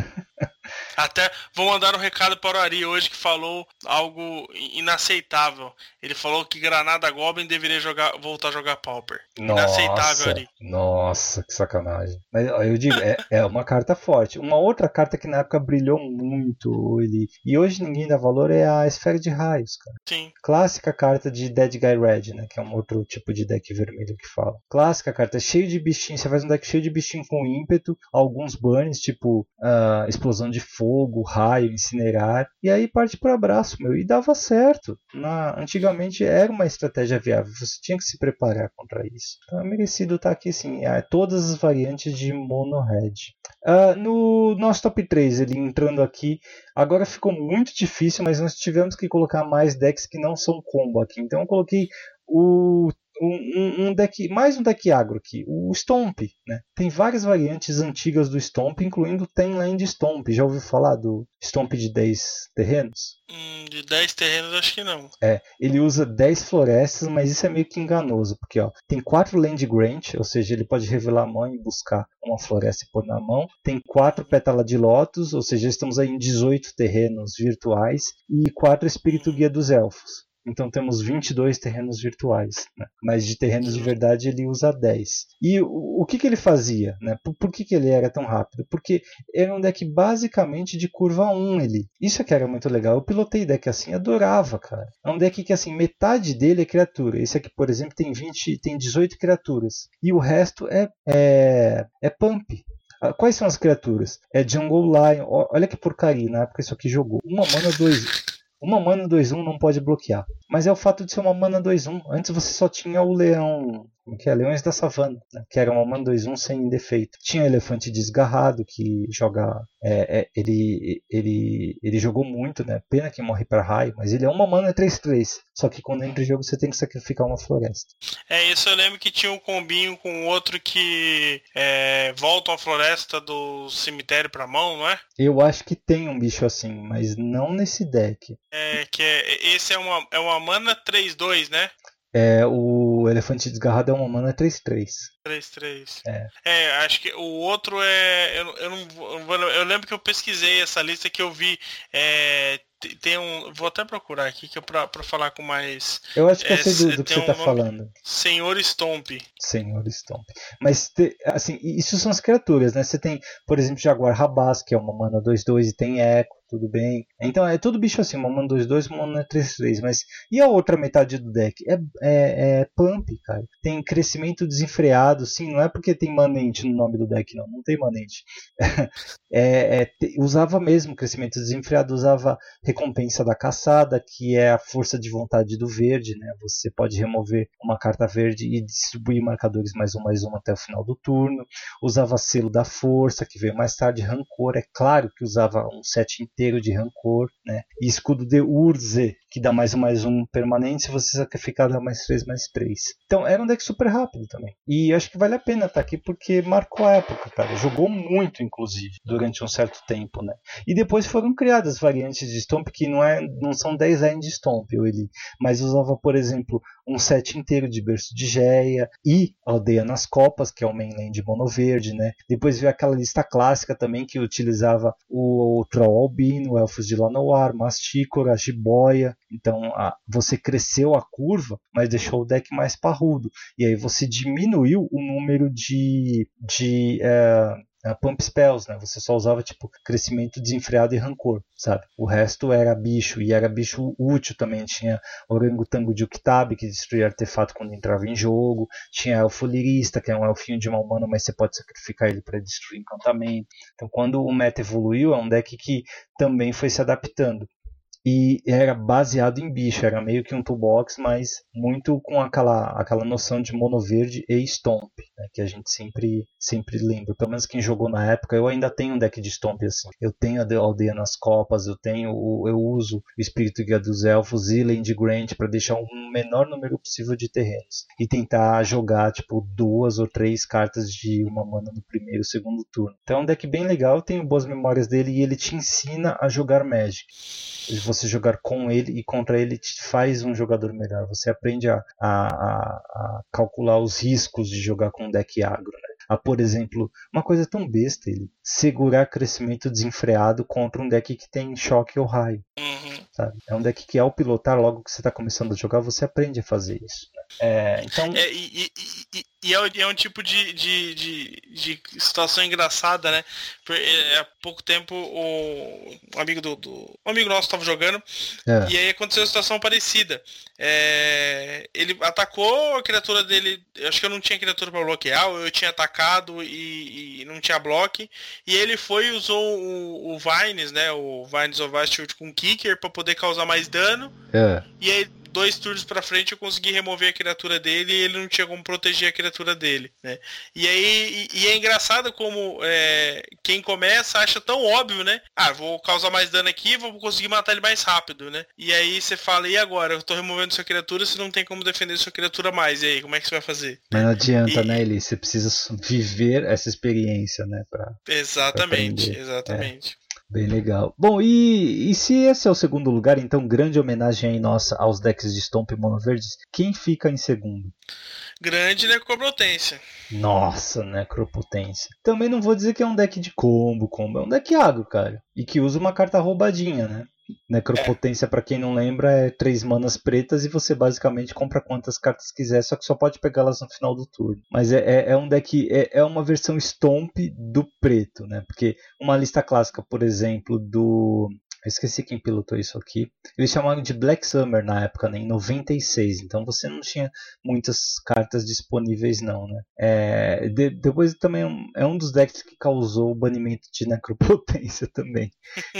Speaker 3: Até vou mandar um recado para o Ari hoje que falou algo inaceitável. Ele falou que Granada Goblin deveria jogar, voltar a jogar Pauper.
Speaker 2: Nossa,
Speaker 3: inaceitável, Ari.
Speaker 2: Nossa, que sacanagem. Mas eu digo, é, é uma carta forte. Uma outra carta que na época brilhou muito ele, e hoje ninguém dá valor é a Esfera de Raios, cara.
Speaker 3: Sim.
Speaker 2: Clássica carta de Dead Guy Red, né? Que é um outro tipo de deck vermelho que fala. Clássica carta, cheio de bichinho. Você faz um deck cheio de bichinho com ímpeto, alguns burns, tipo uh, explosão de fogo, raio, incinerar. E aí parte para abraço, meu. E dava certo. Na, antigamente era uma estratégia viável. Você tinha que se preparar contra isso. Então é merecido estar aqui sim. É, todas as variantes de Mono Red. Uh, no nosso top três, ele entrando aqui. Agora ficou muito difícil, mas nós tivemos que colocar mais decks que não são combo aqui. Então eu coloquei o Um, um deck, mais um deck agro aqui, o Stomp, né? Tem várias variantes antigas do Stomp, incluindo o Ten Land Stomp. Já ouviu falar do Stomp de dez terrenos?
Speaker 3: Hum, de dez terrenos acho que não.
Speaker 2: É, ele usa dez florestas, mas isso é meio que enganoso, porque ó, tem quatro Land Grant, ou seja, ele pode revelar a mão e buscar uma floresta e pôr na mão. Tem quatro Pétala de Lótus, ou seja, estamos aí em dezoito terrenos virtuais, e quatro Espírito Guia dos Elfos. Então temos vinte e dois terrenos virtuais, né? Mas de terrenos de verdade ele usa dez. E o, o que, que ele fazia? Né? Por, por que, que ele era tão rápido? Porque era um deck basicamente de curva um. Ele. Isso é que era muito legal. Eu pilotei deck assim, adorava, cara. É um deck que assim, metade dele é criatura. Esse aqui, por exemplo, tem, vinte, tem dezoito criaturas. E o resto é, é, é pump. Quais são as criaturas? É Jungle Lion. Olha que porcaria, na época isso aqui jogou. Uma mana, dois... Uma mana dois um não pode bloquear. Mas é o fato de ser uma mana dois um. Antes você só tinha o leão, que é Leões da Savana, né? Que era uma mana dois um sem defeito. Tinha o Elefante Desgarrado, que joga. É, é, ele, ele, ele jogou muito, né? Pena que morre para raio, mas ele é uma mana três três. Só que quando entra em jogo você tem que sacrificar uma floresta.
Speaker 3: É isso, eu lembro que tinha um combinho com outro que é, volta a floresta do cemitério pra mão, não é?
Speaker 2: Eu acho que tem um bicho assim, mas não nesse deck.
Speaker 3: É, que é, esse é uma, é uma mana três dois, né?
Speaker 2: É, o Elefante Desgarrado é uma mana três três.
Speaker 3: três três.
Speaker 2: É.
Speaker 3: é, acho que o outro é. Eu, eu, não, eu, eu lembro que eu pesquisei essa lista que eu vi. É, tem um. Vou até procurar aqui que é pra, pra falar com mais.
Speaker 2: Eu acho que
Speaker 3: é,
Speaker 2: eu sei do, do que você
Speaker 3: um
Speaker 2: tá
Speaker 3: nome,
Speaker 2: falando.
Speaker 3: Senhor Stomp.
Speaker 2: Senhor Stomp. Mas, te, assim, isso são as criaturas, né? Você tem, por exemplo, Jaguar Rabaz, que é uma mana dois dois e tem Eco, tudo bem. Então é tudo bicho assim, uma mana dois dois, uma mana três três. Mas e a outra metade do deck? É, é, é Pump, cara. Tem crescimento desenfreado, sim, não é porque tem manente no nome do deck, não. Não tem manente. é, é, te, usava mesmo crescimento desenfreado, usava recompensa da caçada, que é a força de vontade do verde, né? Você pode remover uma carta verde e distribuir marcadores mais um, mais um até o final do turno. Usava selo da força, que veio mais tarde. Rancor, é claro que usava um set inteiro inteiro de rancor, né? E escudo de Urze, que dá mais um mais um permanente se você sacrificar, dá mais três mais três. Então era um deck super rápido também. E acho que vale a pena estar aqui porque marcou a época, cara. Jogou muito, inclusive, durante um certo tempo, né? E depois foram criadas variantes de Stomp que não, é, não são dez lines de Stomp, ele, mas usava, por exemplo, um set inteiro de Berço de Geia e Aldeia nas Copas, que é o mainland mono verde, né? Depois veio aquela lista clássica também que utilizava o, o Troll Albino, Elfos de Lanoir, Mastícora, Jiboia. Então a, você cresceu a curva, mas deixou o deck mais parrudo. E aí você diminuiu o número de, de é, Uh, pump spells, né? Você só usava tipo crescimento desenfreado e rancor, sabe? O resto era bicho, e era bicho útil também. Tinha Orangotango de Uktab, que destruía artefato quando entrava em jogo. Tinha Elfo Lirista, que é um elfinho de uma mana, mas você pode sacrificar ele para destruir encantamento. Então quando o meta evoluiu, é um deck que também foi se adaptando. E era baseado em bicho, era meio que um toolbox, mas muito com aquela, aquela noção de mono verde e Stomp, né, que a gente sempre, sempre lembra. Pelo menos quem jogou na época, eu ainda tenho um deck de Stomp assim. Eu tenho a Aldeia nas Copas, eu tenho, eu uso o Espírito Guia dos Elfos e Land Grant para deixar o um menor número possível de terrenos. E tentar jogar tipo duas ou três cartas de uma mana no primeiro e segundo turno. Então é um deck bem legal, eu tenho boas memórias dele e ele te ensina a jogar Magic. Você jogar com ele e contra ele te faz um jogador melhor. Você aprende a, a, a calcular os riscos de jogar com um deck agro, né? A, por exemplo, uma coisa tão besta, ele segurar crescimento desenfreado contra um deck que tem choque ou raio.
Speaker 3: Uhum.
Speaker 2: Sabe? É um deck que ao pilotar, logo que você está começando a jogar, você aprende a fazer isso. Né? É, então...
Speaker 3: É, e, e, e, e é um tipo de, de, de, de situação engraçada, né? Há pouco tempo o um amigo do, do um amigo nosso estava jogando é. E aí aconteceu uma situação parecida. É, ele atacou a criatura dele, eu acho que eu não tinha criatura para bloquear, ou eu tinha atacado e, e não tinha bloque, e ele foi e usou o, o Vines, né? O Vines of Astute com Kicker para poder causar mais dano. É. E aí dois turnos pra frente eu consegui remover a criatura dele e ele não tinha como proteger a criatura dele, né? E aí e, e é engraçado como é, quem começa acha tão óbvio, né? Ah, vou causar mais dano aqui, vou conseguir matar ele mais rápido, né? E aí você fala, e agora? Eu tô removendo sua criatura, você não tem como defender sua criatura mais, e aí, como é que você vai fazer?
Speaker 2: Mas não adianta, e... né, Eli? Você precisa viver essa experiência, né? Pra,
Speaker 3: exatamente,
Speaker 2: pra
Speaker 3: exatamente.
Speaker 2: É. Bem legal. Bom, e, e se esse é o segundo lugar, então grande homenagem aí nossa aos decks de Stomp e Mono Verdes, quem fica em segundo?
Speaker 3: Grande Necropotência.
Speaker 2: Nossa, Necropotência. Também não vou dizer que é um deck de combo, combo. É um deck agro, cara. E que usa uma carta roubadinha, né? Necropotência, é. Pra quem não lembra, é três manas pretas e você basicamente compra quantas cartas quiser, só que só pode pegá-las no final do turno. Mas é, é, é um deck, é, é uma versão Stomp do preto, né? Porque uma lista clássica, por exemplo, do... Eu esqueci quem pilotou isso aqui. Eles chamavam de Black Summer na época, né, em noventa e seis. Então você não tinha muitas cartas disponíveis não, né? É, de, depois também é um, é um dos decks que causou o banimento de Necropotência também.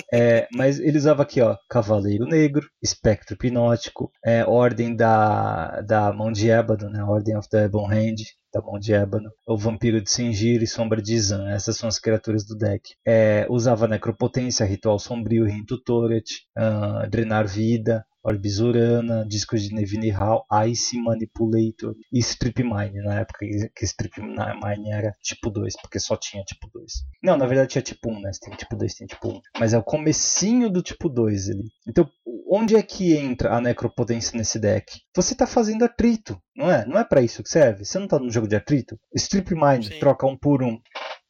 Speaker 2: É, mas ele usava aqui, ó, Cavaleiro Negro, Espectro Hipnótico, é, Ordem da, da Mão de Ébano, né? Ordem of the Ebon Hand, da Mão de Ébano, o Vampiro de Sengir e Sombra de Izan. Essas são as criaturas do deck. É, usava Necropotência, Ritual Sombrio, Rinto Toret, uh, Drenar Vida, Orbis Urana, Disco de Nevine Hall, Ice Manipulator e Strip Mine, na época que Strip Mine era tipo dois, porque só tinha tipo dois. Não, na verdade tinha tipo um, né? Tem tipo dois, tem tipo um. Mas é o comecinho do tipo dois ali. Então, onde é que entra a Necropotência nesse deck? Você tá fazendo atrito, não é? Não é pra isso que serve? Você não tá no jogo de atrito? Strip Mine, sim, troca um por um.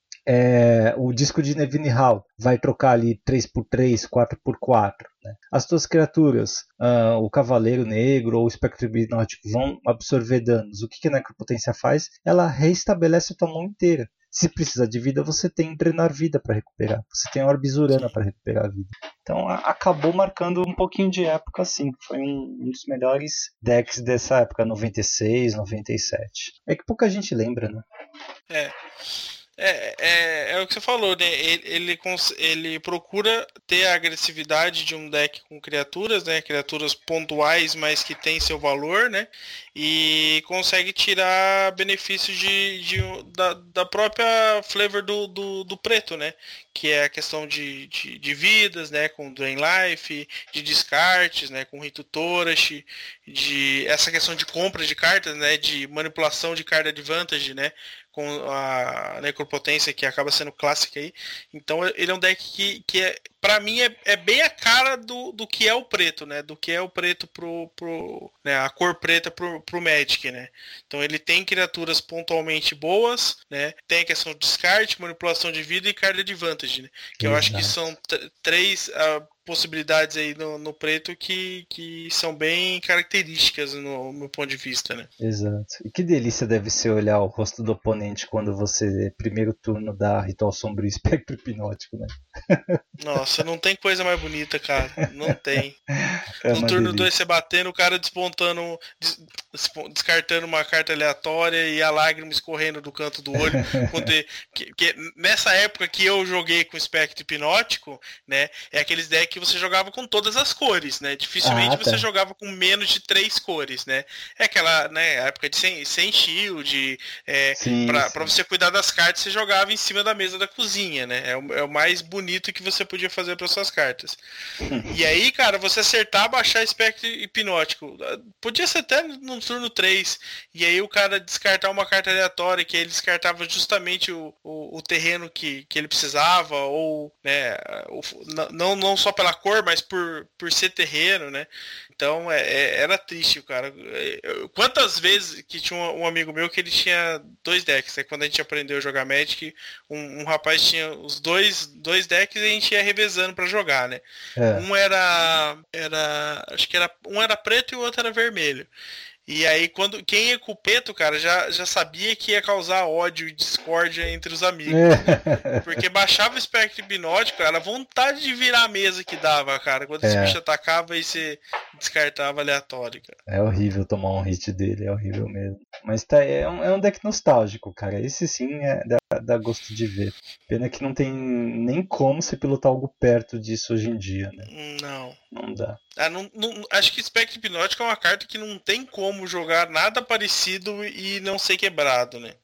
Speaker 2: É, o disco de Nevine Hall vai trocar ali três por três, quatro por quatro. Né? As tuas criaturas, uh, o Cavaleiro Negro ou o Espectro Hipnótico, vão absorver danos. O que, que a Necropotência faz? Ela reestabelece a tua mão inteira. Se precisar de vida, você tem Drenar Vida para recuperar. Você tem Orbis Urana para recuperar a vida. Então a, acabou marcando um pouquinho de época, sim. Foi um, um dos melhores decks dessa época, noventa e seis, noventa e sete. É que pouca gente lembra, né?
Speaker 3: É. É, é, é o que você falou, né? Ele, ele, cons- ele procura ter a agressividade de um deck com criaturas, né? Criaturas pontuais, mas que tem seu valor, né? E consegue tirar benefícios de, de- da, da própria flavor do, do, do preto, né? Que é a questão de, de, de vidas, né? Com Drain Life, de descartes, né? Com Rito Torash, de essa questão de compra de cartas, né? De manipulação de card advantage, né? Com a necropotência que acaba sendo clássica aí. Então ele é um deck que, que é, pra mim é, é bem a cara do, do que é o preto, né? Do que é o preto pro, pro né? A cor preta pro, pro Magic, né? Então ele tem criaturas pontualmente boas, né? Tem a questão de descarte, manipulação de vida e card advantage, né? Que eu
Speaker 2: Exato.
Speaker 3: acho que são t- três uh, possibilidades aí no, no preto que, que são bem características no meu ponto de vista, né?
Speaker 2: Exato. E que delícia deve ser olhar o rosto do oponente quando você, primeiro turno, dá Ritual Sombrio e Espectro Hipnótico, né?
Speaker 3: Nossa, não tem coisa mais bonita, cara. Não tem.
Speaker 2: É
Speaker 3: No
Speaker 2: uma
Speaker 3: turno
Speaker 2: delícia.
Speaker 3: dois você batendo, o cara despontando, des- despo- descartando uma carta aleatória e a lágrima escorrendo do canto do olho. Quando ele- que- que nessa época que eu joguei com Espectro Hipnótico, né? É aqueles decks que você jogava com todas as cores, né? Dificilmente
Speaker 2: Ah, tá.
Speaker 3: você jogava com menos de três cores, né? É aquela, né, época de sem, sem shield, é,
Speaker 2: Sim,
Speaker 3: pra,
Speaker 2: sim.
Speaker 3: pra você cuidar das cartas, você jogava em cima da mesa da cozinha, né? É o, é o mais bonito que você podia fazer para suas cartas. E aí, cara, você acertar, baixar Espectro Hipnótico. Podia ser até no turno três. E aí o cara descartar uma carta aleatória, que ele descartava justamente o, o, o terreno que, que ele precisava, ou, né, o, não, não só pela cor, mas por, por ser terreno, né? Então é, é, era triste, cara. Quantas vezes que tinha um, um amigo meu que ele tinha dois decks, né? Quando a gente aprendeu a jogar Magic, um, um rapaz tinha os dois, dois decks e a gente ia revezando pra jogar, né?
Speaker 2: É.
Speaker 3: Um era, era, acho que era, um era preto e o outro era vermelho. E aí, quando quem ia com o preto, cara, já, já sabia que ia causar ódio e discórdia entre os amigos. Né? Porque baixava o Espectro Hipnótico, cara, a vontade de virar a mesa que dava, cara. Quando esse
Speaker 2: É.
Speaker 3: bicho atacava e você descartava aleatório, cara.
Speaker 2: É horrível tomar um hit dele, é horrível mesmo. Mas tá, é, um, é um deck nostálgico, cara. Esse sim é, dá, dá gosto de ver. Pena que não tem nem como você pilotar algo perto disso hoje em dia, né?
Speaker 3: Não.
Speaker 2: Não dá.
Speaker 3: Ah, não, não, acho que Espectro Hipnótico é uma carta que não tem como jogar nada parecido e não ser quebrado, né?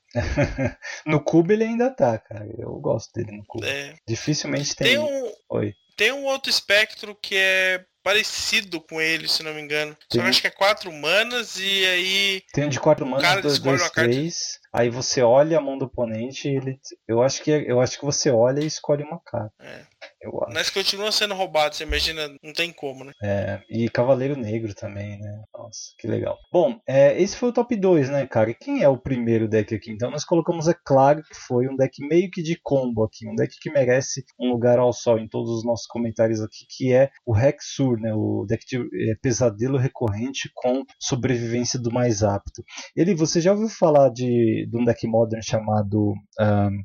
Speaker 2: No cubo ele ainda tá, cara. Eu gosto dele no cubo.
Speaker 3: É.
Speaker 2: Dificilmente tem.
Speaker 3: Tem um,
Speaker 2: Oi.
Speaker 3: tem um outro espectro que é parecido com ele, se não me engano. Só que
Speaker 2: Tem-
Speaker 3: eu acho que é quatro manas e aí.
Speaker 2: Tem um de quatro
Speaker 3: O
Speaker 2: manas,
Speaker 3: cara
Speaker 2: dois,
Speaker 3: escolhe
Speaker 2: dois,
Speaker 3: uma carta.
Speaker 2: três. Aí você olha a mão do oponente e ele. Eu acho que, eu acho que você olha e escolhe uma carta.
Speaker 3: É.
Speaker 2: Eu acho.
Speaker 3: Mas continua sendo roubado, você imagina, não tem como, né?
Speaker 2: É, e Cavaleiro Negro também, né? Nossa, que legal. Bom, é, esse foi o top dois, né, cara? E quem é o primeiro deck aqui? Então nós colocamos, é claro, que foi um deck meio que de combo aqui. Um deck que merece um lugar ao sol em todos os nossos comentários aqui, que é o Hexur, né? O deck de é, pesadelo recorrente com sobrevivência do mais apto. Ele, você já ouviu falar de, de um deck modern chamado... Um,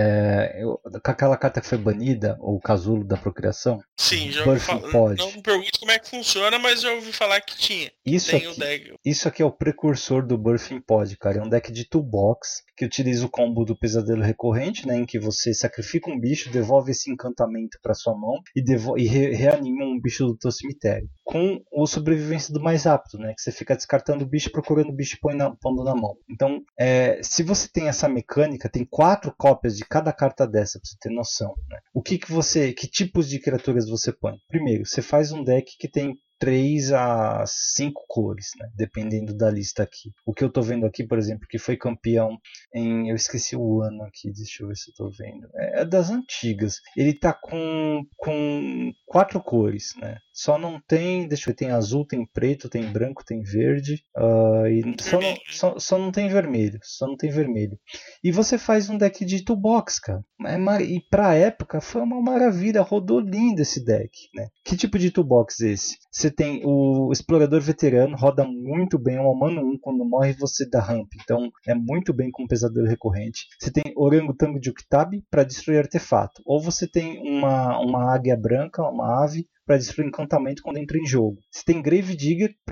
Speaker 2: É, eu, com aquela carta que foi banida, o Casulo da Procriação?
Speaker 3: Sim, já ouvi
Speaker 2: Birthing
Speaker 3: falar.
Speaker 2: Pod.
Speaker 3: Não me pergunte como é que funciona, mas já ouvi falar que tinha.
Speaker 2: Isso
Speaker 3: Tem o
Speaker 2: aqui,
Speaker 3: deck.
Speaker 2: isso aqui é o precursor do Birthing Pod, cara. É um deck de toolbox que utiliza o combo do Pesadelo Recorrente, né, em que você sacrifica um bicho, devolve esse encantamento para sua mão e, devo- e re- reanima um bicho do teu cemitério. Com o Sobrevivência do mais apto, né, que você fica descartando o bicho, procurando o bicho e põe na, pondo na mão. Então, é, se você tem essa mecânica, tem quatro cópias de cada carta dessa, pra você ter noção. Né? O que, que você, que tipos de criaturas você põe? Primeiro, você faz um deck que tem três a cinco cores, né? Dependendo da lista aqui. O que eu tô vendo aqui, por exemplo, que foi campeão em... Eu esqueci o ano aqui, deixa eu ver se eu tô vendo. É das antigas. Ele tá com, com quatro cores, né? Só não tem... Deixa eu ver, tem azul, tem preto, tem branco, tem verde. Uh, e só, não, só, só não tem vermelho. Só não tem vermelho. E você faz um deck de toolbox, cara. É, e pra época foi uma maravilha. Rodou lindo esse deck, né? Que tipo de toolbox é esse? Você tem o Explorador Veterano, roda muito bem, é um mano um, quando morre você dá ramp, então é muito bem com Pesadelo Recorrente. Você tem Orangotango de Uktabi para destruir artefato, ou você tem uma, uma águia branca, uma ave, para destruir encantamento quando entra em jogo. Você tem Grave Digger para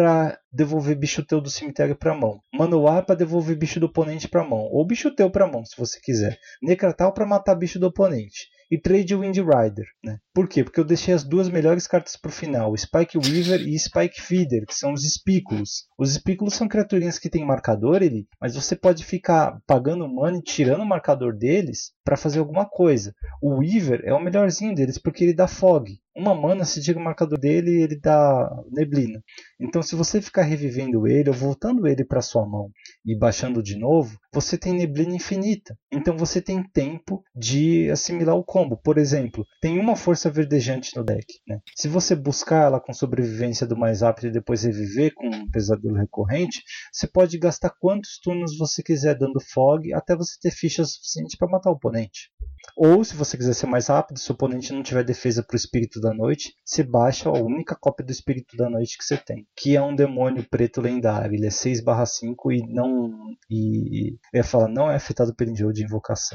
Speaker 2: devolver bicho teu do cemitério pra mão. Manowar pra devolver bicho do oponente pra mão. Ou bicho teu pra mão, se você quiser. Necratal pra matar bicho do oponente. E Trade Wind Rider, né? Por quê? Porque eu deixei as duas melhores cartas pro final, Spike Weaver e Spike Feeder, que são os espículos. Os espículos são criaturinhas que tem marcador, ele, mas você pode ficar pagando mana e tirando o marcador deles para fazer alguma coisa. O Weaver é o melhorzinho deles porque ele dá fog. Uma mana, se tira o marcador dele, ele dá neblina. Então, se você ficar revivendo ele ou voltando ele para sua mão e baixando de novo, você tem neblina infinita. Então, você tem tempo de assimilar o combo. Por exemplo, tem uma força verdejante no deck, né? Se você buscar ela com sobrevivência do mais rápido e depois reviver com um pesadelo recorrente, você pode gastar quantos turnos você quiser dando fog até você ter ficha suficiente para matar o oponente. Ou, se você quiser ser mais rápido, se o oponente não tiver defesa para o Espírito da Noite, você baixa a única cópia do Espírito da Noite que você tem, que é um demônio preto lendário. Ele é seis barra cinco e não... E, eu ia falar, não é afetado pelo enjoo de invocação.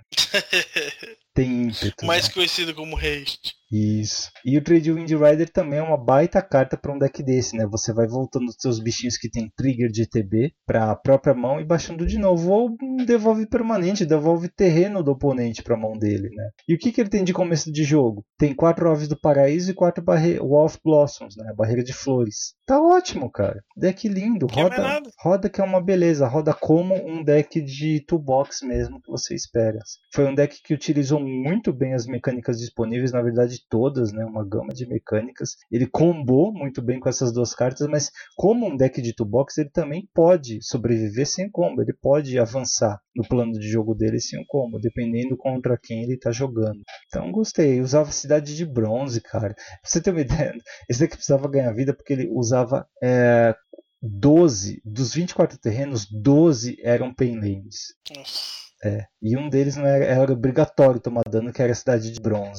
Speaker 2: Tem ímpeto.
Speaker 3: Mais
Speaker 2: né?
Speaker 3: conhecido como haste.
Speaker 2: Isso. E o Trade Wind Rider também é uma baita carta para um deck desse, né? Você vai voltando os seus bichinhos que tem trigger de E T B para a própria mão e baixando de novo. Ou devolve permanente, devolve terreno do oponente para a mão dele, né? E o que, que ele tem de começo de jogo? Tem quatro Aves do Paraíso e quatro barre... Wall of Blossoms, né? Barreira de Flores. Tá ótimo, cara. Deck lindo. Roda, roda que é uma beleza. Roda como um deck de toolbox mesmo que você espera. Foi um deck que utilizou muito bem as mecânicas disponíveis, na verdade todas, né, uma gama de mecânicas. Ele combou muito bem com essas duas cartas, mas como um deck de toolbox, ele também pode sobreviver sem combo, ele pode avançar no plano de jogo dele sem um combo, dependendo contra quem ele está jogando. Então gostei, usava Cidade de Bronze, cara. Pra você ter uma ideia, esse deck precisava ganhar vida porque ele usava é, doze, dos vinte e quatro terrenos, doze eram Painlands. É, e um deles não era, era obrigatório tomar dano, que era a Cidade de Bronze.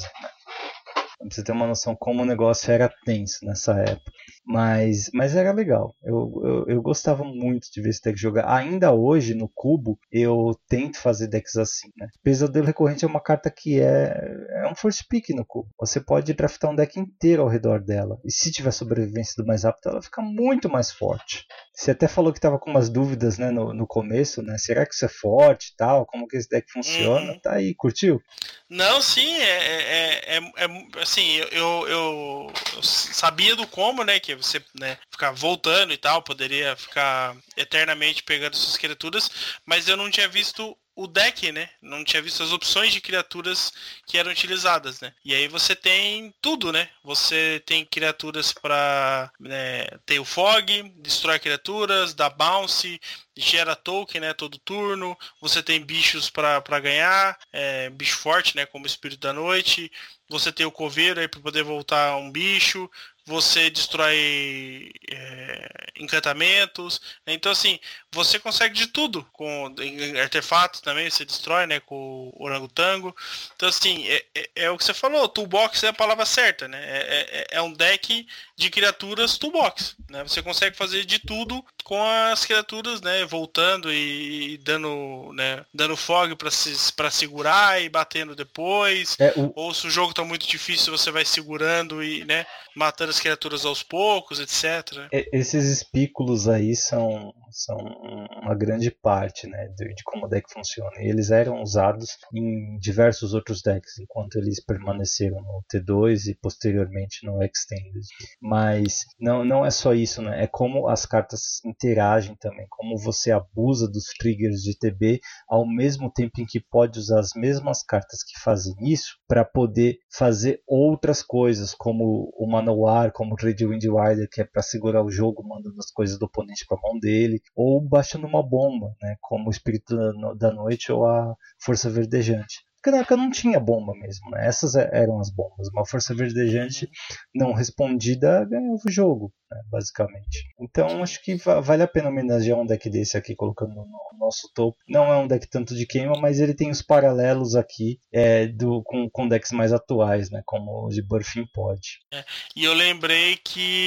Speaker 2: Pra você ter uma noção como o negócio era tenso nessa época. Mas, mas era legal. Eu, eu, eu gostava muito de ver esse deck jogar. Ainda hoje, no Cubo, eu tento fazer decks assim, né? Pesadelo Recorrente é uma carta que é, é um first pick no Cubo. Você pode draftar um deck inteiro ao redor dela. E se tiver sobrevivência do mais rápido, ela fica muito mais forte. Você até falou que estava com umas dúvidas, né, no, no começo, né? Será que isso é forte e tal? Como que esse deck funciona? Uhum. Tá aí, curtiu?
Speaker 3: Não, sim, é, é, é, é assim, eu, eu, eu sabia do como, né, que você, né, ficar voltando e tal, poderia ficar eternamente pegando suas criaturas, mas eu não tinha visto o deck, né? Não tinha visto as opções de criaturas que eram utilizadas, né? E aí você tem tudo, né? Você tem criaturas para, né, ter o Fog, destrói criaturas, dá bounce, gera token, né? Todo turno. Você tem bichos para ganhar, é, bicho forte, né? Como o Espírito da Noite. Você tem o coveiro aí para poder voltar um bicho. Você destrói é, encantamentos. Então, assim, você consegue de tudo. Com artefatos também, você destrói, né? Com o orangotango. Então, assim, é, é, é o que você falou. Toolbox é a palavra certa, né? É, é, é um deck de criaturas toolbox, né? Você consegue fazer de tudo com as criaturas, né? Voltando e, e dando, né? Dando fog para se, para segurar e batendo depois. É, o... Ou se o jogo tá muito difícil, você vai segurando e, né? Matando as criaturas aos poucos, etcétera.
Speaker 2: Esses espículos aí são, são uma grande parte, né, de, de como o deck funciona. E eles eram usados em diversos outros decks, enquanto eles permaneceram no T dois e posteriormente no Extended. Mas não, não é só isso, né? É como as cartas interagem também, como você abusa dos triggers de T B ao mesmo tempo em que pode usar as mesmas cartas que fazem isso para poder fazer outras coisas, como o Manowar, como o Trade Wind Rider, que é para segurar o jogo, mandando as coisas do oponente para a mão dele, ou baixando uma bomba, né, como o Espírito da Noite ou a Força Verdejante. Porque na época não tinha bomba mesmo, né? Essas eram as bombas. Uma Força Verdejante não respondida ganhava o jogo, né, basicamente. Então acho que vale a pena homenagear um deck desse aqui, colocando no nosso topo. Não é um deck tanto de queima, mas ele tem os paralelos aqui é, do, com, com decks mais atuais, né, como o de Birthing Pod.
Speaker 3: É, e eu lembrei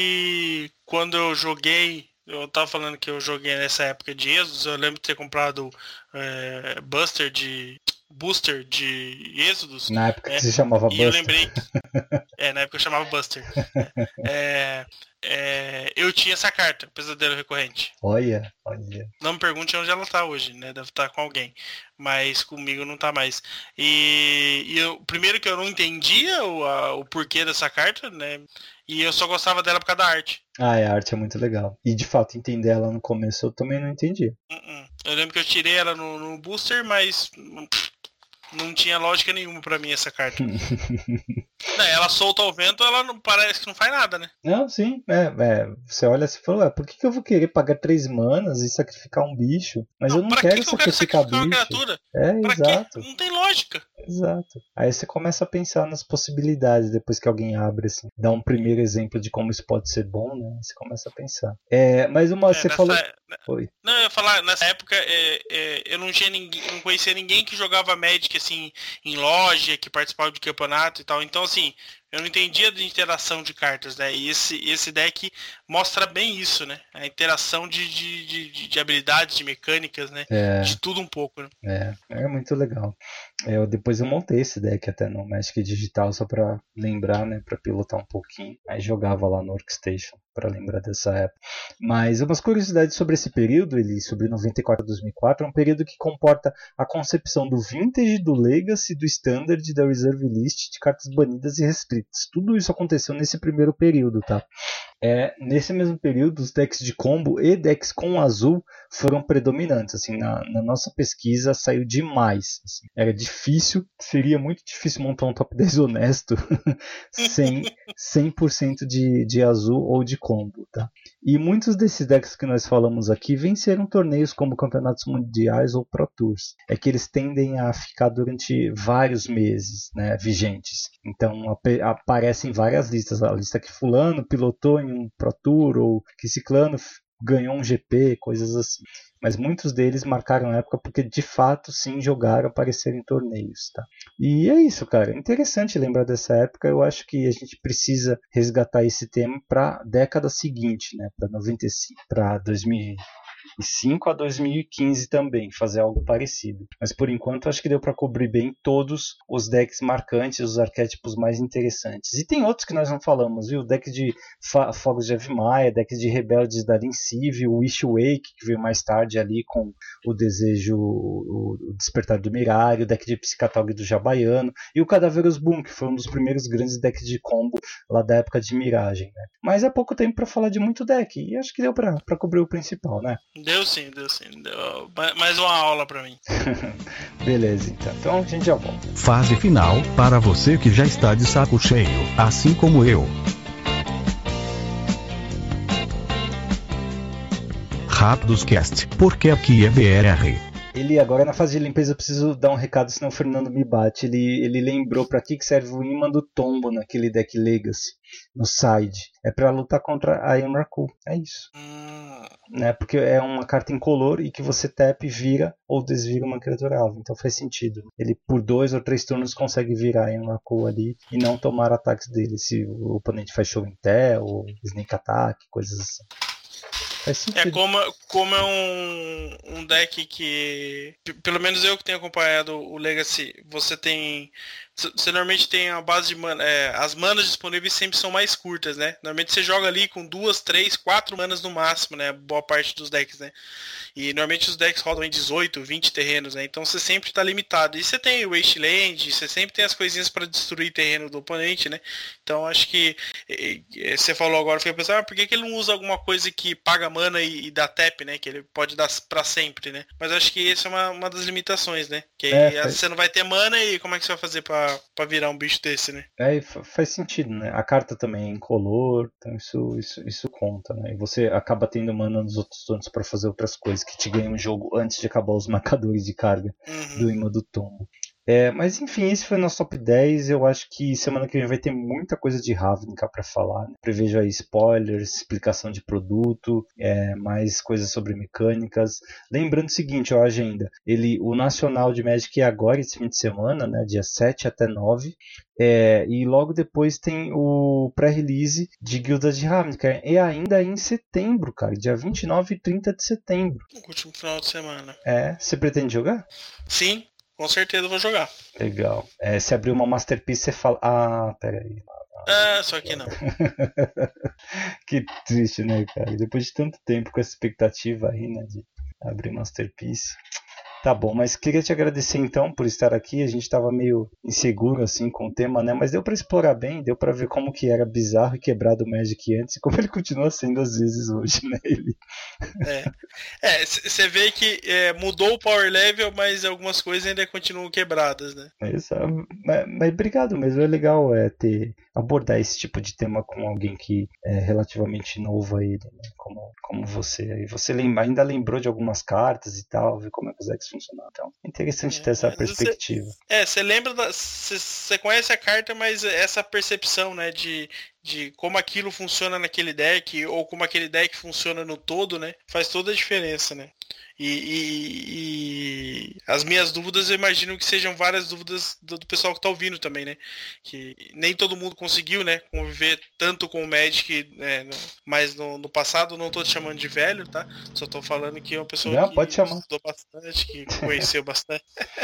Speaker 3: que quando eu joguei, eu tava falando que eu joguei nessa época de Exodus, eu lembro de ter comprado é, Buster de booster de Êxodos.
Speaker 2: Na época
Speaker 3: é,
Speaker 2: que se chamava
Speaker 3: e
Speaker 2: Buster.
Speaker 3: eu lembrei que, é, na época eu chamava Buster. É, é, eu tinha essa carta, Pesadelo Recorrente.
Speaker 2: Olha, olha.
Speaker 3: Não me pergunte onde ela tá hoje, né? Deve estar com alguém. Mas comigo não tá mais. E, e eu, primeiro que eu não entendia o, a, o porquê dessa carta, né? E eu só gostava dela por causa da arte.
Speaker 2: Ah, a arte é muito legal. E de fato, entender ela no começo eu também não entendi.
Speaker 3: Uh-uh. Eu lembro que eu tirei ela no, no booster, mas não tinha lógica nenhuma pra mim essa carta. Não, ela solta ao vento, ela não parece que não faz nada, né?
Speaker 2: Não, sim. É, é, você olha assim e fala, ué, por que, que eu vou querer pagar três manas e sacrificar um bicho? Mas não, eu não quero, que que eu
Speaker 3: sacrificar,
Speaker 2: quero sacrificar
Speaker 3: bicho. Uma criatura?
Speaker 2: É,
Speaker 3: pra
Speaker 2: exato.
Speaker 3: Quê? Não tem lógica.
Speaker 2: Exato. Aí você começa a pensar nas possibilidades depois que alguém abre, assim. Dá um primeiro exemplo de como isso pode ser bom, né? Você começa a pensar. É, mas uma, é, você
Speaker 3: nessa,
Speaker 2: falou...
Speaker 3: Oi. Não, eu ia falar, nessa época é, é, eu não tinha ninguém, não conhecia ninguém que jogava Magic, assim, em loja, que participava de campeonato e tal. Então, assim, eu não entendia de interação de cartas, né? E esse, esse deck mostra bem isso, né? A interação de, de, de, de habilidades, de mecânicas, né?
Speaker 2: É,
Speaker 3: de tudo um pouco, né?
Speaker 2: É, é muito legal. Eu, depois eu montei esse deck até no Magic Digital só pra lembrar, né? Pra pilotar um pouquinho. Aí jogava lá no Workstation pra lembrar dessa época. Mas umas curiosidades sobre esse período, ele sobre noventa e quatro a dois mil e quatro, é um período que comporta a concepção do Vintage, do Legacy, do Standard, da Reserve List, de cartas banidas e restritas. Tudo isso aconteceu nesse primeiro período, tá? É, nesse mesmo período, os decks de combo e decks com azul foram predominantes. Assim, na, na nossa pesquisa saiu demais. Assim, era difícil, seria muito difícil montar um top dez honesto sem cem por cento de, de azul ou de combo. Tá? E muitos desses decks que nós falamos aqui venceram torneios como campeonatos mundiais ou Pro Tours. É que eles tendem a ficar durante vários meses, né, vigentes. Então ap- aparecem várias listas. A lista que fulano pilotou em um Pro Tour, ou que ciclano ganhou um G P, coisas assim. Mas muitos deles marcaram a época porque de fato sim jogaram, apareceram em torneios. Tá? E é isso, cara. Interessante lembrar dessa época. Eu acho que a gente precisa resgatar esse tema para a década seguinte, né? Para noventa e cinco, para dois mil e cinco a dois mil e quinze também, fazer algo parecido. Mas por enquanto acho que deu para cobrir bem todos os decks marcantes, os arquétipos mais interessantes. E tem outros que nós não falamos, viu? Deck de Fa- Fogos de Evmaia, deck de Rebeldes da Lincive, o Wish Wake, que veio mais tarde ali com o Desejo, o, o Despertar do Mirário, o deck de Psicatalg do Jabaiano, e o Cadaverous Boom, que foi um dos primeiros grandes decks de combo lá da época de Miragem. Né? Mas é pouco tempo para falar de muito deck, e acho que deu para cobrir o principal, né?
Speaker 3: Deu sim, deu sim. Deu mais uma aula pra mim.
Speaker 2: Beleza, então. Então a gente já volta.
Speaker 1: Fase final, para você que já está de saco cheio, assim como eu. Rápidos Cast, porque aqui é B R.
Speaker 2: Ele agora na fase de limpeza, eu preciso dar um recado, senão o Fernando me bate. Ele, ele lembrou pra que serve o imã do tombo naquele deck Legacy, no side. É pra lutar contra a Emrakul. É isso.
Speaker 3: Hum.
Speaker 2: Né? Porque é uma carta incolor e que você tap, vira ou desvira uma criatura alvo. Então faz sentido. Ele por dois ou três turnos consegue virar a Emrakul ali e não tomar ataques dele. Se o oponente faz show em té ou sneak attack, coisas assim.
Speaker 3: É como, como é um, um deck que, pelo menos eu que tenho acompanhado o Legacy, você tem, você normalmente tem a base de mana, é, as manas disponíveis sempre são mais curtas, né? Normalmente você joga ali com duas, três, quatro manas no máximo, né? Boa parte dos decks, né? E normalmente os decks rodam em dezoito, vinte terrenos, né? Então você sempre está limitado. E você tem o Wasteland, você sempre tem as coisinhas para destruir terreno do oponente, né? Então acho que e, e, você falou agora, eu fiquei pensando, ah, por que, que ele não usa alguma coisa que paga mana e, e dá tap, né? Que ele pode dar para sempre, né? Mas acho que essa é uma, uma das limitações, né? Que
Speaker 2: é,
Speaker 3: aí
Speaker 2: faz...
Speaker 3: você não vai ter mana e como é que você vai fazer para virar um bicho desse, né?
Speaker 2: É, faz sentido, né? A carta também é incolor, então isso, isso, isso conta, né? E você acaba tendo mana nos outros turnos para fazer outras coisas que te ganham o jogo antes de acabar os marcadores de carga uhum. do imã do tombo. É, mas enfim, esse foi o nosso top dez. Eu acho que semana que vem vai ter muita coisa de Ravnica para falar. Né? Prevejo aí spoilers, explicação de produto, é, mais coisas sobre mecânicas. Lembrando o seguinte, ó, a agenda. Ele, o Nacional de Magic é agora, esse fim de semana, né, dia sete até nove. É, e logo depois tem o pré-release de Guilda de Ravnica. E ainda em setembro, cara. Dia vinte e nove e trinta de setembro.
Speaker 3: O último final de semana.
Speaker 2: É, você pretende jogar?
Speaker 3: Sim. com certeza eu vou jogar.
Speaker 2: Legal. É, se abrir uma Masterpiece, você fala... Ah, peraí.
Speaker 3: Ah, só que não.
Speaker 2: Que triste, né, cara? Depois de tanto tempo com essa expectativa aí, né, de abrir Masterpiece. Tá bom, mas queria te agradecer então por estar aqui. A gente estava meio inseguro assim com o tema, né? Mas deu para explorar bem, deu para ver como que era bizarro e quebrado o Magic antes e como ele continua sendo às vezes hoje, né? Ele...
Speaker 3: É, você é, vê que é, mudou o power level, mas algumas coisas ainda continuam quebradas, né?
Speaker 2: Exato. Mas, mas obrigado mesmo, é legal é, ter, abordar esse tipo de tema com alguém que é relativamente novo a ele, né? Como, como você. E você lembra, ainda lembrou de algumas cartas e tal, ver como é que os decks funcionam. Então, é interessante é, ter essa perspectiva.
Speaker 3: Cê, é, você lembra, você conhece a carta, mas essa percepção, né, de, de como aquilo funciona naquele deck, ou como aquele deck funciona no todo, né, faz toda a diferença, né. E, e, e as minhas dúvidas eu imagino que sejam várias dúvidas do, do pessoal que tá ouvindo também, né? Que nem todo mundo conseguiu, né, conviver tanto com o Magic, né, no, mas no, no passado, não tô te chamando de velho, tá? Só tô falando que é uma pessoa
Speaker 2: não,
Speaker 3: que
Speaker 2: pode chamar.
Speaker 3: estudou bastante, que conheceu bastante.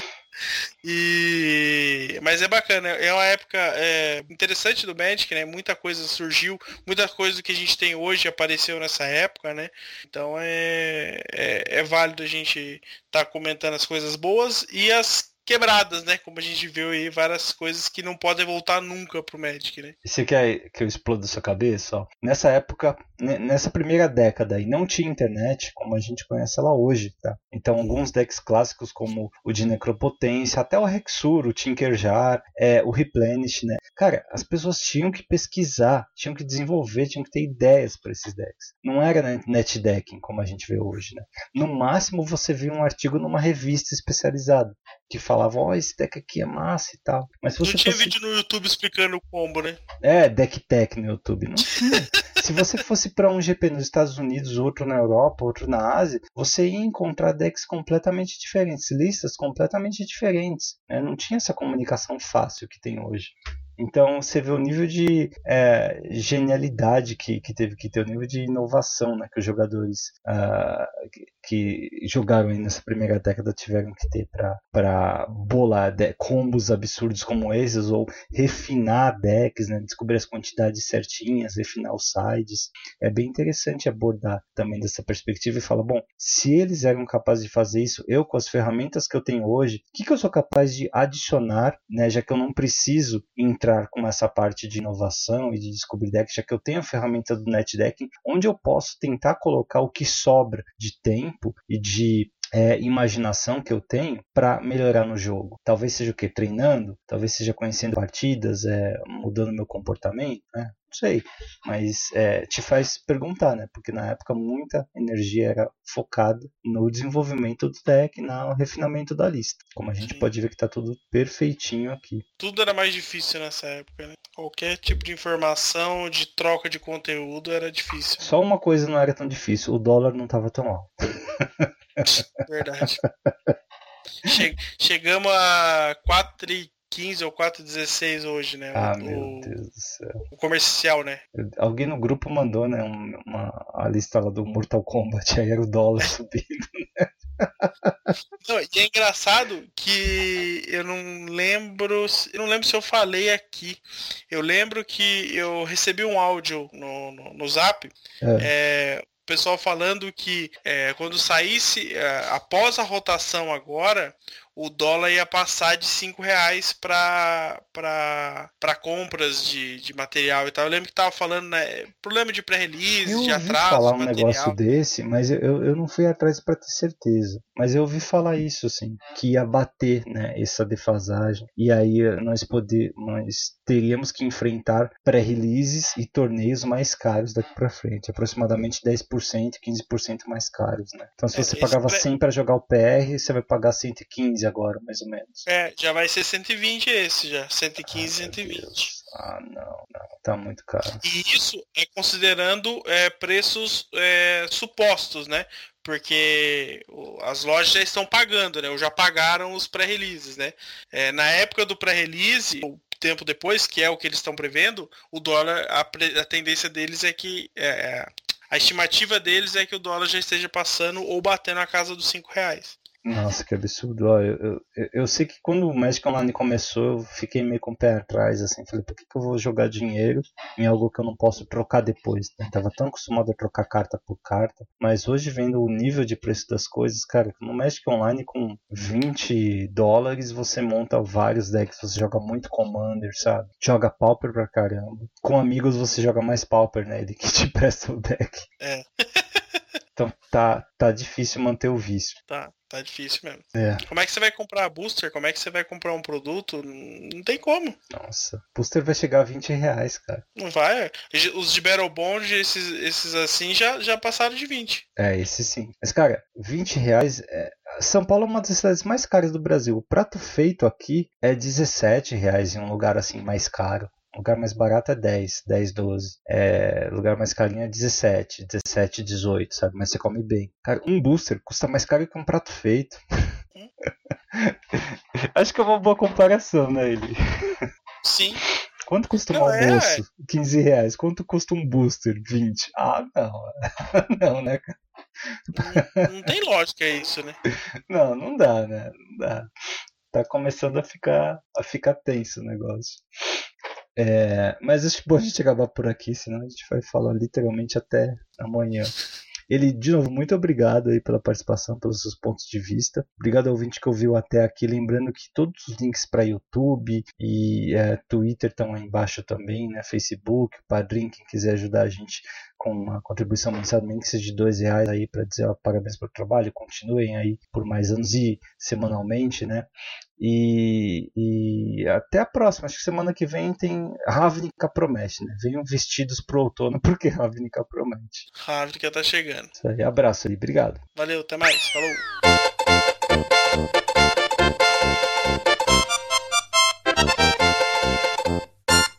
Speaker 3: E... Mas é bacana, é uma época é, interessante do Magic, né? Muita coisa surgiu, muita coisa que a gente tem hoje apareceu nessa época, né? Então é, é, é válido a gente estar tá comentando as coisas boas e as quebradas, né? Como a gente viu aí, várias coisas que não podem voltar nunca pro Magic, né?
Speaker 2: E você quer que eu exploda a sua cabeça? Ó? Nessa época, nessa primeira década aí, não tinha internet como a gente conhece ela hoje, tá? Então, alguns decks clássicos como o de Necropotência, até o Hexur, o Tinkerjar, é, o Replenish, né? Cara, as pessoas tinham que pesquisar, tinham que desenvolver, tinham que ter ideias para esses decks. Não era net decking como a gente vê hoje, né? No máximo, você via um artigo numa revista especializada que falava, ó, oh, esse deck aqui é massa e tal. Mas se você
Speaker 3: não tinha
Speaker 2: fosse...
Speaker 3: vídeo no YouTube explicando o combo, né?
Speaker 2: É, deck tech no YouTube. Não tinha. Se você fosse para um G P nos Estados Unidos, outro na Europa, outro na Ásia, você ia encontrar decks completamente diferentes, listas completamente diferentes. Né? Não tinha essa comunicação fácil que tem hoje. Então você vê o nível de é, genialidade que, que teve que ter, o nível de inovação, né, que os jogadores uh, que, que jogaram aí nessa primeira década tiveram que ter para bolar de, combos absurdos como esses, ou refinar decks, né, descobrir as quantidades certinhas, refinar os sides. É bem interessante abordar também dessa perspectiva e falar, bom, se eles eram capazes de fazer isso, eu com as ferramentas que eu tenho hoje, o que, que eu sou capaz de adicionar, né, já que eu não preciso entrar com essa parte de inovação e de descobrir decks, já que eu tenho a ferramenta do NetDecking, onde eu posso tentar colocar o que sobra de tempo e de é, imaginação que eu tenho para melhorar no jogo. Talvez seja o que? Treinando? Talvez seja conhecendo partidas, é, mudando meu comportamento, né? Não sei, mas é, te faz perguntar, né? Porque na época muita energia era focada no desenvolvimento do deck, no refinamento da lista. Como a gente Sim. pode ver que tá tudo perfeitinho aqui.
Speaker 3: Tudo era mais difícil nessa época, né? Qualquer tipo de informação, de troca de conteúdo era difícil.
Speaker 2: Só uma coisa não era tão difícil, o dólar não tava tão alto.
Speaker 3: Verdade. Che- chegamos a quatro e quinze ou quatro e dezesseis hoje, né?
Speaker 2: Ah,
Speaker 3: o,
Speaker 2: meu Deus do céu.
Speaker 3: O comercial, né?
Speaker 2: Alguém no grupo mandou, né, uma, a lista lá do Mortal Kombat, aí era o dólar subindo, né?
Speaker 3: Não, e é engraçado que eu não lembro, eu não lembro se eu falei aqui. Eu lembro que eu recebi um áudio no, no, no Zap, é. É, o pessoal falando que é, quando saísse, é, após a rotação agora, o dólar ia passar de cinco reais para compras de, de material e tal. Eu lembro que tava falando, né, problema de pré-release, de atraso. Eu ouvi
Speaker 2: falar um material. negócio desse, mas eu, eu não fui atrás para ter certeza. Mas eu ouvi falar isso, assim, que ia bater, né, essa defasagem. E aí nós, poder, nós teríamos que enfrentar pré-releases e torneios mais caros daqui para frente. Aproximadamente dez por cento, quinze por cento mais caros, né? Então se você é, pagava pré... cem para jogar o P R, você vai pagar cento e quinze agora, mais ou menos.
Speaker 3: É, já vai ser cento e vinte esse já. cento e quinze, ah, cento e vinte.
Speaker 2: Ah, não, não. Tá muito caro.
Speaker 3: E isso é considerando é, preços é, supostos, né? Porque as lojas já estão pagando, né? Ou já pagaram os pré-releases, né? É, na época do pré-release, o tempo depois, que é o que eles estão prevendo, o dólar, a, a tendência deles é que... É, a estimativa deles é que o dólar já esteja passando ou batendo a casa dos cinco reais.
Speaker 2: Nossa, que absurdo. Ó, eu, eu, eu sei que quando o Magic Online começou, eu fiquei meio com o pé atrás, assim. Falei, por que, que eu vou jogar dinheiro em algo que eu não posso trocar depois? Né? Tava tão acostumado a trocar carta por carta. Mas hoje, vendo o nível de preço das coisas, cara, no Magic Online com vinte dólares, você monta vários decks. Você joga muito Commander, sabe? Joga Pauper pra caramba. Com amigos, você joga mais Pauper, né? Ele que te presta o deck.
Speaker 3: É.
Speaker 2: Então tá, tá difícil manter o vício.
Speaker 3: Tá, tá difícil mesmo.
Speaker 2: É.
Speaker 3: Como é que você vai comprar booster? Como é que você vai comprar um produto? Não tem como.
Speaker 2: Nossa, booster vai chegar a vinte reais, cara.
Speaker 3: Não vai. Os de Battle Bond, esses, esses assim, já, já passaram de vinte.
Speaker 2: É, esse sim. Mas, cara, vinte reais... É... São Paulo é uma das cidades mais caras do Brasil. O prato feito aqui é dezessete reais em um lugar assim mais caro. O lugar mais barato é dez, dez, doze. É, lugar mais carinho é dezessete, dezessete, dezoito, sabe? Mas você come bem. Cara, um booster custa mais caro que um prato feito. Hum? Acho que é uma boa comparação, né, ele?
Speaker 3: Sim.
Speaker 2: Quanto custa um
Speaker 3: não,
Speaker 2: almoço?
Speaker 3: É...
Speaker 2: quinze reais. Quanto custa um booster? vinte. Ah, não. Não, né, cara?
Speaker 3: Não, não tem lógica isso, né?
Speaker 2: Não, não dá, né? Não dá. Tá começando a ficar, a ficar tenso o negócio. É, mas acho bom a gente acabar por aqui, senão a gente vai falar literalmente até amanhã. Ele, de novo, muito obrigado aí pela participação, pelos seus pontos de vista. Obrigado ao ouvinte que ouviu até aqui. Lembrando que todos os links para YouTube e é, Twitter estão aí embaixo também, né? Facebook, Padrim, quem quiser ajudar a gente com uma contribuição mensal, nem que seja de dois reais aí para dizer ó, parabéns pelo trabalho, continuem aí por mais anos e semanalmente, né? E, e até a próxima. Acho que semana que vem tem Ravnica promete, né? Venham vestidos pro outono porque Ravnica promete.
Speaker 3: Ravnica tá chegando.
Speaker 2: Isso aí, abraço aí, obrigado.
Speaker 3: Valeu, até mais, falou.